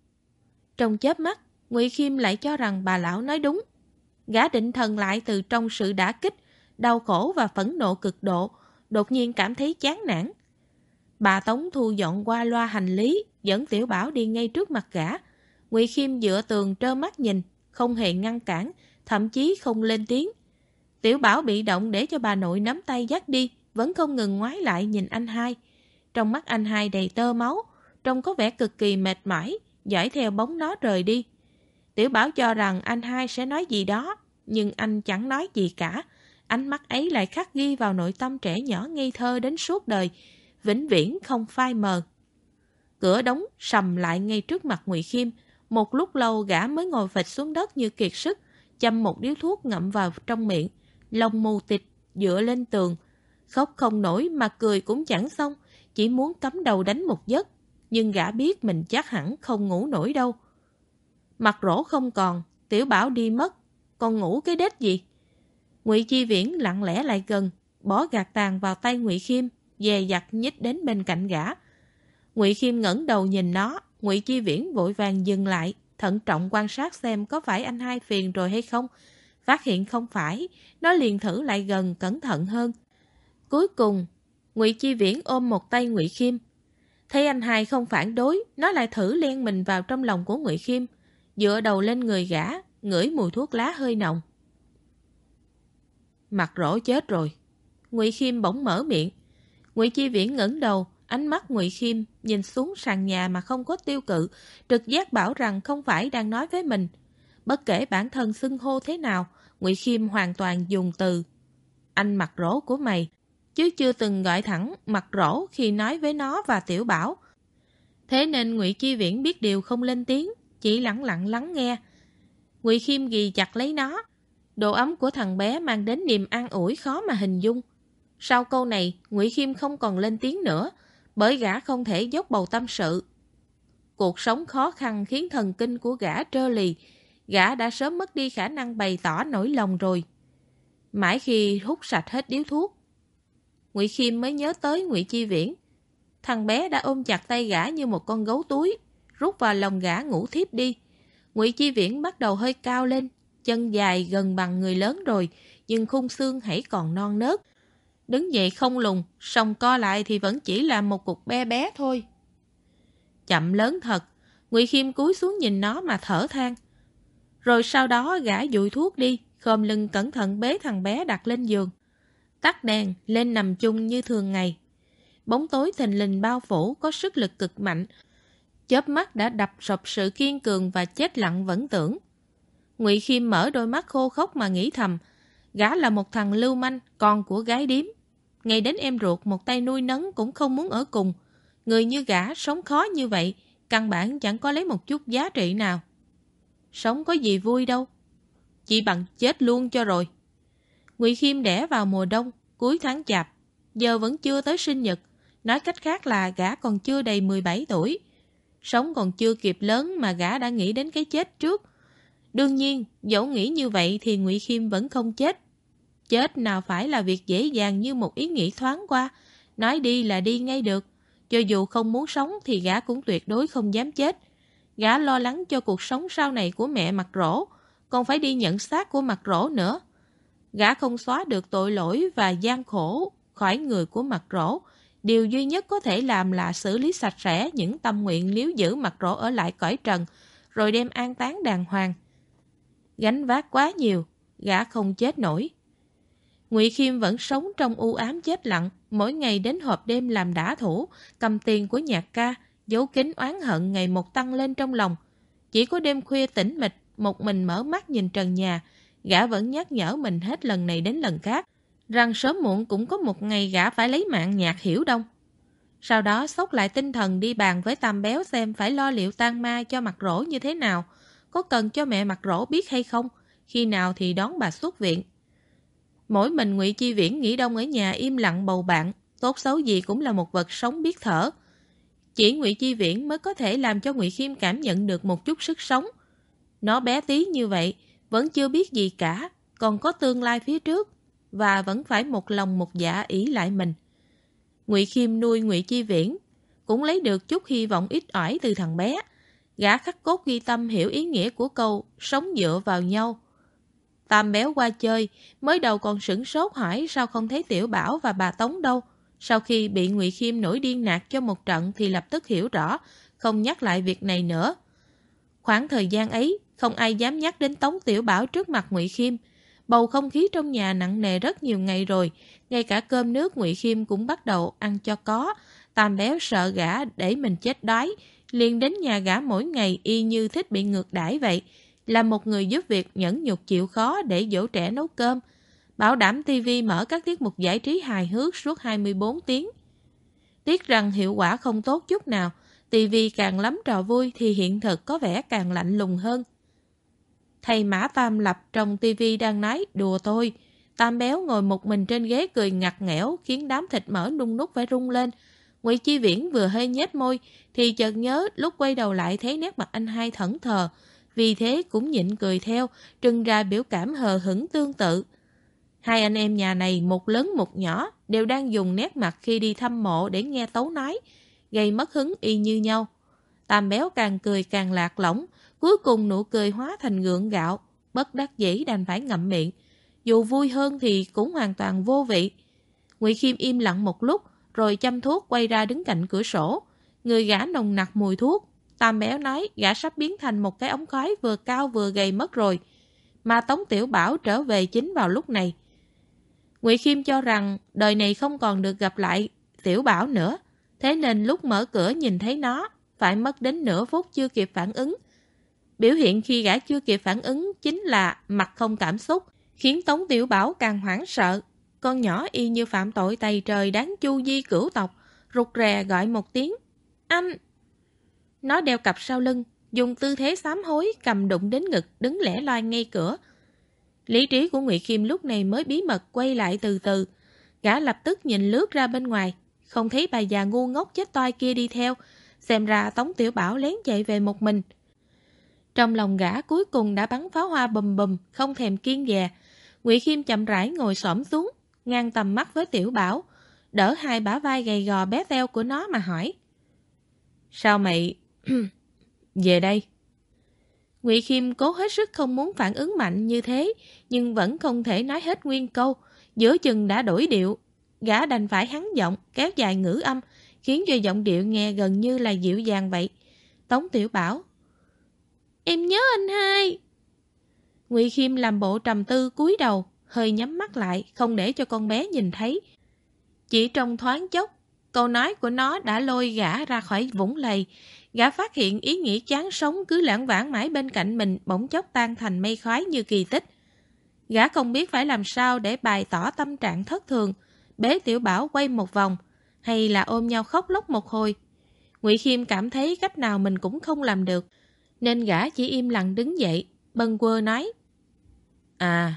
Trong chớp mắt, Ngụy Khiêm lại cho rằng bà lão nói đúng. Gã định thần lại từ trong sự đả kích, đau khổ và phẫn nộ cực độ, đột nhiên cảm thấy chán nản. Bà Tống thu dọn qua loa hành lý, dẫn Tiểu Bảo đi ngay trước mặt gã. Ngụy Khiêm dựa tường trơ mắt nhìn, không hề ngăn cản, thậm chí không lên tiếng. Tiểu Bảo bị động để cho bà nội nắm tay dắt đi, vẫn không ngừng ngoái lại nhìn anh hai. Trong mắt anh hai đầy tơ máu, trông có vẻ cực kỳ mệt mỏi, dõi theo bóng nó rời đi. Tiểu Bảo cho rằng anh hai sẽ nói gì đó, nhưng anh chẳng nói gì cả. Ánh mắt ấy lại khắc ghi vào nội tâm trẻ nhỏ ngây thơ đến suốt đời, vĩnh viễn không phai mờ. Cửa đóng sầm lại ngay trước mặt Ngụy Khiêm. Một lúc lâu gã mới ngồi phịch xuống đất như kiệt sức, châm một điếu thuốc ngậm vào trong miệng, lông mù tịt dựa lên tường. Khóc không nổi mà cười cũng chẳng xong, chỉ muốn cắm đầu đánh một giấc. Nhưng gã biết mình chắc hẳn không ngủ nổi đâu. Mặt rỗ không còn, Tiểu Bảo đi mất, còn ngủ cái đết gì? Ngụy Chi Viễn lặng lẽ lại gần, bỏ gạt tàn vào tay Ngụy Khiêm, dè dặt nhích đến bên cạnh gã. Ngụy Khiêm ngẩng đầu nhìn nó, Ngụy Chi Viễn vội vàng dừng lại, thận trọng quan sát xem có phải anh hai phiền rồi hay không. Phát hiện không phải, nó liền thử lại gần cẩn thận hơn. Cuối cùng, Ngụy Chi Viễn ôm một tay Ngụy Khiêm. Thấy anh hai không phản đối, nó lại thử len mình vào trong lòng của Ngụy Khiêm, dựa đầu lên người gã, ngửi mùi thuốc lá hơi nồng. Mặt rỗ chết rồi. Ngụy Khiêm bỗng mở miệng. Ngụy Chi Viễn ngẩng đầu, ánh mắt Ngụy Khiêm nhìn xuống sàn nhà mà không có tiêu cự, trực giác bảo rằng không phải đang nói với mình. Bất kể bản thân xưng hô thế nào, Ngụy Khiêm hoàn toàn dùng từ anh mặt rỗ của mày, chứ chưa từng gọi thẳng mặt rỗ khi nói với nó và Tiểu Bảo. Thế nên Ngụy Chi Viễn biết điều không lên tiếng, chỉ lẳng lặng lắng nghe. Ngụy Khiêm ghì chặt lấy nó. Độ ấm của thằng bé mang đến niềm an ủi khó mà hình dung. Sau câu này, Ngụy Khiêm không còn lên tiếng nữa, bởi gã không thể dốc bầu tâm sự. Cuộc sống khó khăn khiến thần kinh của gã trơ lì, gã đã sớm mất đi khả năng bày tỏ nỗi lòng rồi. Mãi khi hút sạch hết điếu thuốc, Ngụy Khiêm mới nhớ tới Ngụy Chi Viễn. Thằng bé đã ôm chặt tay gã như một con gấu túi, rút vào lòng gã ngủ thiếp đi. Ngụy Chi Viễn bắt đầu hơi cao lên, chân dài gần bằng người lớn rồi, nhưng khung xương hãy còn non nớt. Đứng dậy không lùn, song co lại thì vẫn chỉ là một cục be bé thôi. Chậm lớn thật, Ngụy Khiêm cúi xuống nhìn nó mà thở than. Rồi sau đó gã dụi thuốc đi, khom lưng cẩn thận bế thằng bé đặt lên giường. Tắt đèn, lên nằm chung như thường ngày. Bóng tối thình lình bao phủ có sức lực cực mạnh. Chớp mắt đã đập sập sự kiên cường và chết lặng vẫn tưởng. Ngụy Khiêm mở đôi mắt khô khốc mà nghĩ thầm, gã là một thằng lưu manh, con của gái điếm. Ngay đến em ruột một tay nuôi nấng cũng không muốn ở cùng. Người như gã sống khó như vậy, căn bản chẳng có lấy một chút giá trị nào. Sống có gì vui đâu, chỉ bằng chết luôn cho rồi. Ngụy Khiêm đẻ vào mùa đông, cuối tháng Chạp, giờ vẫn chưa tới sinh nhật. Nói cách khác là gã còn chưa đầy 17 tuổi. Sống còn chưa kịp lớn mà gã đã nghĩ đến cái chết trước. Đương nhiên, dẫu nghĩ như vậy thì Ngụy Khiêm vẫn không chết. Chết nào phải là việc dễ dàng như một ý nghĩ thoáng qua, nói đi là đi ngay được. Cho dù không muốn sống thì gã cũng tuyệt đối không dám chết. Gã lo lắng cho cuộc sống sau này của mẹ Mặt Rỗ, còn phải đi nhận xác của Mặt Rỗ nữa. Gã không xóa được tội lỗi và gian khổ khỏi người của Mặt Rỗ. Điều duy nhất có thể làm là xử lý sạch sẽ những tâm nguyện níu giữ Mặt Rỗ ở lại cõi trần, rồi đem an táng đàng hoàng. Gánh vác quá nhiều, gã không chết nổi. Ngụy Khiêm vẫn sống trong u ám chết lặng, mỗi ngày đến họp đêm làm đả thủ, cầm tiền của nhạc ca, dấu kín oán hận ngày một tăng lên trong lòng. Chỉ có đêm khuya tĩnh mịch, một mình mở mắt nhìn trần nhà, gã vẫn nhắc nhở mình hết lần này đến lần khác, rằng sớm muộn cũng có một ngày gã phải lấy mạng Nhạc Hiểu Đông. Sau đó xốc lại tinh thần đi bàn với Tam Béo xem phải lo liệu tang ma cho Mặt Rỗ như thế nào, có cần cho mẹ Mặt Rỗ biết hay không, khi nào thì đón bà xuất viện. Mỗi mình Ngụy Chi Viễn nghỉ đông ở nhà im lặng bầu bạn, tốt xấu gì cũng là một vật sống biết thở. Chỉ Ngụy Chi Viễn mới có thể làm cho Ngụy Khiêm cảm nhận được một chút sức sống. Nó bé tí như vậy, vẫn chưa biết gì cả, còn có tương lai phía trước, và vẫn phải một lòng một dạ ỷ lại mình. Ngụy Khiêm nuôi Ngụy Chi Viễn, cũng lấy được chút hy vọng ít ỏi từ thằng bé. Gã khắc cốt ghi tâm hiểu ý nghĩa của câu sống dựa vào nhau. Tam Béo qua chơi, mới đầu còn sửng sốt hỏi sao không thấy Tiểu Bảo và bà Tống đâu. Sau khi bị Ngụy Khiêm nổi điên nạt cho một trận thì lập tức hiểu rõ, không nhắc lại việc này nữa. Khoảng thời gian ấy, không ai dám nhắc đến Tống Tiểu Bảo trước mặt Ngụy Khiêm. Bầu không khí trong nhà nặng nề rất nhiều ngày rồi, ngay cả cơm nước Ngụy Khiêm cũng bắt đầu ăn cho có. Tam Béo sợ gã để mình chết đói, liền đến nhà gã mỗi ngày y như thích bị ngược đãi vậy. Là một người giúp việc nhẫn nhục chịu khó để dỗ trẻ nấu cơm. Bảo đảm TV mở các tiết mục giải trí hài hước suốt 24 tiếng. Tiếc rằng hiệu quả không tốt chút nào. TV càng lắm trò vui thì hiện thực có vẻ càng lạnh lùng hơn. Thầy Mã Tam Lập trong TV đang nói đùa tôi. Tam Béo ngồi một mình trên ghế cười ngặt nghẽo khiến đám thịt mỡ nung nút phải rung lên. Ngụy Chi Viễn vừa hơi nhếch môi thì chợt nhớ lúc quay đầu lại thấy nét mặt anh hai thẫn thờ. Vì thế cũng nhịn cười theo, trưng ra biểu cảm hờ hững tương tự. Hai anh em nhà này một lớn một nhỏ đều đang dùng nét mặt khi đi thăm mộ để nghe Tấu nói, gây mất hứng y như nhau. Tam Béo càng cười càng lạc lõng, cuối cùng nụ cười hóa thành gượng gạo, bất đắc dĩ đành phải ngậm miệng. Dù vui hơn thì cũng hoàn toàn vô vị. Ngụy Khiêm im lặng một lúc, rồi châm thuốc quay ra đứng cạnh cửa sổ. Người gã nồng nặc mùi thuốc. Tam Béo nói gã sắp biến thành một cái ống khói vừa cao vừa gầy mất rồi. Mà Tống Tiểu Bảo trở về chính vào lúc này. Ngụy Khiêm cho rằng đời này không còn được gặp lại Tiểu Bảo nữa. Thế nên lúc mở cửa nhìn thấy nó, phải mất đến nửa phút chưa kịp phản ứng. Biểu hiện khi gã chưa kịp phản ứng chính là mặt không cảm xúc, khiến Tống Tiểu Bảo càng hoảng sợ. Con nhỏ y như phạm tội tày trời đáng chu di cửu tộc, rụt rè gọi một tiếng. Anh! Nó đeo cặp sau lưng, dùng tư thế sám hối cầm đụng đến ngực đứng lẻ loi ngay cửa. Lý trí của Ngụy Khiêm lúc này mới bí mật quay lại từ từ. Gã lập tức nhìn lướt ra bên ngoài, không thấy bà già ngu ngốc chết toi kia đi theo. Xem ra Tống Tiểu Bảo lén chạy về một mình. Trong lòng gã cuối cùng đã bắn pháo hoa bùm bùm, không thèm kiêng dè. Ngụy Khiêm chậm rãi ngồi xổm xuống, ngang tầm mắt với Tiểu Bảo, đỡ hai bả vai gầy gò bé teo của nó mà hỏi. Sao mày về đây? Ngụy Khiêm cố hết sức không muốn phản ứng mạnh như thế, nhưng vẫn không thể nói hết nguyên câu. Giữa chừng đã đổi điệu, gã đành phải hắn giọng, kéo dài ngữ âm, khiến cho giọng điệu nghe gần như là dịu dàng vậy. Tống Tiểu Bảo. Em nhớ anh hai. Ngụy Khiêm làm bộ trầm tư cúi đầu, hơi nhắm mắt lại, không để cho con bé nhìn thấy. Chỉ trong thoáng chốc, câu nói của nó đã lôi gã ra khỏi vũng lầy. Gã phát hiện ý nghĩ chán sống cứ lãng vãng mãi bên cạnh mình bỗng chốc tan thành mây khói như kỳ tích. Gã không biết phải làm sao để bày tỏ tâm trạng thất thường, bế Tiểu Bảo quay một vòng, hay là ôm nhau khóc lóc một hồi. Ngụy Khiêm cảm thấy cách nào mình cũng không làm được, nên gã chỉ im lặng đứng dậy, bâng quơ nói. À,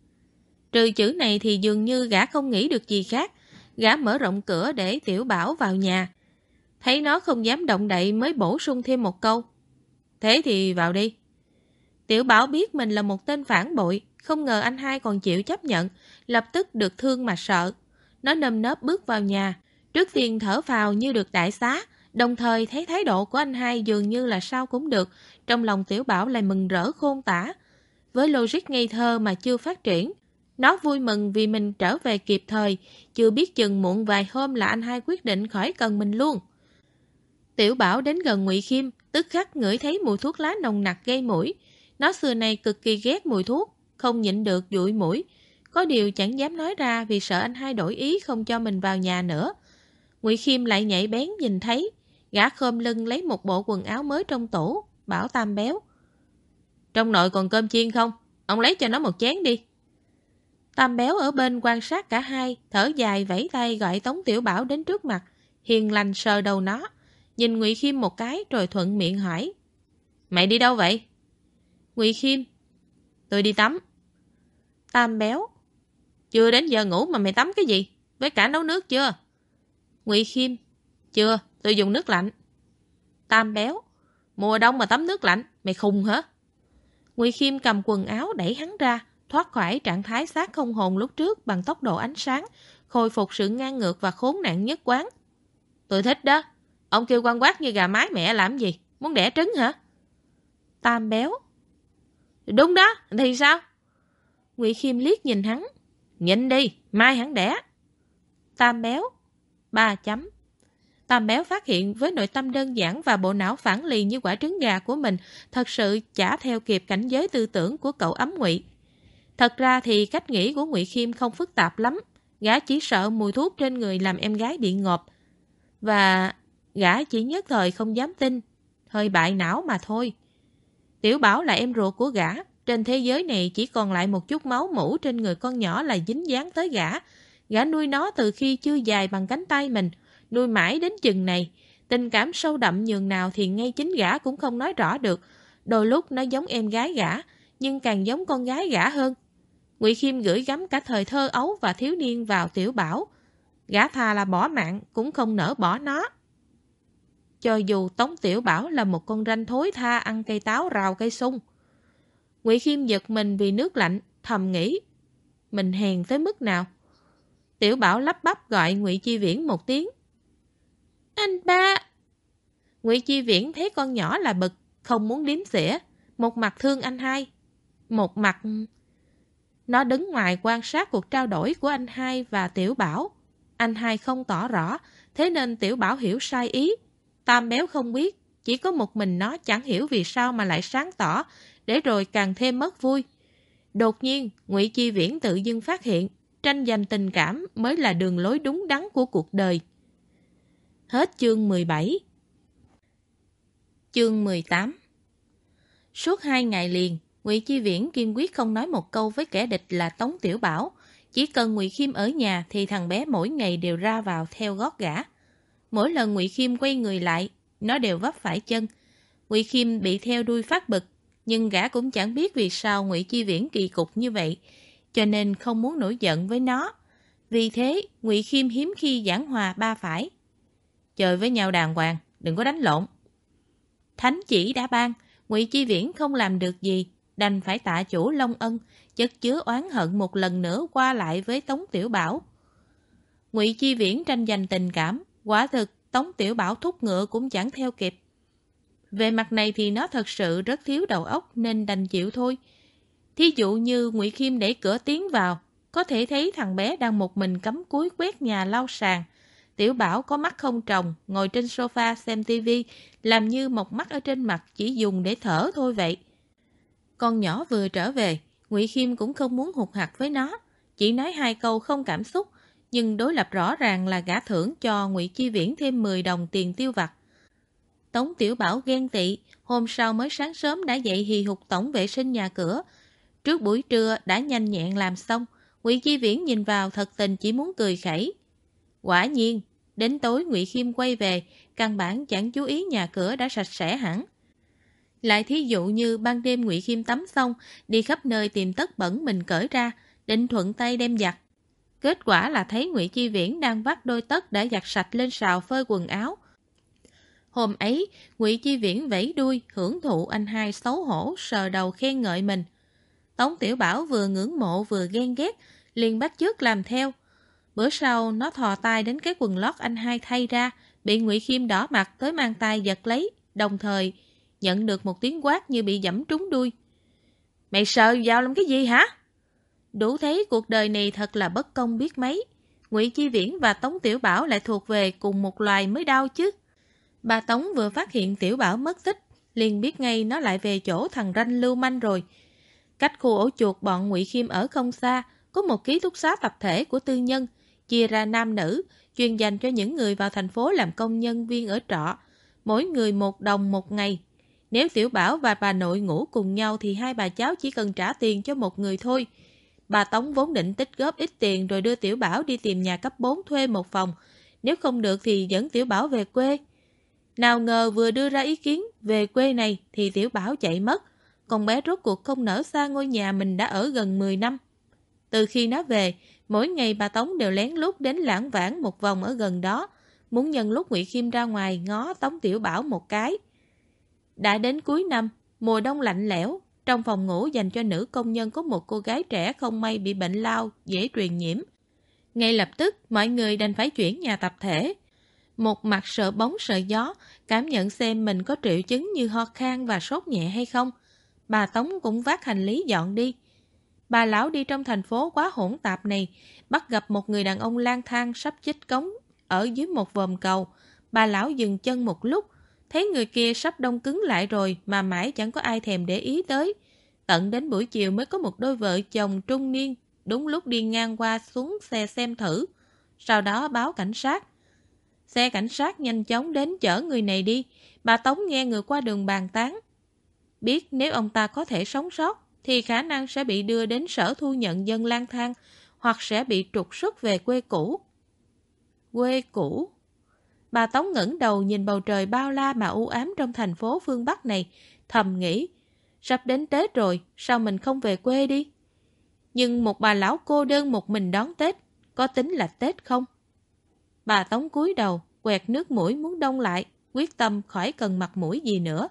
trừ chữ này thì dường như gã không nghĩ được gì khác. Gã mở rộng cửa để Tiểu Bảo vào nhà. Thấy nó không dám động đậy mới bổ sung thêm một câu. Thế thì vào đi. Tiểu Bảo biết mình là một tên phản bội, không ngờ anh hai còn chịu chấp nhận, lập tức được thương mà sợ. Nó nơm nớp bước vào nhà, trước tiên thở phào như được đại xá, đồng thời thấy thái độ của anh hai dường như là sao cũng được, trong lòng Tiểu Bảo lại mừng rỡ khôn tả. Với logic ngây thơ mà chưa phát triển, nó vui mừng vì mình trở về kịp thời, chưa biết chừng muộn vài hôm là anh hai quyết định khỏi cần mình luôn. Tiểu Bảo đến gần Ngụy Khiêm, tức khắc ngửi thấy mùi thuốc lá nồng nặc gây mũi. Nó xưa nay cực kỳ ghét mùi thuốc, không nhịn được dụi mũi. Có điều chẳng dám nói ra vì sợ anh hai đổi ý không cho mình vào nhà nữa. Ngụy Khiêm lại nhảy bén nhìn thấy, gã khom lưng lấy một bộ quần áo mới trong tủ, bảo Tam Béo. Trong nội còn cơm chiên không? Ông lấy cho nó một chén đi. Tam Béo ở bên quan sát cả hai, thở dài vẫy tay gọi Tống Tiểu Bảo đến trước mặt, hiền lành sờ đầu nó, nhìn Ngụy Khiêm một cái rồi thuận miệng hỏi. Mày đi đâu vậy? Ngụy Khiêm. Tôi đi tắm. Tam Béo. Chưa đến giờ ngủ mà mày tắm cái gì? Với cả nấu nước chưa? Ngụy Khiêm. Chưa, tôi dùng nước lạnh. Tam Béo. Mùa đông mà tắm nước lạnh, mày khùng hả? Ngụy Khiêm cầm quần áo đẩy hắn ra, thoát khỏi trạng thái xác không hồn lúc trước bằng tốc độ ánh sáng, khôi phục sự ngang ngược và khốn nạn nhất quán. Tôi thích đó. Ông kêu quan quát như gà mái mẹ làm gì? Muốn đẻ trứng hả? Tam Béo. Đúng đó, thì sao? Ngụy Khiêm liếc nhìn hắn. Nhịn đi, mai hắn đẻ. Tam béo. 3 chấm. Tam béo phát hiện với nội tâm đơn giản và bộ não phản lì như quả trứng gà của mình thật sự chả theo kịp cảnh giới tư tưởng của cậu ấm Ngụy. Thật ra thì cách nghĩ của Ngụy Khiêm không phức tạp lắm. Gã chỉ sợ mùi thuốc trên người làm em gái bị ngộp. Và gã chỉ nhất thời không dám tin. Hơi bại não mà thôi. Tiểu Bảo là em ruột của gã. Trên thế giới này chỉ còn lại một chút máu mủ trên người con nhỏ là dính dáng tới gã. Gã nuôi nó từ khi chưa dài bằng cánh tay mình. Nuôi mãi đến chừng này. Tình cảm sâu đậm nhường nào thì ngay chính gã cũng không nói rõ được. Đôi lúc nó giống em gái gã, nhưng càng giống con gái gã hơn. Ngụy Khiêm gửi gắm cả thời thơ ấu và thiếu niên vào Tiểu Bảo. Gã thà là bỏ mạng cũng không nỡ bỏ nó. Cho dù Tống Tiểu Bảo là một con ranh thối tha ăn cây táo rào cây sung. Ngụy Khiêm giật mình vì nước lạnh, thầm nghĩ. Mình hèn tới mức nào? Tiểu Bảo lắp bắp gọi Ngụy Chi Viễn một tiếng. Anh ba! Ngụy Chi Viễn thấy con nhỏ là bực, không muốn đếm xỉa. Một mặt thương anh hai. Một mặt... Nó đứng ngoài quan sát cuộc trao đổi của anh hai và Tiểu Bảo. Anh hai không tỏ rõ, thế nên Tiểu Bảo hiểu sai ý. Tam béo không biết, chỉ có một mình nó chẳng hiểu vì sao mà lại sáng tỏ, để rồi càng thêm mất vui. Đột nhiên, Ngụy Chi Viễn tự dưng phát hiện, tranh giành tình cảm mới là đường lối đúng đắn của cuộc đời. Hết chương 17. Chương 18. Suốt 2 ngày liền, Ngụy Chi Viễn kiên quyết không nói một câu với kẻ địch là Tống Tiểu Bảo. Chỉ cần Ngụy Khiêm ở nhà thì thằng bé mỗi ngày đều ra vào theo gót gã. Mỗi lần Ngụy Khiêm quay người lại, nó đều vấp phải chân. Ngụy Khiêm bị theo đuôi phát bực, nhưng gã cũng chẳng biết vì sao Ngụy Chi Viễn kỳ cục như vậy, cho nên không muốn nổi giận với nó. Vì thế, Ngụy Khiêm hiếm khi giảng hòa ba phải. Chơi với nhau đàng hoàng, đừng có đánh lộn. Thánh chỉ đã ban, Ngụy Chi Viễn không làm được gì, đành phải tạ chủ Long Ân, chất chứa oán hận một lần nữa qua lại với Tống Tiểu Bảo. Ngụy Chi Viễn tranh giành tình cảm, quả thực Tống Tiểu Bảo thúc ngựa cũng chẳng theo kịp. Về mặt này thì nó thật sự rất thiếu đầu óc nên đành chịu thôi. Thí dụ như Ngụy Khiêm đẩy cửa tiến vào, có thể thấy thằng bé đang một mình cắm cúi quét nhà lau sàn. Tiểu Bảo có mắt không tròng, ngồi trên sofa xem tivi, làm như một mắt ở trên mặt chỉ dùng để thở thôi vậy. Con nhỏ vừa trở về, Ngụy Khiêm cũng không muốn hụt hặc với nó, chỉ nói 2 câu không cảm xúc, nhưng đối lập rõ ràng là gã thưởng cho Ngụy Chi Viễn thêm 10 đồng tiền tiêu vặt. Tống Tiểu Bảo ghen tị, hôm sau mới sáng sớm đã dậy hì hục tổng vệ sinh nhà cửa. Trước buổi trưa đã nhanh nhẹn làm xong, Ngụy Chi Viễn nhìn vào thật tình chỉ muốn cười khẩy. Quả nhiên, đến tối Ngụy Khiêm quay về, căn bản chẳng chú ý nhà cửa đã sạch sẽ hẳn. Lại thí dụ như ban đêm Ngụy Khiêm tắm xong, đi khắp nơi tìm tất bẩn mình cởi ra, định thuận tay đem giặt. Kết quả là thấy Ngụy Chi Viễn đang vắt đôi tất đã giặt sạch lên sào phơi quần áo. Hôm ấy, Ngụy Chi Viễn vẫy đuôi, hưởng thụ anh hai xấu hổ, sờ đầu khen ngợi mình. Tống Tiểu Bảo vừa ngưỡng mộ vừa ghen ghét, liền bắt chước làm theo. Bữa sau, nó thò tay đến cái quần lót anh hai thay ra, bị Ngụy Khiêm đỏ mặt tới mang tay giật lấy, đồng thời nhận được một tiếng quát như bị giẫm trúng đuôi. Mày sờ vào làm cái gì hả? Đủ thấy cuộc đời này thật là bất công biết mấy. Ngụy Chi Viễn và Tống Tiểu Bảo lại thuộc về cùng một loài mới đau chứ. Bà Tống vừa phát hiện Tiểu Bảo mất tích, liền biết ngay nó lại về chỗ thằng ranh lưu manh rồi. Cách khu ổ chuột bọn Ngụy Khiêm ở không xa, có một ký túc xá tập thể của tư nhân, chia ra nam nữ, chuyên dành cho những người vào thành phố làm công nhân viên ở trọ, mỗi người 1 đồng một ngày. Nếu Tiểu Bảo và bà nội ngủ cùng nhau thì hai bà cháu chỉ cần trả tiền cho một người thôi. Bà Tống vốn định tích góp ít tiền rồi đưa Tiểu Bảo đi tìm nhà cấp 4 thuê một phòng. Nếu không được thì dẫn Tiểu Bảo về quê. Nào ngờ vừa đưa ra ý kiến về quê này thì Tiểu Bảo chạy mất. Con bé rốt cuộc không nỡ xa ngôi nhà mình đã ở gần 10 năm. Từ khi nó về, mỗi ngày bà Tống đều lén lút đến lãng vãng một vòng ở gần đó, muốn nhân lúc Ngụy Khiêm ra ngoài ngó Tống Tiểu Bảo một cái. Đã đến cuối năm, mùa đông lạnh lẽo, trong phòng ngủ dành cho nữ công nhân có một cô gái trẻ không may bị bệnh lao, dễ truyền nhiễm. Ngay lập tức, mọi người đành phải chuyển nhà tập thể. Một mặt sợ bóng sợ gió, cảm nhận xem mình có triệu chứng như ho khan và sốt nhẹ hay không. Bà Tống cũng vác hành lý dọn đi. Bà lão đi trong thành phố quá hỗn tạp này, bắt gặp một người đàn ông lang thang sắp chết cống ở dưới một vòm cầu. Bà lão dừng chân một lúc, thấy người kia sắp đông cứng lại rồi mà mãi chẳng có ai thèm để ý tới. Tận đến buổi chiều mới có một đôi vợ chồng trung niên đúng lúc đi ngang qua xuống xe xem thử, sau đó báo cảnh sát. Xe cảnh sát nhanh chóng đến chở người này đi. Bà Tống nghe người qua đường bàn tán. Biết nếu ông ta có thể sống sót thì khả năng sẽ bị đưa đến sở thu nhận dân lang thang hoặc sẽ bị trục xuất về quê cũ. Quê cũ? Bà Tống ngẩng đầu nhìn bầu trời bao la mà u ám trong thành phố phương Bắc này, thầm nghĩ, sắp đến Tết rồi, sao mình không về quê đi? Nhưng một bà lão cô đơn một mình đón Tết, có tính là Tết không? Bà Tống cúi đầu, quẹt nước mũi muốn đông lại, quyết tâm khỏi cần mặt mũi gì nữa.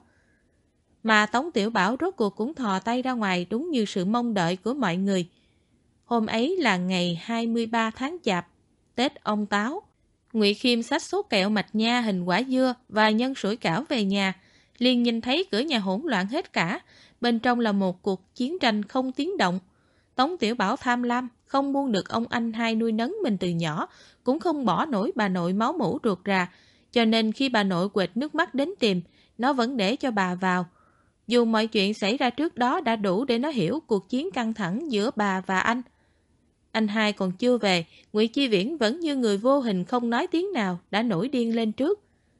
Mà Tống Tiểu Bảo rốt cuộc cũng thò tay ra ngoài đúng như sự mong đợi của mọi người. Hôm ấy là ngày 23 tháng Chạp, Tết ông Táo. Ngụy Khiêm xách số kẹo mạch nha hình quả dưa và nhân sủi cảo về nhà, liền nhìn thấy cửa nhà hỗn loạn hết cả, bên trong là một cuộc chiến tranh không tiếng động. Tống Tiểu Bảo tham lam, không buông được ông anh hai nuôi nấng mình từ nhỏ, cũng không bỏ nổi bà nội máu mủ ruột rà, cho nên khi bà nội quệt nước mắt đến tìm, nó vẫn để cho bà vào. Dù mọi chuyện xảy ra trước đó đã đủ để nó hiểu cuộc chiến căng thẳng giữa bà và anh. Anh hai còn chưa về, Ngụy Chi Viễn vẫn như người vô hình không nói tiếng nào, đã nổi điên lên trước.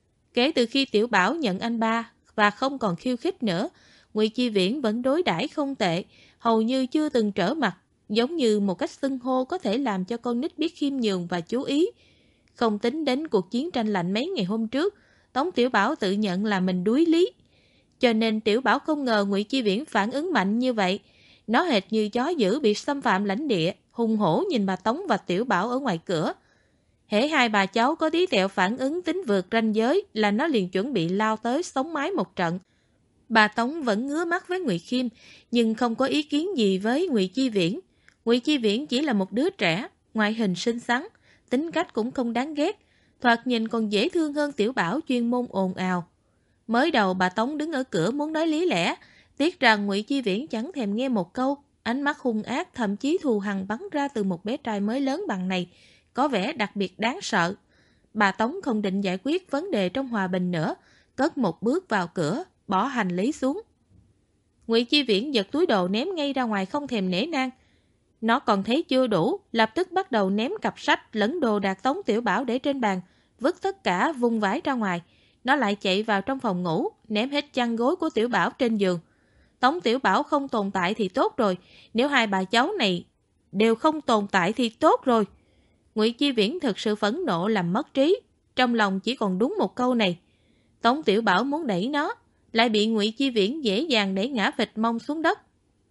Kể từ khi Tiểu Bảo nhận anh ba và không còn khiêu khích nữa, Ngụy Chi Viễn vẫn đối đãi không tệ, hầu như chưa từng trở mặt, giống như một cách xưng hô có thể làm cho con nít biết khiêm nhường và chú ý. Không tính đến cuộc chiến tranh lạnh mấy ngày hôm trước, Tống Tiểu Bảo tự nhận là mình đuối lý. Cho nên Tiểu Bảo không ngờ Ngụy Chi Viễn phản ứng mạnh như vậy. Nó hệt như chó dữ bị xâm phạm lãnh địa, hùng hổ nhìn bà Tống và Tiểu Bảo ở ngoài cửa. Hễ hai bà cháu có tí tẹo phản ứng tính vượt ranh giới là nó liền chuẩn bị lao tới sống mái một trận. Bà Tống vẫn ngứa mắt với Ngụy Khiêm, nhưng không có ý kiến gì với Ngụy Chi Viễn. Ngụy Chi Viễn chỉ là một đứa trẻ, ngoại hình xinh xắn, tính cách cũng không đáng ghét, thoạt nhìn còn dễ thương hơn Tiểu Bảo chuyên môn ồn ào. Mới đầu bà Tống đứng ở cửa muốn nói lý lẽ, tiếc rằng Ngụy Chi Viễn chẳng thèm nghe một câu, ánh mắt hung ác thậm chí thù hằn bắn ra từ một bé trai mới lớn bằng này, có vẻ đặc biệt đáng sợ. Bà Tống không định giải quyết vấn đề trong hòa bình nữa, cất một bước vào cửa, bỏ hành lý xuống. Ngụy Chi Viễn giật túi đồ ném ngay ra ngoài không thèm nể nang. Nó còn thấy chưa đủ, lập tức bắt đầu ném cặp sách lẫn đồ đạc Tống Tiểu Bảo để trên bàn, vứt tất cả vung vãi ra ngoài. Nó lại chạy vào trong phòng ngủ, ném hết chăn gối của Tiểu Bảo trên giường. Tống Tiểu Bảo không tồn tại thì tốt rồi, nếu hai bà cháu này đều không tồn tại thì tốt rồi. Ngụy Chi Viễn thực sự phẫn nộ làm mất trí, trong lòng chỉ còn đúng một câu này. Tống Tiểu Bảo muốn đẩy nó, lại bị Ngụy Chi Viễn dễ dàng đẩy ngã phịch mông xuống đất.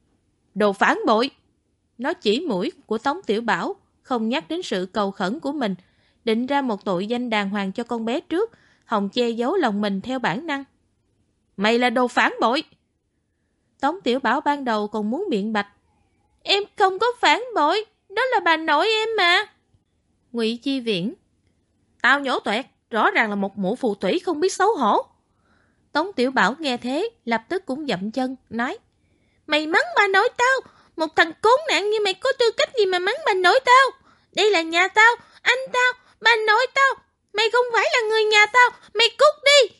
Đồ phản bội! Nó chỉ mũi của Tống Tiểu Bảo, không nhắc đến sự cầu khẩn của mình, định ra một tội danh đàng hoàng cho con bé trước, hòng che giấu lòng mình theo bản năng. Mày là đồ phản bội! Tống Tiểu Bảo ban đầu còn muốn biện bạch. Em không có phản bội, đó là bà nội em mà. Ngụy Chi Viễn. Tao nhổ toẹt, rõ ràng là một mụ phù thủy không biết xấu hổ. Tống Tiểu Bảo nghe thế, lập tức cũng dậm chân, nói. Mày mắng bà nội tao, một thằng khốn nạn như mày có tư cách gì mà mắng bà nội tao? Đây là nhà tao, anh tao, bà nội tao. Mày không phải là người nhà tao, mày cút đi.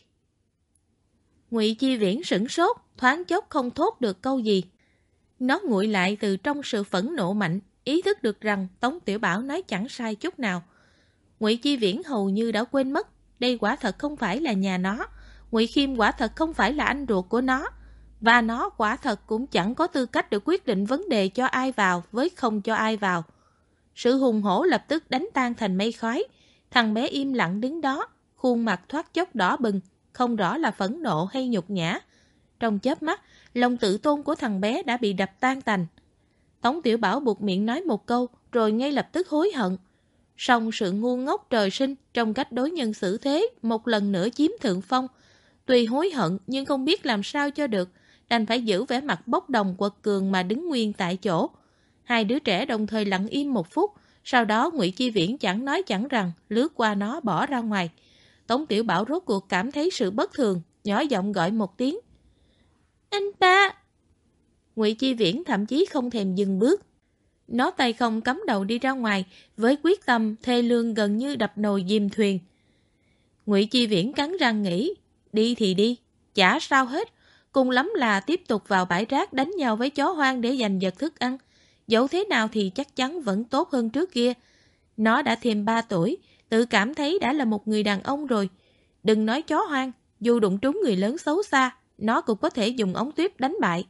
Ngụy Chi Viễn sửng sốt, thoáng chốc không thốt được câu gì. Nó nguội lại từ trong sự phẫn nộ mạnh, ý thức được rằng Tống Tiểu Bảo nói chẳng sai chút nào. Ngụy Chi Viễn hầu như đã quên mất, đây quả thật không phải là nhà nó, Ngụy Khiêm quả thật không phải là anh ruột của nó, và nó quả thật cũng chẳng có tư cách để quyết định vấn đề cho ai vào với không cho ai vào. Sự hùng hổ lập tức đánh tan thành mây khói. Thằng bé im lặng đứng đó, khuôn mặt thoát chốc đỏ bừng, không rõ là phẫn nộ hay nhục nhã. Trong chớp mắt, lòng tự tôn của thằng bé đã bị đập tan tành. Tống Tiểu Bảo buộc miệng nói một câu, rồi ngay lập tức hối hận. Song sự ngu ngốc trời sinh trong cách đối nhân xử thế một lần nữa chiếm thượng phong. Tuy hối hận nhưng không biết làm sao cho được, đành phải giữ vẻ mặt bốc đồng quật cường mà đứng nguyên tại chỗ. Hai đứa trẻ đồng thời lặng im một phút, sau đó Ngụy Chi Viễn chẳng nói chẳng rằng lướt qua nó bỏ ra ngoài. Tống Tiểu Bảo rốt cuộc cảm thấy sự bất thường, nhỏ giọng gọi một tiếng. Anh ba! Ngụy Chi Viễn thậm chí không thèm dừng bước. Nó tay không cắm đầu đi ra ngoài với quyết tâm thê lương gần như đập nồi chìm thuyền. Ngụy Chi Viễn cắn răng nghĩ, đi thì đi, chả sao hết, cùng lắm là tiếp tục vào bãi rác đánh nhau với chó hoang để giành giật thức ăn. Dẫu thế nào thì chắc chắn vẫn tốt hơn trước kia. Nó đã thêm 3 tuổi, tự cảm thấy đã là một người đàn ông rồi. Đừng nói chó hoang, dù đụng trúng người lớn xấu xa, nó cũng có thể dùng ống tuyếp đánh bại.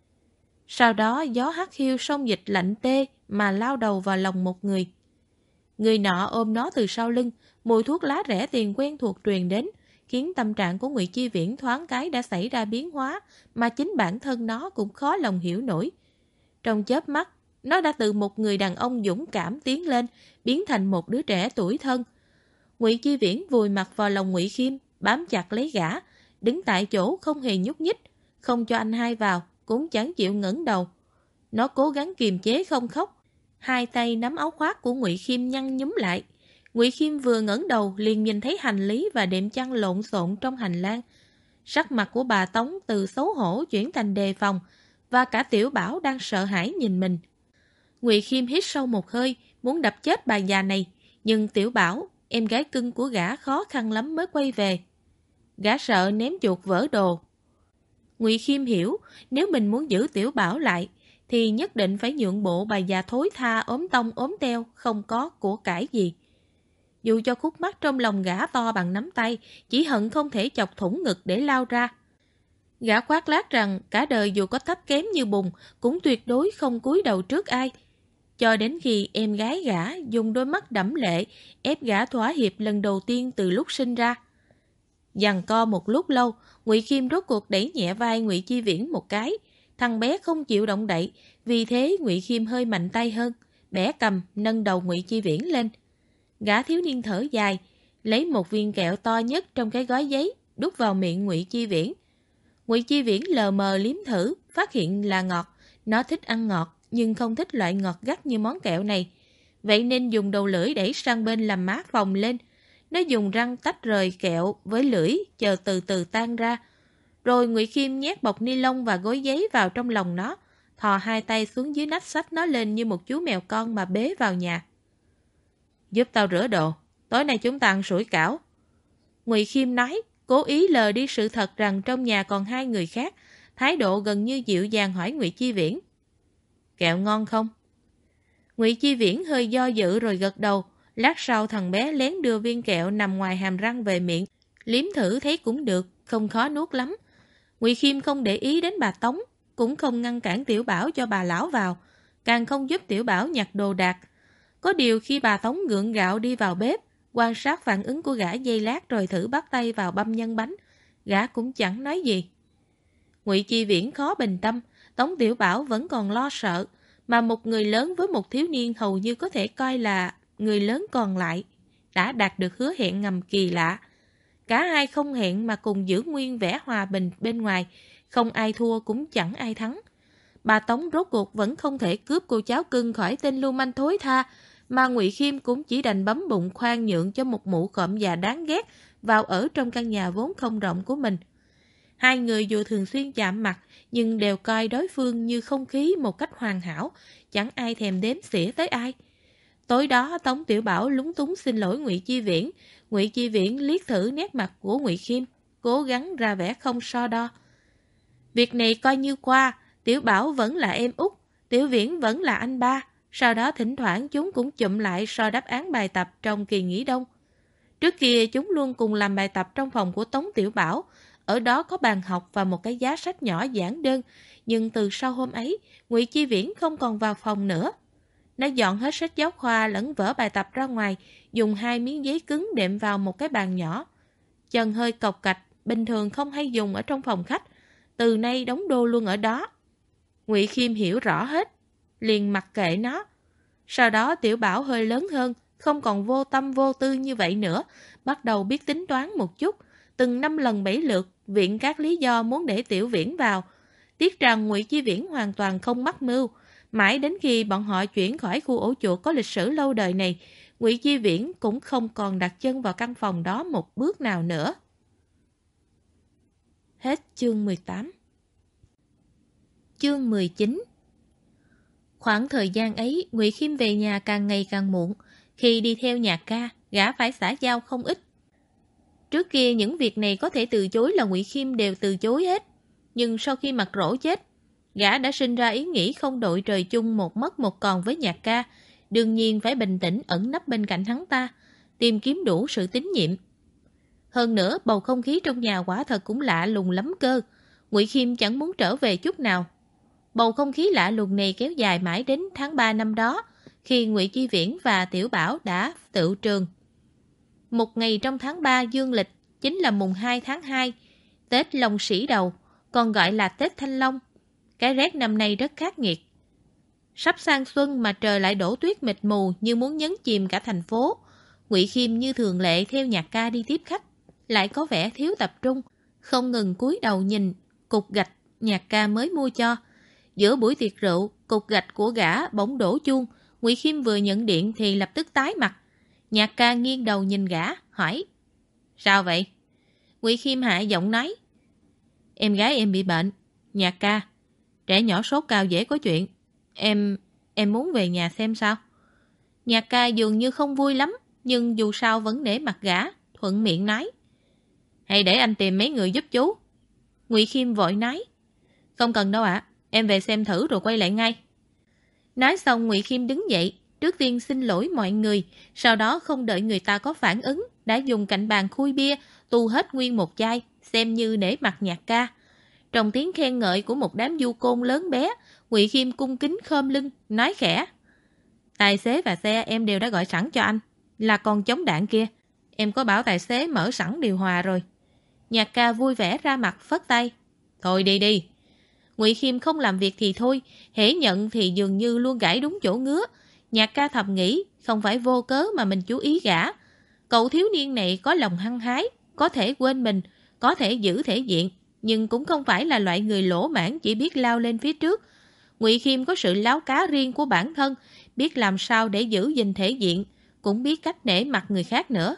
Sau đó gió hắt hiu sông dịch lạnh tê mà lao đầu vào lòng một người. Người nọ ôm nó từ sau lưng, mùi thuốc lá rẻ tiền quen thuộc truyền đến, khiến tâm trạng của Ngụy Chi Viễn thoáng cái đã xảy ra biến hóa mà chính bản thân nó cũng khó lòng hiểu nổi. Trong chớp mắt, nó đã từ một người đàn ông dũng cảm tiến lên, biến thành một đứa trẻ tủi thân. Ngụy Chi Viễn vùi mặt vào lòng Ngụy Khiêm, bám chặt lấy gã, đứng tại chỗ không hề nhúc nhích, không cho anh hai vào, cũng chẳng chịu ngẩng đầu. Nó cố gắng kiềm chế không khóc, hai tay nắm áo khoác của Ngụy Khiêm nhăn nhúm lại. Ngụy Khiêm vừa ngẩng đầu liền nhìn thấy hành lý và đệm chăn lộn xộn trong hành lang. Sắc mặt của bà Tống từ xấu hổ chuyển thành đề phòng, và cả Tiểu Bảo đang sợ hãi nhìn mình. Ngụy Khiêm hít sâu một hơi, muốn đập chết bà già này, nhưng Tiểu Bảo, em gái cưng của gã khó khăn lắm mới quay về. Gã sợ ném chuột vỡ đồ. Ngụy Khiêm hiểu, nếu mình muốn giữ Tiểu Bảo lại, thì nhất định phải nhượng bộ bà già thối tha ốm tông ốm teo, không có của cải gì. Dù cho khúc mắc trong lòng gã to bằng nắm tay, chỉ hận không thể chọc thủng ngực để lao ra. Gã khoác lác rằng cả đời dù có thấp kém như bùn, cũng tuyệt đối không cúi đầu trước ai. Cho đến khi em gái gã dùng đôi mắt đẫm lệ ép gã thỏa hiệp lần đầu tiên từ lúc sinh ra. Giằng co một lúc lâu, Ngụy Khiêm rốt cuộc đẩy nhẹ vai Ngụy Chi Viễn một cái. Thằng bé không chịu động đậy, vì thế Ngụy Khiêm hơi mạnh tay hơn, bẻ cầm nâng đầu Ngụy Chi Viễn lên. Gã thiếu niên thở dài, lấy một viên kẹo to nhất trong cái gói giấy, đút vào miệng Ngụy Chi Viễn. Ngụy Chi Viễn lờ mờ liếm thử, phát hiện là ngọt. Nó thích ăn ngọt, nhưng không thích loại ngọt gắt như món kẹo này. Vậy nên dùng đầu lưỡi đẩy sang bên làm mát phồng lên. Nó dùng răng tách rời kẹo với lưỡi, chờ từ từ tan ra. Rồi Ngụy Khiêm nhét bọc ni lông và gói giấy vào trong lòng nó, thò hai tay xuống dưới nách xách nó lên như một chú mèo con mà bế vào nhà. Giúp tao rửa đồ, tối nay chúng ta ăn sủi cảo. Ngụy Khiêm nói, cố ý lờ đi sự thật rằng trong nhà còn hai người khác, thái độ gần như dịu dàng hỏi Ngụy Chi Viễn. Kẹo ngon không? Ngụy Chi Viễn hơi do dự rồi gật đầu. Lát sau thằng bé lén đưa viên kẹo nằm ngoài hàm răng về miệng, liếm thử thấy cũng được, không khó nuốt lắm. Ngụy Khiêm không để ý đến bà Tống, cũng không ngăn cản Tiểu Bảo cho bà lão vào, càng không giúp Tiểu Bảo nhặt đồ đạc. Có điều khi bà Tống gượng gạo đi vào bếp, quan sát phản ứng của gã giây lát rồi thử bắt tay vào băm nhân bánh, gã cũng chẳng nói gì. Ngụy Chi Viễn khó bình tâm, Tống Tiểu Bảo vẫn còn lo sợ, mà một người lớn với một thiếu niên hầu như có thể coi là người lớn còn lại, đã đạt được hứa hẹn ngầm kỳ lạ. Cả hai không hẹn mà cùng giữ nguyên vẻ hòa bình bên ngoài, không ai thua cũng chẳng ai thắng. Bà Tống rốt cuộc vẫn không thể cướp cô cháu cưng khỏi tên lưu manh thối tha, mà Ngụy Khiêm cũng chỉ đành bấm bụng khoan nhượng cho một mụ khộm già đáng ghét vào ở trong căn nhà vốn không rộng của mình. Hai người dù thường xuyên chạm mặt, nhưng đều coi đối phương như không khí một cách hoàn hảo, chẳng ai thèm đếm xỉa tới ai. Tối đó Tống Tiểu Bảo lúng túng xin lỗi Ngụy Chi Viễn. Ngụy Chi Viễn liếc thử nét mặt của Ngụy Khiêm, cố gắng ra vẻ không so đo. Việc này coi như qua, Tiểu Bảo vẫn là em út, Tiểu Viễn vẫn là anh ba. Sau đó thỉnh thoảng chúng cũng chụm lại so đáp án bài tập trong kỳ nghỉ đông. Trước kia chúng luôn cùng làm bài tập trong phòng của Tống Tiểu Bảo. Ở đó có bàn học và một cái giá sách nhỏ giản đơn. Nhưng từ sau hôm ấy, Ngụy Chi Viễn không còn vào phòng nữa. Nó dọn hết sách giáo khoa lẫn vở bài tập ra ngoài, dùng 2 miếng giấy cứng đệm vào một cái bàn nhỏ. Chân hơi cộc cạch, bình thường không hay dùng ở trong phòng khách. Từ nay đóng đô luôn ở đó. Ngụy Khiêm hiểu rõ hết, liền mặc kệ nó. Sau đó Tiểu Bảo hơi lớn hơn, không còn vô tâm vô tư như vậy nữa, bắt đầu biết tính toán một chút. Từng 5 lần 7 lượt, viện các lý do muốn để Tiểu Viễn vào. Tiếc rằng Ngụy Chi Viễn hoàn toàn không mắc mưu. Mãi đến khi bọn họ chuyển khỏi khu ổ chuột có lịch sử lâu đời này, Ngụy Chi Viễn cũng không còn đặt chân vào căn phòng đó một bước nào nữa. Hết chương 18. Chương 19. Khoảng thời gian ấy, Ngụy Khiêm về nhà càng ngày càng muộn. Khi đi theo nhạc ca, gã phải xã giao không ít. Trước kia những việc này có thể từ chối là Ngụy Khiêm đều từ chối hết. Nhưng sau khi Mặt Rỗ chết, gã đã sinh ra ý nghĩ không đội trời chung một mất một còn với nhạc ca. Đương nhiên phải bình tĩnh ẩn nấp bên cạnh hắn ta, tìm kiếm đủ sự tín nhiệm. Hơn nữa, bầu không khí trong nhà quả thật cũng lạ lùng lắm cơ. Ngụy Khiêm chẳng muốn trở về chút nào. Bầu không khí lạ lùng này kéo dài mãi đến tháng 3 năm đó, khi Ngụy Chi Viễn và Tiểu Bảo đã tựu trường. Một ngày trong tháng 3 dương lịch, chính là mùng 2 tháng 2, Tết Long Sĩ Đầu, còn gọi là Tết Thanh Long. Cái rét năm nay rất khắc nghiệt. Sắp sang xuân mà trời lại đổ tuyết mịt mù như muốn nhấn chìm cả thành phố. Ngụy Khiêm như thường lệ theo nhạc ca đi tiếp khách, lại có vẻ thiếu tập trung, không ngừng cúi đầu nhìn cục gạch nhạc ca mới mua cho. Giữa buổi tiệc rượu, cục gạch của gã bỗng đổ chuông. Ngụy Khiêm vừa nhận điện thì lập tức tái mặt. Nhạc ca nghiêng đầu nhìn gã, hỏi: Sao vậy? Ngụy Khiêm hạ giọng nói: Em gái em bị bệnh. Nhạc ca: Trẻ nhỏ sốt cao dễ có chuyện. Em muốn về nhà xem sao. Nhạc ca dường như không vui lắm, nhưng dù sao vẫn nể mặt gã, thuận miệng nói: Hay để anh tìm mấy người giúp chú. Ngụy Khiêm vội nói: Không cần đâu ạ, em về xem thử rồi quay lại ngay. Nói xong Ngụy Khiêm đứng dậy, trước tiên xin lỗi mọi người, sau đó không đợi người ta có phản ứng, đã dùng cạnh bàn khui bia, tu hết nguyên một chai, xem như nể mặt nhạc ca. Trong tiếng khen ngợi của một đám du côn lớn bé, Ngụy Khiêm cung kính khom lưng, nói khẽ: Tài xế và xe em đều đã gọi sẵn cho anh, là con chống đạn kia. Em có bảo tài xế mở sẵn điều hòa rồi. Nhạc ca vui vẻ ra mặt phất tay: Thôi đi đi. Ngụy Khiêm không làm việc thì thôi, hễ nhận thì dường như luôn gãi đúng chỗ ngứa. Nhạc ca thầm nghĩ, không phải vô cớ mà mình chú ý gã. Cậu thiếu niên này có lòng hăng hái, có thể quên mình, có thể giữ thể diện, nhưng cũng không phải là loại người lỗ mãn chỉ biết lao lên phía trước. Ngụy Khiêm có sự láo cá riêng của bản thân, biết làm sao để giữ gìn thể diện, cũng biết cách nể mặt người khác nữa.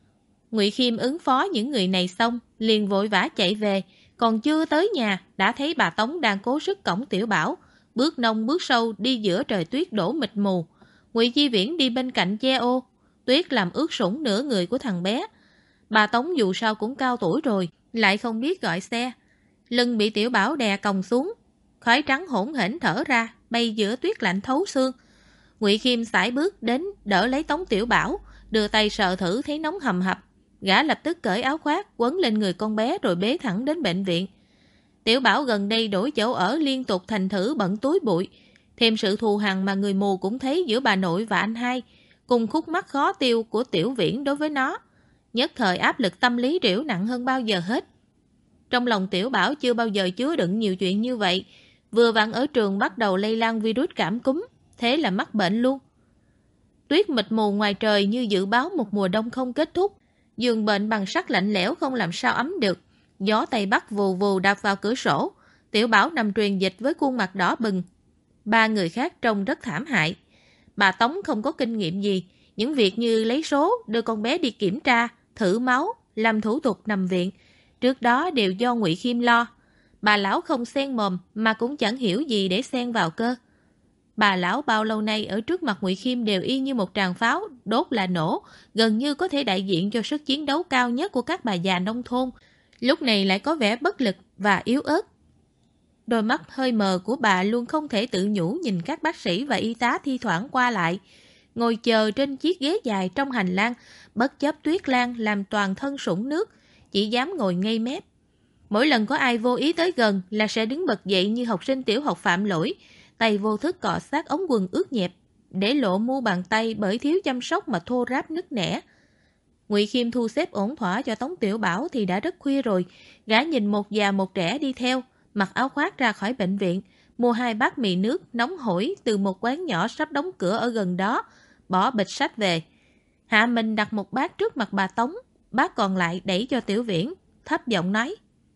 Ngụy Khiêm ứng phó những người này xong, liền vội vã chạy về, còn chưa tới nhà đã thấy bà Tống đang cố sức cõng Tiểu Bảo, bước nông bước sâu đi giữa trời tuyết đổ mịt mù. Ngụy Chi Viễn đi bên cạnh che ô, tuyết làm ướt sũng nửa người của thằng bé. Bà Tống dù sao cũng cao tuổi rồi, lại không biết gọi xe. Lưng bị Tiểu Bảo đè còng xuống, khói trắng hỗn hển thở ra, bay giữa tuyết lạnh thấu xương. Ngụy Khiêm sải bước đến đỡ lấy Tống Tiểu Bảo, đưa tay sờ thử thấy nóng hầm hập. Gã lập tức cởi áo khoác quấn lên người con bé rồi bế thẳng đến bệnh viện. Tiểu Bảo gần đây đổi chỗ ở liên tục thành thử bận túi bụi, thêm sự thù hằn mà người mù cũng thấy giữa bà nội và anh hai, cùng khúc mắc khó tiêu của Tiểu Viễn đối với nó, nhất thời áp lực tâm lý trĩu nặng hơn bao giờ hết. Trong lòng Tiểu Bảo chưa bao giờ chứa đựng nhiều chuyện như vậy, vừa vặn ở trường bắt đầu lây lan virus cảm cúm, thế là mắc bệnh luôn. Tuyết mịt mù ngoài trời như dự báo một mùa đông không kết thúc, giường bệnh bằng sắt lạnh lẽo không làm sao ấm được. Gió Tây Bắc vù vù đạp vào cửa sổ. Tiểu Bảo nằm truyền dịch với khuôn mặt đỏ bừng. Ba người khác trông rất thảm hại. Bà Tống không có kinh nghiệm gì. Những việc như lấy số, đưa con bé đi kiểm tra, thử máu, làm thủ tục nằm viện, trước đó đều do Ngụy Khiêm lo. Bà lão không xen mồm mà cũng chẳng hiểu gì để xen vào cơ. Bà lão bao lâu nay ở trước mặt Ngụy Khiêm đều y như một tràng pháo, đốt là nổ, gần như có thể đại diện cho sức chiến đấu cao nhất của các bà già nông thôn. Lúc này lại có vẻ bất lực và yếu ớt. Đôi mắt hơi mờ của bà luôn không thể tự nhủ nhìn các bác sĩ và y tá thi thoảng qua lại, ngồi chờ trên chiếc ghế dài trong hành lang, bất chấp tuyết lan làm toàn thân sũng nước, chỉ dám ngồi ngây mép. Mỗi lần có ai vô ý tới gần là sẽ đứng bật dậy như học sinh tiểu học phạm lỗi, tay vô thức cọ sát ống quần ướt nhẹp, để lộ mu bàn tay bởi thiếu chăm sóc mà thô ráp nứt nẻ. Ngụy Khiêm thu xếp ổn thỏa cho Tống Tiểu Bảo thì đã rất khuya rồi. Gã nhìn một già một trẻ đi theo, mặc áo khoác ra khỏi bệnh viện, mua 2 bát mì nước nóng hổi từ một quán nhỏ sắp đóng cửa ở gần đó, bỏ bịch sách về. Hạ mình đặt một bát trước mặt bà Tống, bát còn lại đẩy cho Tiểu Viễn, thấp giọng nói: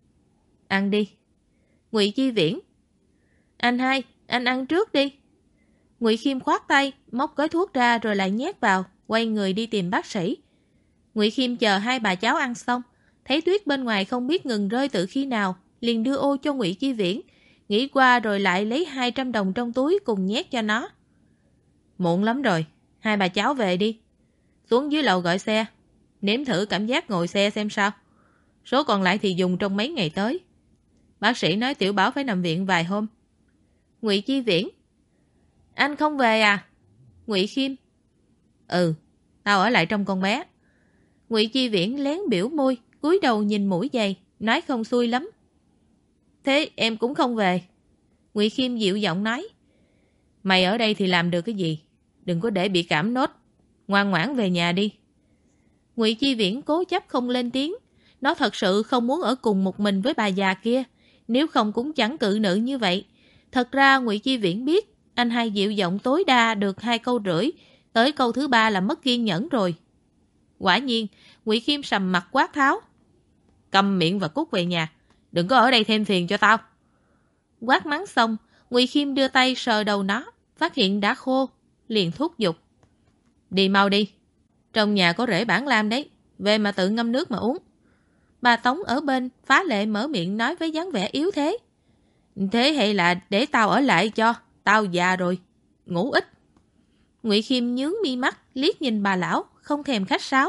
Ăn đi. Ngụy Chi Viễn: Anh hai, anh ăn trước đi. Ngụy Khiêm khoát tay, móc gói thuốc ra rồi lại nhét vào, quay người đi tìm bác sĩ. Ngụy Khiêm chờ hai bà cháu ăn xong, thấy tuyết bên ngoài không biết ngừng rơi từ khi nào, liền đưa ô cho Ngụy Chi Viễn, nghĩ qua rồi lại lấy 200 đồng trong túi cùng nhét cho nó. Muộn lắm rồi, hai bà cháu về đi. Xuống dưới lầu gọi xe, nếm thử cảm giác ngồi xe xem sao. Số còn lại thì dùng trong mấy ngày tới. Bác sĩ nói Tiểu Bảo phải nằm viện vài hôm. Ngụy Chi Viễn. Anh không về à? Ngụy Khiêm. Ừ, tao ở lại trong con bé. Ngụy Chi Viễn lén biểu môi, cúi đầu nhìn mũi giày, nói không xuôi lắm. Thế em cũng không về. Ngụy Khiêm dịu giọng nói. Mày ở đây thì làm được cái gì? Đừng có để bị cảm nốt. Ngoan ngoãn về nhà đi. Ngụy Chi Viễn cố chấp không lên tiếng. Nó thật sự không muốn ở cùng một mình với bà già kia. Nếu không cũng chẳng cự nữ như vậy. Thật ra Ngụy Chi Viễn biết anh hai dịu giọng tối đa được 2 câu rưỡi. Tới câu thứ 3 là mất kiên nhẫn rồi. Quả nhiên, Ngụy Khiêm sầm mặt quát tháo. Câm miệng và cút về nhà. Đừng có ở đây thêm phiền cho tao. Quát mắng xong, Ngụy Khiêm đưa tay sờ đầu nó, phát hiện đã khô, liền thúc giục. Đi mau đi. Trong nhà có rễ bản lam đấy. Về mà tự ngâm nước mà uống. Bà Tống ở bên phá lệ mở miệng nói với dáng vẻ yếu thế. Thế hay là để tao ở lại cho. Tao già rồi. Ngủ ít. Ngụy Khiêm nhướng mi mắt, liếc nhìn bà lão, không thèm khách sáo.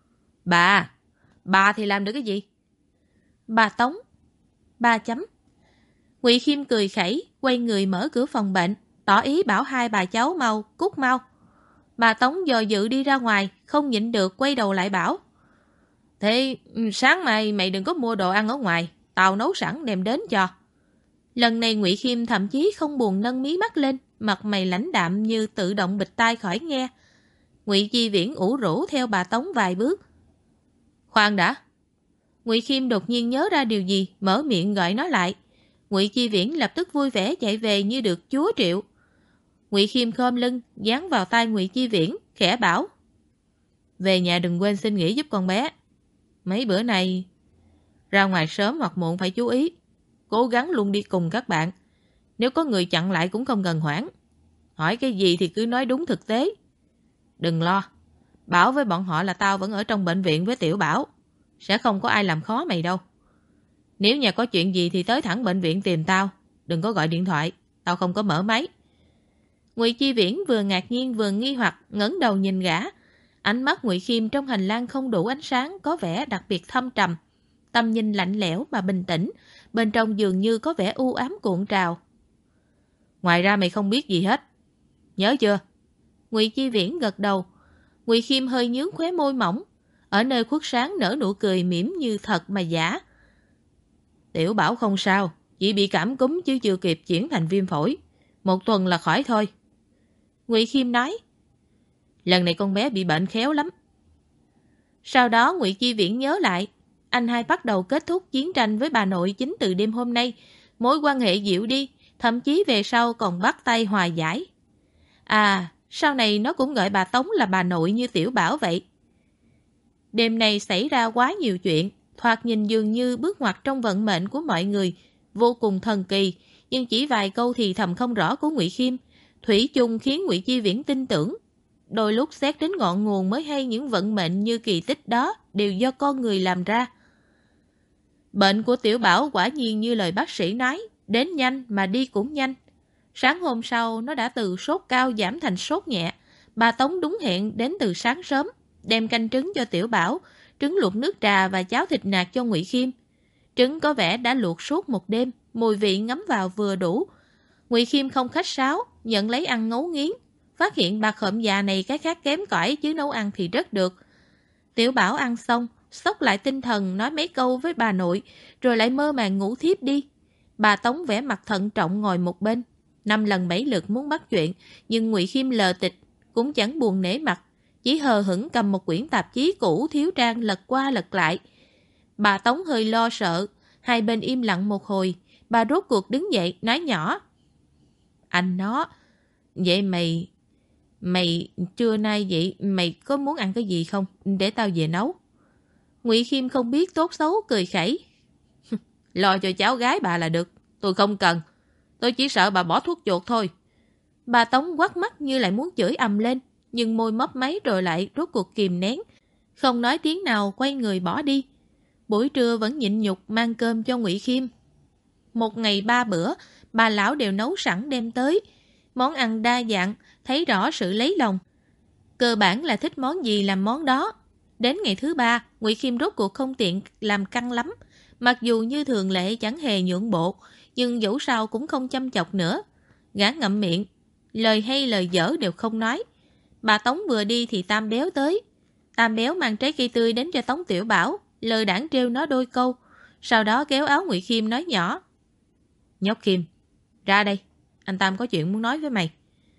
Bà thì làm được cái gì? Bà Tống. 3 chấm. Ngụy Khiêm cười khẩy, quay người mở cửa phòng bệnh, tỏ ý bảo hai bà cháu mau, cút mau. Bà Tống dò dự đi ra ngoài, không nhịn được quay đầu lại bảo. Thế sáng mai mày đừng có mua đồ ăn ở ngoài, tao nấu sẵn đem đến cho. Lần này Ngụy Khiêm thậm chí không buồn nâng mí mắt lên, mặt mày lãnh đạm như tự động bịt tai khỏi nghe. Ngụy Chi Viễn ủ rũ theo bà Tống vài bước. Khoan đã. Ngụy Khiêm đột nhiên nhớ ra điều gì, mở miệng gọi nó lại. Ngụy Chi Viễn lập tức vui vẻ chạy về như được chúa triệu. Ngụy Khiêm khom lưng, dán vào tai Ngụy Chi Viễn, khẽ bảo. Về nhà đừng quên xin nghỉ giúp con bé. Mấy bữa nay ra ngoài sớm hoặc muộn phải chú ý. Cố gắng luôn đi cùng các bạn. Nếu có người chặn lại cũng không cần hoảng. Hỏi cái gì thì cứ nói đúng thực tế. Đừng lo. Bảo với bọn họ là tao vẫn ở trong bệnh viện với Tiểu Bảo. Sẽ không có ai làm khó mày đâu. Nếu nhà có chuyện gì thì tới thẳng bệnh viện tìm tao. Đừng có gọi điện thoại. Tao không có mở máy. Ngụy Chi Viễn vừa ngạc nhiên vừa nghi hoặc ngẩng đầu nhìn gã. Ánh mắt Ngụy Khiêm trong hành lang không đủ ánh sáng, có vẻ đặc biệt thâm trầm. Tầm nhìn lạnh lẽo mà bình tĩnh, bên trong dường như có vẻ u ám cuộn trào. Ngoài ra mày không biết gì hết. Nhớ chưa? Ngụy Chi Viễn gật đầu. Ngụy Khiêm hơi nhướng khóe môi mỏng, ở nơi khuất sáng nở nụ cười mỉm như thật mà giả. Tiểu Bảo không sao, chỉ bị cảm cúm chứ chưa kịp chuyển thành viêm phổi. 1 tuần là khỏi thôi. Ngụy Khiêm nói. Lần này con bé bị bệnh khéo lắm. Sau đó Ngụy Chi Viễn nhớ lại, anh hai bắt đầu kết thúc chiến tranh với bà nội chính từ đêm hôm nay. Mối quan hệ dịu đi, thậm chí về sau còn bắt tay hòa giải. À, sau này nó cũng gọi bà Tống là bà nội như Tiểu Bảo vậy. Đêm nay xảy ra quá nhiều chuyện, thoạt nhìn dường như bước ngoặt trong vận mệnh của mọi người, vô cùng thần kỳ, nhưng chỉ vài câu thì thầm không rõ của Ngụy Khiêm, thủy chung khiến Ngụy Chi Viễn tin tưởng. Đôi lúc xét đến ngọn nguồn mới hay những vận mệnh như kỳ tích đó đều do con người làm ra. Bệnh của Tiểu Bảo quả nhiên như lời bác sĩ nói, đến nhanh mà đi cũng nhanh. Sáng hôm sau nó đã từ sốt cao giảm thành sốt nhẹ. Bà Tống đúng hẹn đến từ sáng sớm, đem canh trứng cho Tiểu Bảo, trứng luộc nước trà và cháo thịt nạc cho Ngụy Khiêm. Trứng có vẻ đã luộc suốt một đêm, mùi vị ngấm vào vừa đủ. Ngụy Khiêm không khách sáo, nhận lấy ăn ngấu nghiến. Phát hiện bà khộm già này cái khác kém cỏi chứ nấu ăn thì rất được. Tiểu Bảo ăn xong, xốc lại tinh thần nói mấy câu với bà nội, rồi lại mơ màng ngủ thiếp đi. Bà Tống vẻ mặt thận trọng ngồi một bên, 5 lần 7 lượt muốn bắt chuyện, nhưng Ngụy Khiêm lờ tịch, cũng chẳng buồn nể mặt, chỉ hờ hững cầm một quyển tạp chí cũ thiếu trang lật qua lật lại. Bà Tống hơi lo sợ, hai bên im lặng một hồi, bà rốt cuộc đứng dậy nói nhỏ. Anh nó, vậy mày trưa nay vậy mày có muốn ăn cái gì không? Để tao về nấu. Ngụy Khiêm không biết tốt xấu cười khẩy. Lo cho cháu gái bà là được, tôi không cần. Tôi chỉ sợ bà bỏ thuốc chuột thôi. Bà Tống quắt mắt như lại muốn chửi ầm lên, nhưng môi mấp máy rồi lại rốt cuộc kìm nén. Không nói tiếng nào quay người bỏ đi. Buổi trưa vẫn nhịn nhục mang cơm cho Ngụy Khiêm. 1 ngày 3 bữa, bà lão đều nấu sẵn đem tới. Món ăn đa dạng, thấy rõ sự lấy lòng. Cơ bản là thích món gì làm món đó. Đến ngày thứ 3, Ngụy Khiêm rốt cuộc không tiện làm căng lắm. Mặc dù như thường lệ chẳng hề nhượng bộ, nhưng dẫu sao cũng không chăm chọc nữa. Gã ngậm miệng, lời hay lời dở đều không nói. Bà Tống vừa đi thì Tam Béo tới. Tam Béo mang trái cây tươi đến cho Tống Tiểu Bảo, lời đảng trêu nó đôi câu. Sau đó kéo áo Ngụy Khiêm nói nhỏ: "Nhóc Khiêm, ra đây, anh Tam có chuyện muốn nói với mày."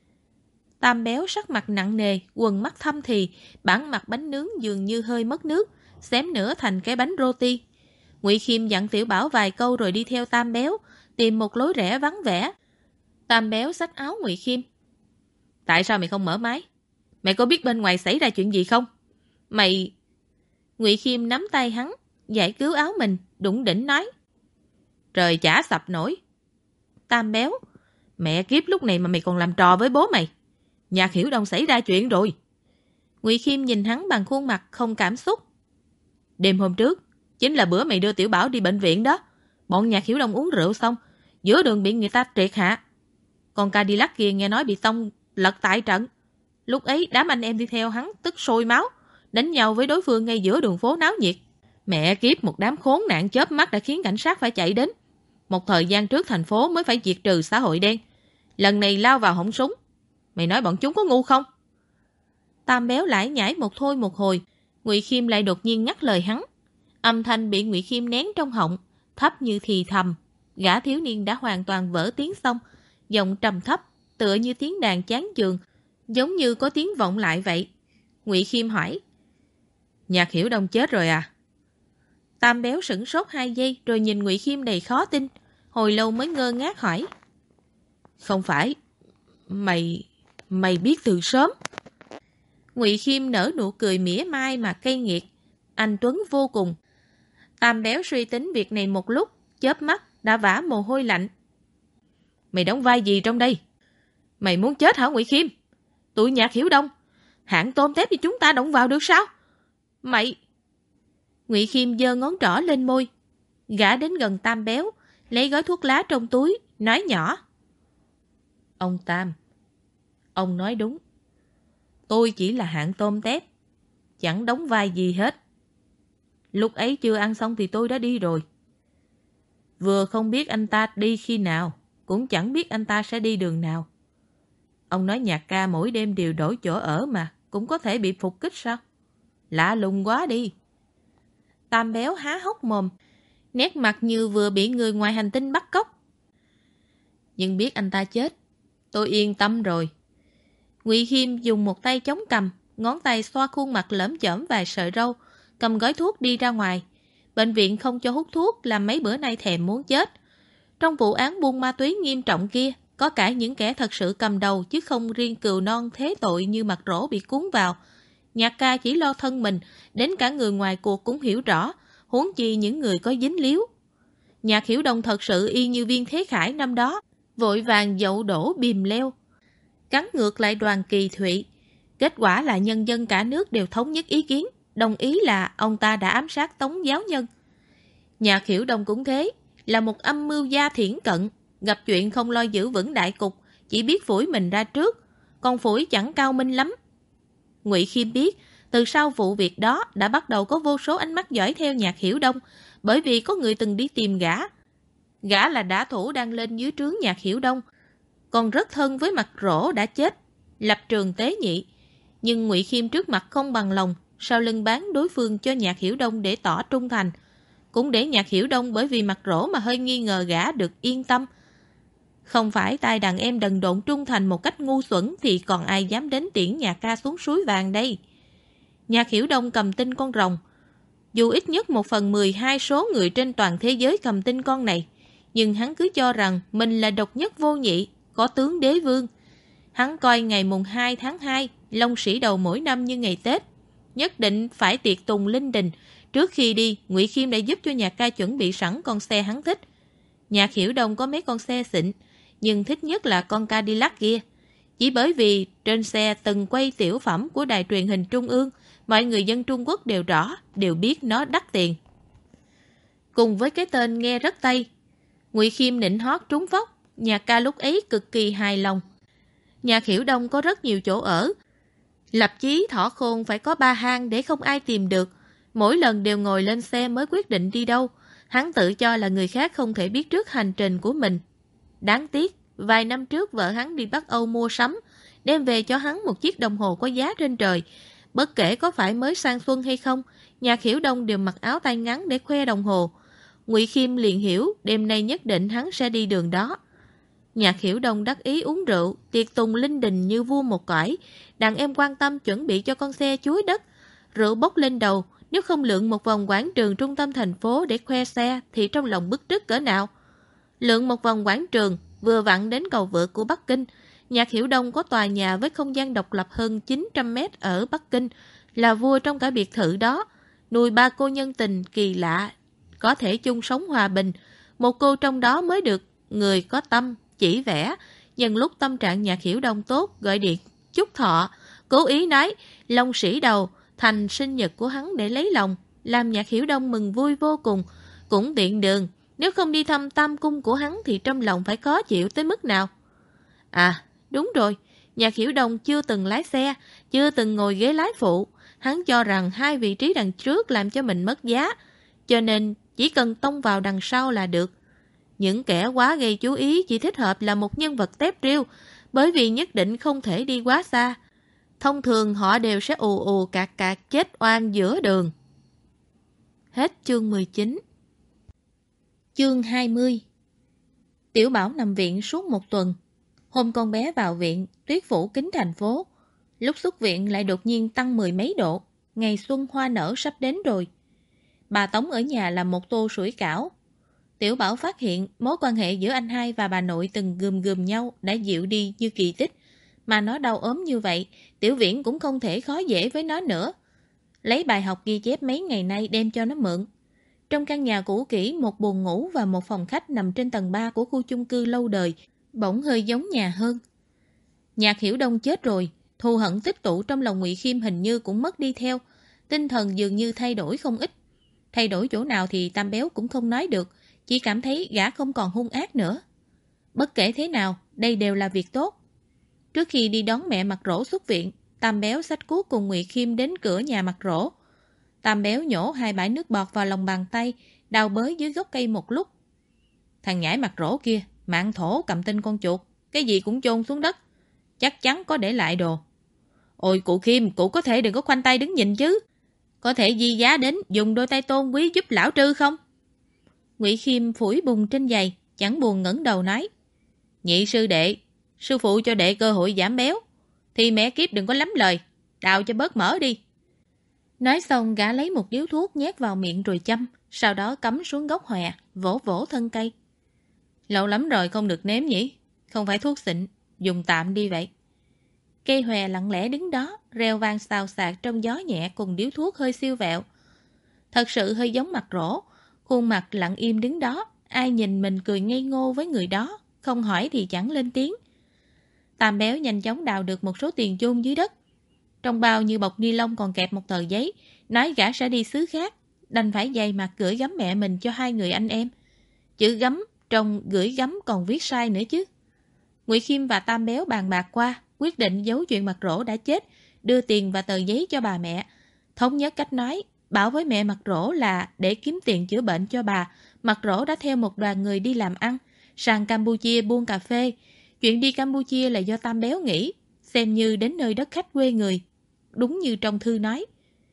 Tam Béo sắc mặt nặng nề, quần mắt thâm thì, bản mặt bánh nướng dường như hơi mất nước, xém nửa thành cái bánh roti. Ngụy Khiêm dặn Tiểu Bảo vài câu rồi đi theo Tam Béo, tìm một lối rẽ vắng vẻ. Tam Béo xách áo Ngụy Khiêm: "Tại sao mày không mở máy? Mày có biết bên ngoài xảy ra chuyện gì không? Mày..." Ngụy Khiêm nắm tay hắn, giải cứu áo mình, đủng đỉnh nói: "Trời chả sập nổi." Tam Béo: "Mẹ kiếp, lúc này mà mày còn làm trò với bố mày. Nhà Hiểu Đông xảy ra chuyện rồi." Ngụy Khiêm nhìn hắn bằng khuôn mặt không cảm xúc: "Đêm hôm trước, chính là bữa mày đưa Tiểu Bảo đi bệnh viện đó. Bọn nhà Hiểu Đông uống rượu xong, giữa đường bị người ta triệt hạ. Còn Cadillac kia nghe nói bị tông lật tại trận. Lúc ấy đám anh em đi theo hắn tức sôi máu, đánh nhau với đối phương ngay giữa đường phố náo nhiệt. Mẹ kiếp, một đám khốn nạn chớp mắt đã khiến cảnh sát phải chạy đến. Một thời gian trước thành phố mới phải diệt trừ xã hội đen. Lần này lao vào họng súng. Mày nói bọn chúng có ngu không?" Tam Béo lải nhải một thôi một hồi, Ngụy Khiêm lại đột nhiên ngắt lời hắn. Âm thanh bị Ngụy Khiêm nén trong họng, thấp như thì thầm. Gã thiếu niên đã hoàn toàn vỡ tiếng xong, giọng trầm thấp, tựa như tiếng đàn chán chường, giống như có tiếng vọng lại vậy. Ngụy Khiêm hỏi: "Nhạc Hiểu Đông chết rồi à?" Tam Béo sửng sốt 2 giây rồi nhìn Ngụy Khiêm đầy khó tin, hồi lâu mới ngơ ngác hỏi: "Không phải, mày biết từ sớm?" Ngụy Khiêm nở nụ cười mỉa mai mà cay nghiệt, anh tuấn vô cùng. Tam Béo suy tính việc này một lúc, chớp mắt đã vã mồ hôi lạnh. "Mày đóng vai gì trong đây? Mày muốn chết hả Ngụy Khiêm? Tụi Nhạc Hiểu Đông, hãng tôm tép như chúng ta động vào được sao? Mày..." Ngụy Khiêm giơ ngón trỏ lên môi. Gã đến gần Tam Béo, lấy gói thuốc lá trong túi, nói nhỏ: "Ông Tam, ông nói đúng. Tôi chỉ là hạng tôm tép, chẳng đóng vai gì hết. Lúc ấy chưa ăn xong thì tôi đã đi rồi. Vừa không biết anh ta đi khi nào, cũng chẳng biết anh ta sẽ đi đường nào. Ông nói Nhạc ca mỗi đêm đều đổi chỗ ở mà, cũng có thể bị phục kích sao? Lạ lùng quá đi." Tam Béo há hốc mồm, nét mặt như vừa bị người ngoài hành tinh bắt cóc. "Nhưng biết anh ta chết, tôi yên tâm rồi." Ngụy Khiêm dùng một tay chống cằm, ngón tay xoa khuôn mặt lởm chởm vài sợi râu, cầm gói thuốc đi ra ngoài. Bệnh viện không cho hút thuốc làm mấy bữa nay thèm muốn chết. Trong vụ án buôn ma túy nghiêm trọng kia, có cả những kẻ thật sự cầm đầu chứ không riêng cừu non thế tội như Mặt Rỗ bị cuốn vào. Nhạc ca chỉ lo thân mình, đến cả người ngoài cuộc cũng hiểu rõ, huống chi những người có dính líu. Nhạc Hiểu Đông thật sự y như Viên Thế Khải năm đó, vội vàng dậu đổ bìm leo, cắn ngược lại Đoàn Kỳ Thụy. Kết quả là nhân dân cả nước đều thống nhất ý kiến, đồng ý là ông ta đã ám sát Tống giáo nhân. Nhạc Hiểu Đông cũng thế, là một âm mưu gia thiển cận, gặp chuyện không lo giữ vững đại cục, chỉ biết phủi mình ra trước, còn phủi chẳng cao minh lắm. Ngụy Khiêm biết, từ sau vụ việc đó đã bắt đầu có vô số ánh mắt dõi theo Nhạc Hiểu Đông, bởi vì có người từng đi tìm gã. Gã là đả thủ đang lên dưới trướng Nhạc Hiểu Đông, còn rất thân với Mặt Rỗ đã chết, lập trường tế nhị. Nhưng Ngụy Khiêm trước mặt không bằng lòng, sau lưng bán đối phương cho Nhạc Hiểu Đông để tỏ trung thành. Cũng để Nhạc Hiểu Đông bởi vì Mặt Rỗ mà hơi nghi ngờ gã được yên tâm. Không phải tay đàn em đần độn trung thành một cách ngu xuẩn thì còn ai dám đến tiễn Nhạc ca xuống suối vàng đây. Nhạc Hiểu Đông cầm tin con rồng. Dù ít nhất 1/12 số người trên toàn thế giới cầm tin con này, nhưng hắn cứ cho rằng mình là độc nhất vô nhị, có tướng đế vương. Hắn coi ngày mùng 2 tháng 2, Long Sĩ Đầu mỗi năm như ngày Tết. Nhất định phải tiệc tùng linh đình. Trước khi đi, Ngụy Khiêm đã giúp cho Nhạc ca chuẩn bị sẵn con xe hắn thích. Nhạc Hiểu Đông có mấy con xe xịn, nhưng thích nhất là con Cadillac kia. Chỉ bởi vì trên xe từng quay tiểu phẩm của đài truyền hình Trung ương, mọi người dân Trung Quốc đều rõ, đều biết nó đắt tiền. Cùng với cái tên nghe rất Tây, Ngụy Khiêm nịnh hót trúng phóc, Nhạc ca lúc ấy cực kỳ hài lòng. Nhạc Hiểu Đông có rất nhiều chỗ ở. Lập chí thỏ khôn phải có 3 hang để không ai tìm được. Mỗi lần đều ngồi lên xe mới quyết định đi đâu. Hắn tự cho là người khác không thể biết trước hành trình của mình. Đáng tiếc, vài năm trước vợ hắn đi Bắc Âu mua sắm, đem về cho hắn một chiếc đồng hồ có giá trên trời. Bất kể có phải mới sang xuân hay không, Nhạc Hiểu Đông đều mặc áo tay ngắn để khoe đồng hồ. Ngụy Khiêm liền hiểu đêm nay nhất định hắn sẽ đi đường đó. Nhạc Hiểu Đông đắc ý uống rượu, tiệc tùng linh đình như vua một cõi. Đàn em quan tâm chuẩn bị cho con xe chuối đất. Rượu bốc lên đầu, nếu không lượn một vòng quảng trường trung tâm thành phố để khoe xe thì trong lòng bức rứt cỡ nào. Lượn một vòng quảng trường, vừa vặn đến cầu vượt của Bắc Kinh. Nhạc Hiểu Đông có tòa nhà với không gian độc lập hơn 900 mét ở Bắc Kinh, là vua trong cả biệt thự đó. Nuôi 3 cô nhân tình kỳ lạ, có thể chung sống hòa bình. Một cô trong đó mới được người có tâm, chỉ vẽ. Nhân lúc tâm trạng Nhạc Hiểu Đông tốt, gọi điện chúc thọ, cố ý nói Long Sĩ Đầu thành sinh nhật của hắn để lấy lòng, làm Nhạc Hiểu Đông mừng vui vô cùng. Cũng tiện đường, nếu không đi thăm tam cung của hắn thì trong lòng phải khó chịu tới mức nào. À, đúng rồi, Nhạc Hiểu Đông chưa từng lái xe, chưa từng ngồi ghế lái phụ. Hắn cho rằng 2 vị trí đằng trước làm cho mình mất giá, cho nên chỉ cần tông vào đằng sau là được. Những kẻ quá gây chú ý chỉ thích hợp là một nhân vật tép riêu, bởi vì nhất định không thể đi quá xa. Thông thường họ đều sẽ ù ù cạc cạc chết oan giữa đường. Hết chương 19. Chương 20. Tiểu Bảo nằm viện suốt 1 tuần. Hôm con bé vào viện, tuyết phủ kín thành phố. Lúc xuất viện lại đột nhiên tăng 10 mấy độ. Ngày xuân hoa nở sắp đến rồi. Bà Tống ở nhà làm một tô sủi cảo. Tiểu Bảo phát hiện mối quan hệ giữa anh hai và bà nội từng gườm nhau đã dịu đi như kỳ tích. Mà nó đau ốm như vậy, Tiểu Viễn cũng không thể khó dễ với nó nữa. Lấy bài học ghi chép mấy ngày nay đem cho nó mượn. Trong căn nhà cũ kỹ, một buồng ngủ và một phòng khách nằm trên tầng 3 của khu chung cư lâu đời, bỗng hơi giống nhà hơn. Nhạc Hiểu Đông chết rồi, thù hận tích tụ trong lòng Ngụy Khiêm hình như cũng mất đi theo. Tinh thần dường như thay đổi không ít. Thay đổi chỗ nào thì Tam Béo cũng không nói được, chỉ cảm thấy gã không còn hung ác nữa. Bất kể thế nào, đây đều là việc tốt. Trước khi đi đón mẹ Mặt Rỗ xuất viện, Tam Béo xách cuốc cùng Ngụy Khiêm đến cửa nhà Mặt Rỗ. Tam Béo nhổ 2 bãi nước bọt vào lòng bàn tay, đào bới dưới gốc cây một lúc. Thằng nhãi Mặt Rỗ kia, mạng thổ cầm tinh con chuột, cái gì cũng chôn xuống đất. Chắc chắn có để lại đồ. Ôi cụ Khiêm, cụ có thể đừng có khoanh tay đứng nhìn chứ. Có thể di giá đến dùng đôi tay tôn quý giúp lão Trư không? Ngụy Khiêm phủi bùn trên giày, chẳng buồn ngẩng đầu nói. Nhị sư đệ, sư phụ cho đệ cơ hội giảm béo. Thì mẹ kiếp đừng có lắm lời, đào cho bớt mỡ đi. Nói xong gã lấy một điếu thuốc nhét vào miệng rồi châm, sau đó cắm xuống gốc hòe, vỗ vỗ thân cây. Lâu lắm rồi không được nếm nhỉ? Không phải thuốc xịn, dùng tạm đi vậy. Cây hòe lặng lẽ đứng đó, reo vang xào xạc trong gió nhẹ cùng điếu thuốc hơi siêu vẹo. Thật sự hơi giống Mặt Rỗ, khuôn mặt lặng im đứng đó, ai nhìn mình cười ngây ngô với người đó, không hỏi thì chẳng lên tiếng. Tam Béo nhanh chóng đào được một số tiền chôn dưới đất. Trong bao như bọc ni lông còn kẹp một tờ giấy, nói gã sẽ đi xứ khác, đành phải dày mặt gửi gắm mẹ mình cho 2 người anh em. Chữ gắm trong gửi gắm còn viết sai nữa chứ. Ngụy Khiêm và Tam Béo bàn bạc qua, quyết định giấu chuyện Mặt Rỗ đã chết, đưa tiền và tờ giấy cho bà mẹ. Thống nhất cách nói, bảo với mẹ Mặt Rỗ là để kiếm tiền chữa bệnh cho bà, Mặt Rỗ đã theo một đoàn người đi làm ăn, sang Campuchia buôn cà phê. Chuyện đi Campuchia là do Tam Béo nghĩ, xem như đến nơi đất khách quê người. Đúng như trong thư nói.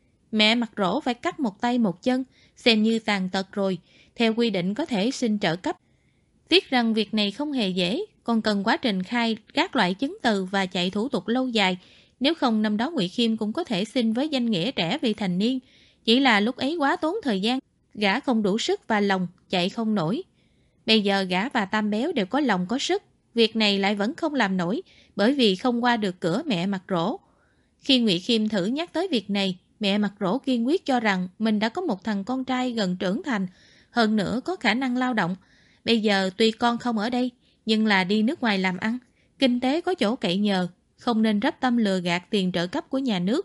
Mẹ Mặt Rỗ phải cắt một tay một chân, xem như tàn tật rồi, theo quy định có thể xin trợ cấp. Tiếc rằng việc này không hề dễ, còn cần quá trình khai các loại chứng từ và chạy thủ tục lâu dài. Nếu không năm đó Ngụy Khiêm cũng có thể xin với danh nghĩa trẻ vị thành niên. Chỉ là lúc ấy quá tốn thời gian, gã không đủ sức và lòng, chạy không nổi. Bây giờ gã và Tam Béo đều có lòng có sức, việc này lại vẫn không làm nổi, bởi vì không qua được cửa mẹ Mặt Rỗ. Khi Ngụy Khiêm thử nhắc tới việc này, mẹ Mặt Rỗ kiên quyết cho rằng mình đã có một thằng con trai gần trưởng thành, hơn nữa có khả năng lao động. Bây giờ tuy con không ở đây, nhưng là đi nước ngoài làm ăn, kinh tế có chỗ cậy nhờ, không nên rắp tâm lừa gạt tiền trợ cấp của nhà nước.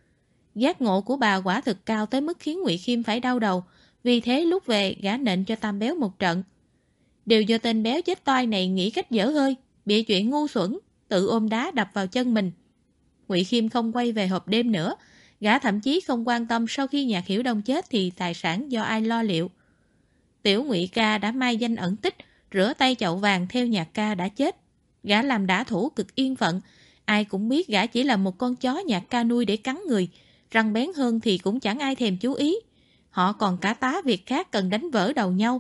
Giác ngộ của bà quả thực cao tới mức khiến Ngụy Khiêm phải đau đầu, vì thế lúc về gã nện cho Tam Béo một trận. Đều do tên béo chết toai này nghĩ cách dở hơi, bịa chuyện ngu xuẩn, tự ôm đá đập vào chân mình. Ngụy Khiêm không quay về hộp đêm nữa, gã thậm chí không quan tâm sau khi Nhạc Hiểu Đông chết thì tài sản do ai lo liệu. Tiểu Ngụy ca đã mai danh ẩn tích, rửa tay chậu vàng theo Nhạc ca đã chết. Gã làm đả thủ cực yên phận, ai cũng biết gã chỉ là một con chó Nhạc ca nuôi để cắn người, răng bén hơn thì cũng chẳng ai thèm chú ý. Họ còn cả tá việc khác cần đánh vỡ đầu nhau.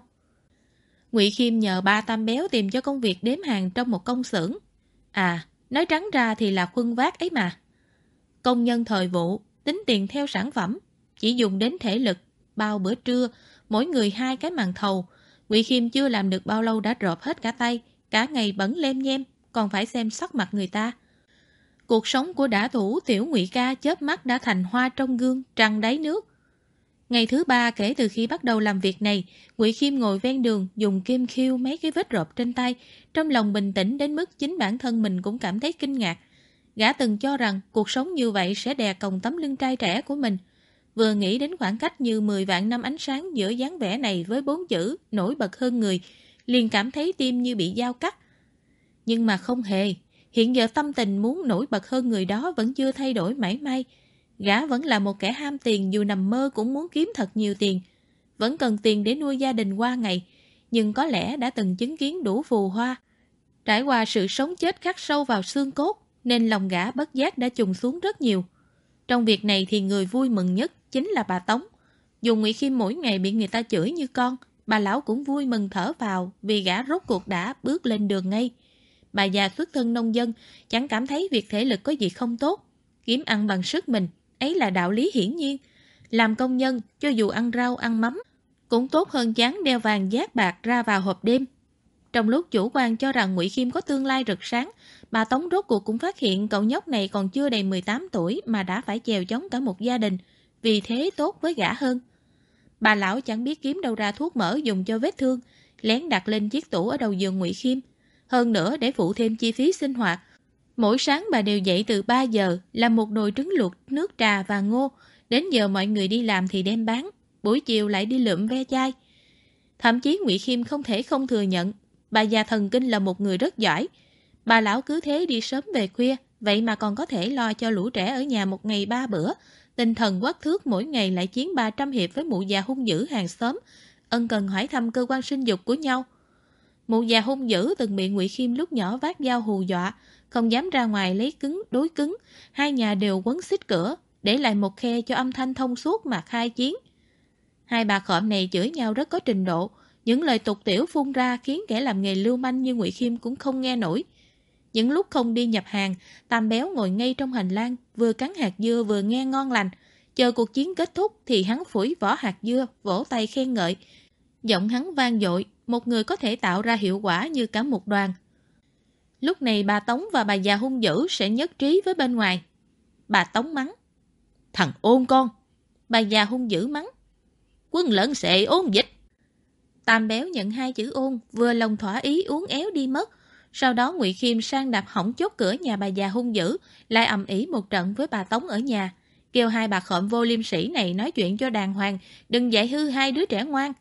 Ngụy Khiêm nhờ ba Tam Béo tìm cho công việc đếm hàng trong một công xưởng. À, nói trắng ra thì là khuân vác ấy mà. Công nhân thời vụ, tính tiền theo sản phẩm, chỉ dùng đến thể lực, bao bữa trưa, mỗi người 2 cái màn thầu. Ngụy Khiêm chưa làm được bao lâu đã rộp hết cả tay, cả ngày bẩn lem nhem, còn phải xem sắc mặt người ta. Cuộc sống của đả thủ Tiểu Ngụy ca chớp mắt đã thành hoa trong gương, trăng đáy nước. Ngày thứ 3 kể từ khi bắt đầu làm việc này, Ngụy Khiêm ngồi ven đường dùng kim khiêu mấy cái vết rộp trên tay, trong lòng bình tĩnh đến mức chính bản thân mình cũng cảm thấy kinh ngạc. Gã từng cho rằng cuộc sống như vậy sẽ đè còng tấm lưng trai trẻ của mình. Vừa nghĩ đến khoảng cách như 10 vạn năm ánh sáng giữa dáng vẻ này với 4 chữ nổi bật hơn người, liền cảm thấy tim như bị dao cắt. Nhưng mà không hề, hiện giờ tâm tình muốn nổi bật hơn người đó vẫn chưa thay đổi mảy may. Gã vẫn là một kẻ ham tiền, dù nằm mơ cũng muốn kiếm thật nhiều tiền. Vẫn cần tiền để nuôi gia đình qua ngày, nhưng có lẽ đã từng chứng kiến đủ phù hoa. Trải qua sự sống chết khắc sâu vào xương cốt, nên lòng gã bất giác đã trùng xuống rất nhiều. Trong việc này thì người vui mừng nhất chính là bà Tống. Dù Ngụy Khiêm mỗi ngày bị người ta chửi như con, bà lão cũng vui mừng thở vào vì gã rốt cuộc đã bước lên đường ngay. Bà già xuất thân nông dân, chẳng cảm thấy việc thể lực có gì không tốt. Kiếm ăn bằng sức mình, ấy là đạo lý hiển nhiên. Làm công nhân, cho dù ăn rau ăn mắm, cũng tốt hơn chán đeo vàng dát bạc ra vào hộp đêm. Trong lúc chủ quan cho rằng Ngụy Khiêm có tương lai rực sáng, bà Tống rốt cuộc cũng phát hiện cậu nhóc này còn chưa đầy 18 tuổi mà đã phải chèo chống cả một gia đình, vì thế tốt với gã hơn. Bà lão chẳng biết kiếm đâu ra thuốc mỡ dùng cho vết thương, lén đặt lên chiếc tủ ở đầu giường Ngụy Khiêm. Hơn nữa để phụ thêm chi phí sinh hoạt, mỗi sáng bà đều dậy từ 3 giờ làm một nồi trứng luộc, nước trà và ngô, đến giờ mọi người đi làm thì đem bán, buổi chiều lại đi lượm ve chai. Thậm chí Ngụy Khiêm không thể không thừa nhận, bà già thần kinh là một người rất giỏi. Bà lão cứ thế đi sớm về khuya, vậy mà còn có thể lo cho lũ trẻ ở nhà một ngày 3 bữa. Tinh thần quắc thước mỗi ngày lại chiến 300 hiệp với mụ già hung dữ hàng xóm, ân cần hỏi thăm cơ quan sinh dục của nhau. Mụ già hung dữ từng bị Ngụy Khiêm lúc nhỏ vác dao hù dọa, không dám ra ngoài lấy cứng đối cứng, hai nhà đều quấn xích cửa, để lại một khe cho âm thanh thông suốt mà khai chiến. Hai bà khọm này chửi nhau rất có trình độ, những lời tục tiểu phun ra khiến kẻ làm nghề lưu manh như Ngụy Khiêm cũng không nghe nổi. Những lúc không đi nhập hàng, Tam Béo ngồi ngay trong hành lang, vừa cắn hạt dưa vừa nghe ngon lành. Chờ cuộc chiến kết thúc thì hắn phủi vỏ hạt dưa, vỗ tay khen ngợi. Giọng hắn vang dội, một người có thể tạo ra hiệu quả như cả một đoàn. Lúc này bà Tống và bà già hung dữ sẽ nhất trí với bên ngoài. Bà Tống mắng: "Thằng ôn con!" Bà già hung dữ mắng: "Quân lợn xệ ôn dịch!" Tam Béo nhận 2 chữ ôn, vừa lòng thỏa ý uốn éo đi mất. Sau đó Ngụy Khiêm sang đạp hỏng chốt cửa nhà bà già hung dữ, lại ầm ĩ một trận với bà Tống ở nhà, kêu hai bà khộm vô liêm sỉ này nói chuyện cho đàng hoàng, đừng dạy hư 2 đứa trẻ ngoan.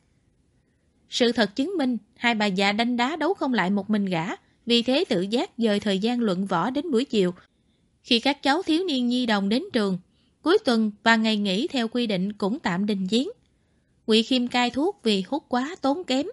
Sự thật chứng minh, hai bà già đanh đá đấu không lại một mình gã, vì thế tự giác dời thời gian luận võ đến buổi chiều. Khi các cháu thiếu niên nhi đồng đến trường, cuối tuần và ngày nghỉ theo quy định cũng tạm đình chiến. Ngụy Khiêm cai thuốc vì hút quá tốn kém.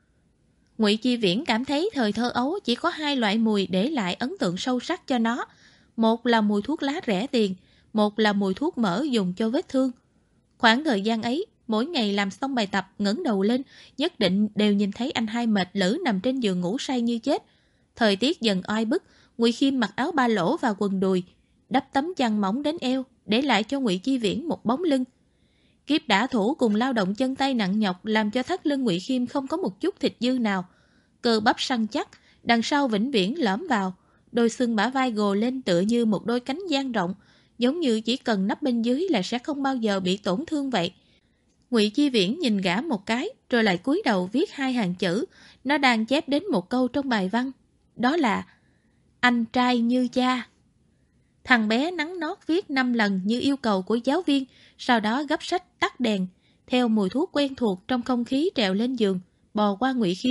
Ngụy Chi Viễn cảm thấy thời thơ ấu chỉ có 2 loại mùi để lại ấn tượng sâu sắc cho nó. Một là mùi thuốc lá rẻ tiền, một là mùi thuốc mỡ dùng cho vết thương. Khoảng thời gian ấy, mỗi ngày làm xong bài tập ngẩng đầu lên, nhất định đều nhìn thấy anh hai mệt lử nằm trên giường ngủ say như chết. Thời tiết dần oi bức, Ngụy Khiêm mặc áo ba lỗ và quần đùi, đắp tấm chăn mỏng đến eo, để lại cho Ngụy Chi Viễn một bóng lưng. Kiếp đả thủ cùng lao động chân tay nặng nhọc làm cho thắt lưng Ngụy Khiêm không có một chút thịt dư nào. Cơ bắp săn chắc, đằng sau vĩnh viễn lõm vào, đôi xương bả vai gồ lên tựa như một đôi cánh dang rộng, giống như chỉ cần nắp bên dưới là sẽ không bao giờ bị tổn thương vậy. Ngụy Chi Viễn nhìn gã một cái, rồi lại cúi đầu viết 2 hàng chữ, nó đang chép đến một câu trong bài văn, đó là: "Anh trai như cha." Thằng bé nắn nót viết 5 lần như yêu cầu của giáo viên, sau đó gấp sách tắt đèn, theo mùi thuốc quen thuộc trong không khí trèo lên giường, bò qua Ngụy Khiêm,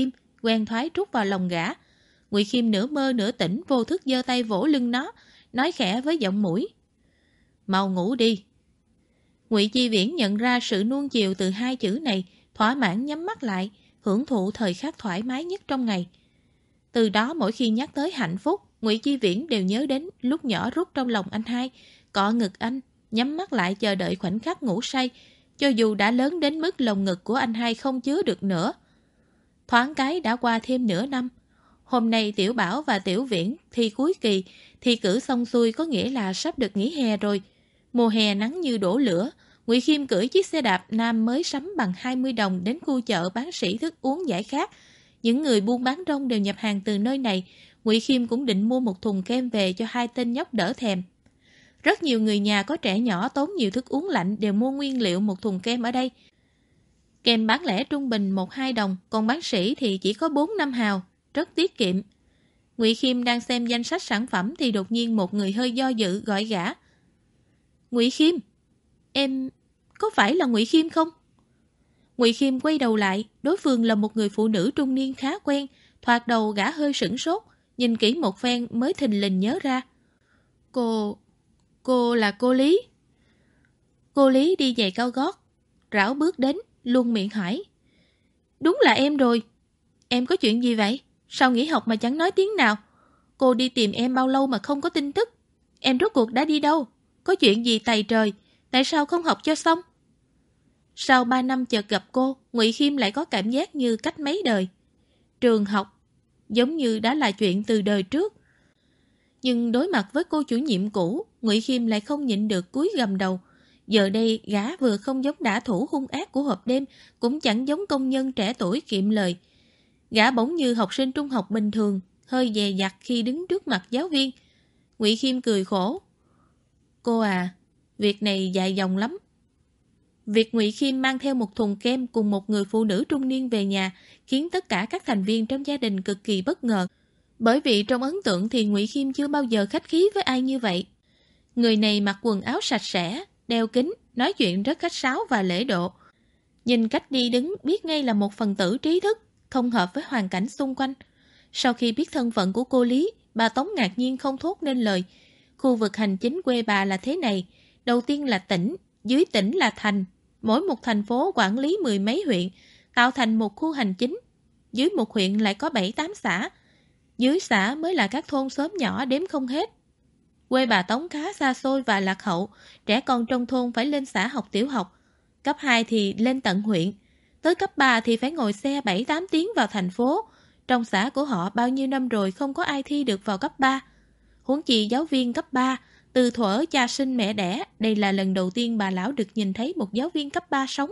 quen thoái trút vào lòng gã. Ngụy Khiêm nửa mơ nửa tỉnh vô thức giơ tay vỗ lưng nó, nói khẽ với giọng mũi: "Mau ngủ đi." Ngụy Chi Viễn nhận ra sự nuông chiều từ hai chữ này, thỏa mãn nhắm mắt lại, hưởng thụ thời khắc thoải mái nhất trong ngày. Từ đó mỗi khi nhắc tới hạnh phúc, Ngụy Chi Viễn đều nhớ đến lúc nhỏ rút trong lòng anh hai, cọ ngực anh, nhắm mắt lại chờ đợi khoảnh khắc ngủ say, cho dù đã lớn đến mức lồng ngực của anh hai không chứa được nữa. Thoáng cái đã qua thêm nửa năm. Hôm nay Tiểu Bảo và Tiểu Viễn thi cuối kỳ, thi cử xong xuôi có nghĩa là sắp được nghỉ hè rồi. Mùa hè nắng như đổ lửa, Ngụy Khiêm cưỡi chiếc xe đạp nam mới sắm bằng 20 đồng đến khu chợ bán sỉ thức uống giải khát. Những người buôn bán rong đều nhập hàng từ nơi này. Ngụy Khiêm cũng định mua một thùng kem về cho hai tên nhóc đỡ thèm. Rất nhiều người nhà có trẻ nhỏ tốn nhiều thức uống lạnh đều mua nguyên liệu một thùng kem ở đây. Kem bán lẻ trung bình 1-2 đồng, còn bán sỉ thì chỉ có 4-5 hào, rất tiết kiệm. Ngụy Khiêm đang xem danh sách sản phẩm thì đột nhiên một người hơi do dự gọi gã: "Ngụy Khiêm, em có phải là Ngụy Khiêm không?" Ngụy Khiêm quay đầu lại, đối phương là một người phụ nữ trung niên khá quen. Thoạt đầu gã hơi sửng sốt, nhìn kỹ một phen mới thình lình nhớ ra. Cô là cô Lý. Cô Lý đi giày cao gót, rảo bước đến, luôn miệng hỏi: "Đúng là em rồi. Em có chuyện gì vậy? Sao nghỉ học mà chẳng nói tiếng nào? Cô đi tìm em bao lâu mà không có tin tức? Em rốt cuộc đã đi đâu? Có chuyện gì tày trời? Tại sao không học cho xong?" Sau 3 năm chợt gặp cô, Ngụy Khiêm lại có cảm giác như cách mấy đời. Trường học giống như đã là chuyện từ đời trước. Nhưng đối mặt với cô chủ nhiệm cũ, Ngụy Khiêm lại không nhịn được cúi gằm đầu. Giờ đây gã vừa không giống đả thủ hung ác của hộp đêm, cũng chẳng giống công nhân trẻ tuổi kiệm lời. Gã bỗng như học sinh trung học bình thường, hơi dè dặt khi đứng trước mặt giáo viên. Ngụy Khiêm cười khổ: "Cô à, việc này dài dòng lắm." Việc Ngụy Khiêm mang theo một thùng kem cùng một người phụ nữ trung niên về nhà khiến tất cả các thành viên trong gia đình cực kỳ bất ngờ. Bởi vì trong ấn tượng thì Ngụy Khiêm chưa bao giờ khách khí với ai như vậy. Người này mặc quần áo sạch sẽ, đeo kính, nói chuyện rất khách sáo và lễ độ. Nhìn cách đi đứng biết ngay là một phần tử trí thức, không hợp với hoàn cảnh xung quanh. Sau khi biết thân phận của cô Lý, bà Tống ngạc nhiên không thốt nên lời. Khu vực hành chính quê bà là thế này: đầu tiên là tỉnh, dưới tỉnh là thành. Mỗi một thành phố quản lý 10 mấy huyện, tạo thành một khu hành chính. Dưới một huyện lại có 7-8 xã. Dưới xã mới là các thôn xóm nhỏ đếm không hết. Quê bà Tống khá xa xôi và lạc hậu, trẻ con trong thôn phải lên xã học tiểu học. Cấp 2 thì lên tận huyện. Tới cấp 3 thì phải ngồi xe 7-8 tiếng vào thành phố. Trong xã của họ bao nhiêu năm rồi không có ai thi được vào cấp 3. Huống chi giáo viên cấp 3, từ thuở cha sinh mẹ đẻ, đây là lần đầu tiên bà lão được nhìn thấy một giáo viên cấp 3 sống.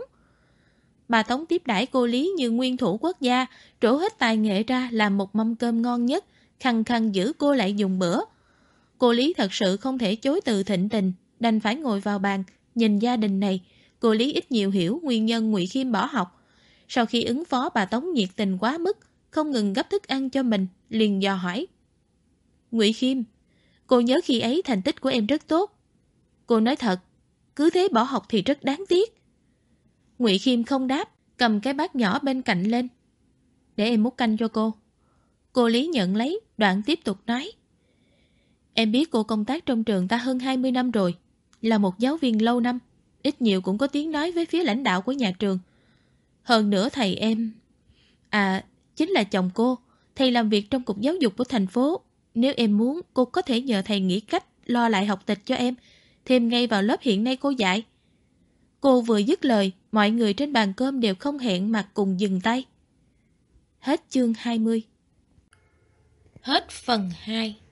Bà Tống tiếp đãi cô Lý như nguyên thủ quốc gia, trổ hết tài nghệ ra làm một mâm cơm ngon nhất, khăng khăng giữ cô lại dùng bữa. Cô Lý thật sự không thể chối từ thịnh tình, đành phải ngồi vào bàn. Nhìn gia đình này, cô Lý ít nhiều hiểu nguyên nhân Ngụy Khiêm bỏ học. Sau khi ứng phó bà Tống nhiệt tình quá mức, không ngừng gấp thức ăn cho mình, liền dò hỏi: "Ngụy Khiêm, cô nhớ khi ấy thành tích của em rất tốt. Cô nói thật, cứ thế bỏ học thì rất đáng tiếc." Ngụy Khiêm không đáp, cầm cái bát nhỏ bên cạnh lên: "Để em múc canh cho cô." Cô Lý nhận lấy, đoạn tiếp tục nói: "Em biết cô công tác trong trường ta hơn 20 năm rồi, là một giáo viên lâu năm, ít nhiều cũng có tiếng nói với phía lãnh đạo của nhà trường. Hơn nữa thầy em... chính là chồng cô, thầy làm việc trong cục giáo dục của thành phố. Nếu em muốn, cô có thể nhờ thầy nghĩ cách lo lại học tịch cho em, thêm ngay vào lớp hiện nay cô dạy." Cô vừa dứt lời, mọi người trên bàn cơm đều không hẹn mà cùng dừng tay. Hết chương 20. Hết phần 2.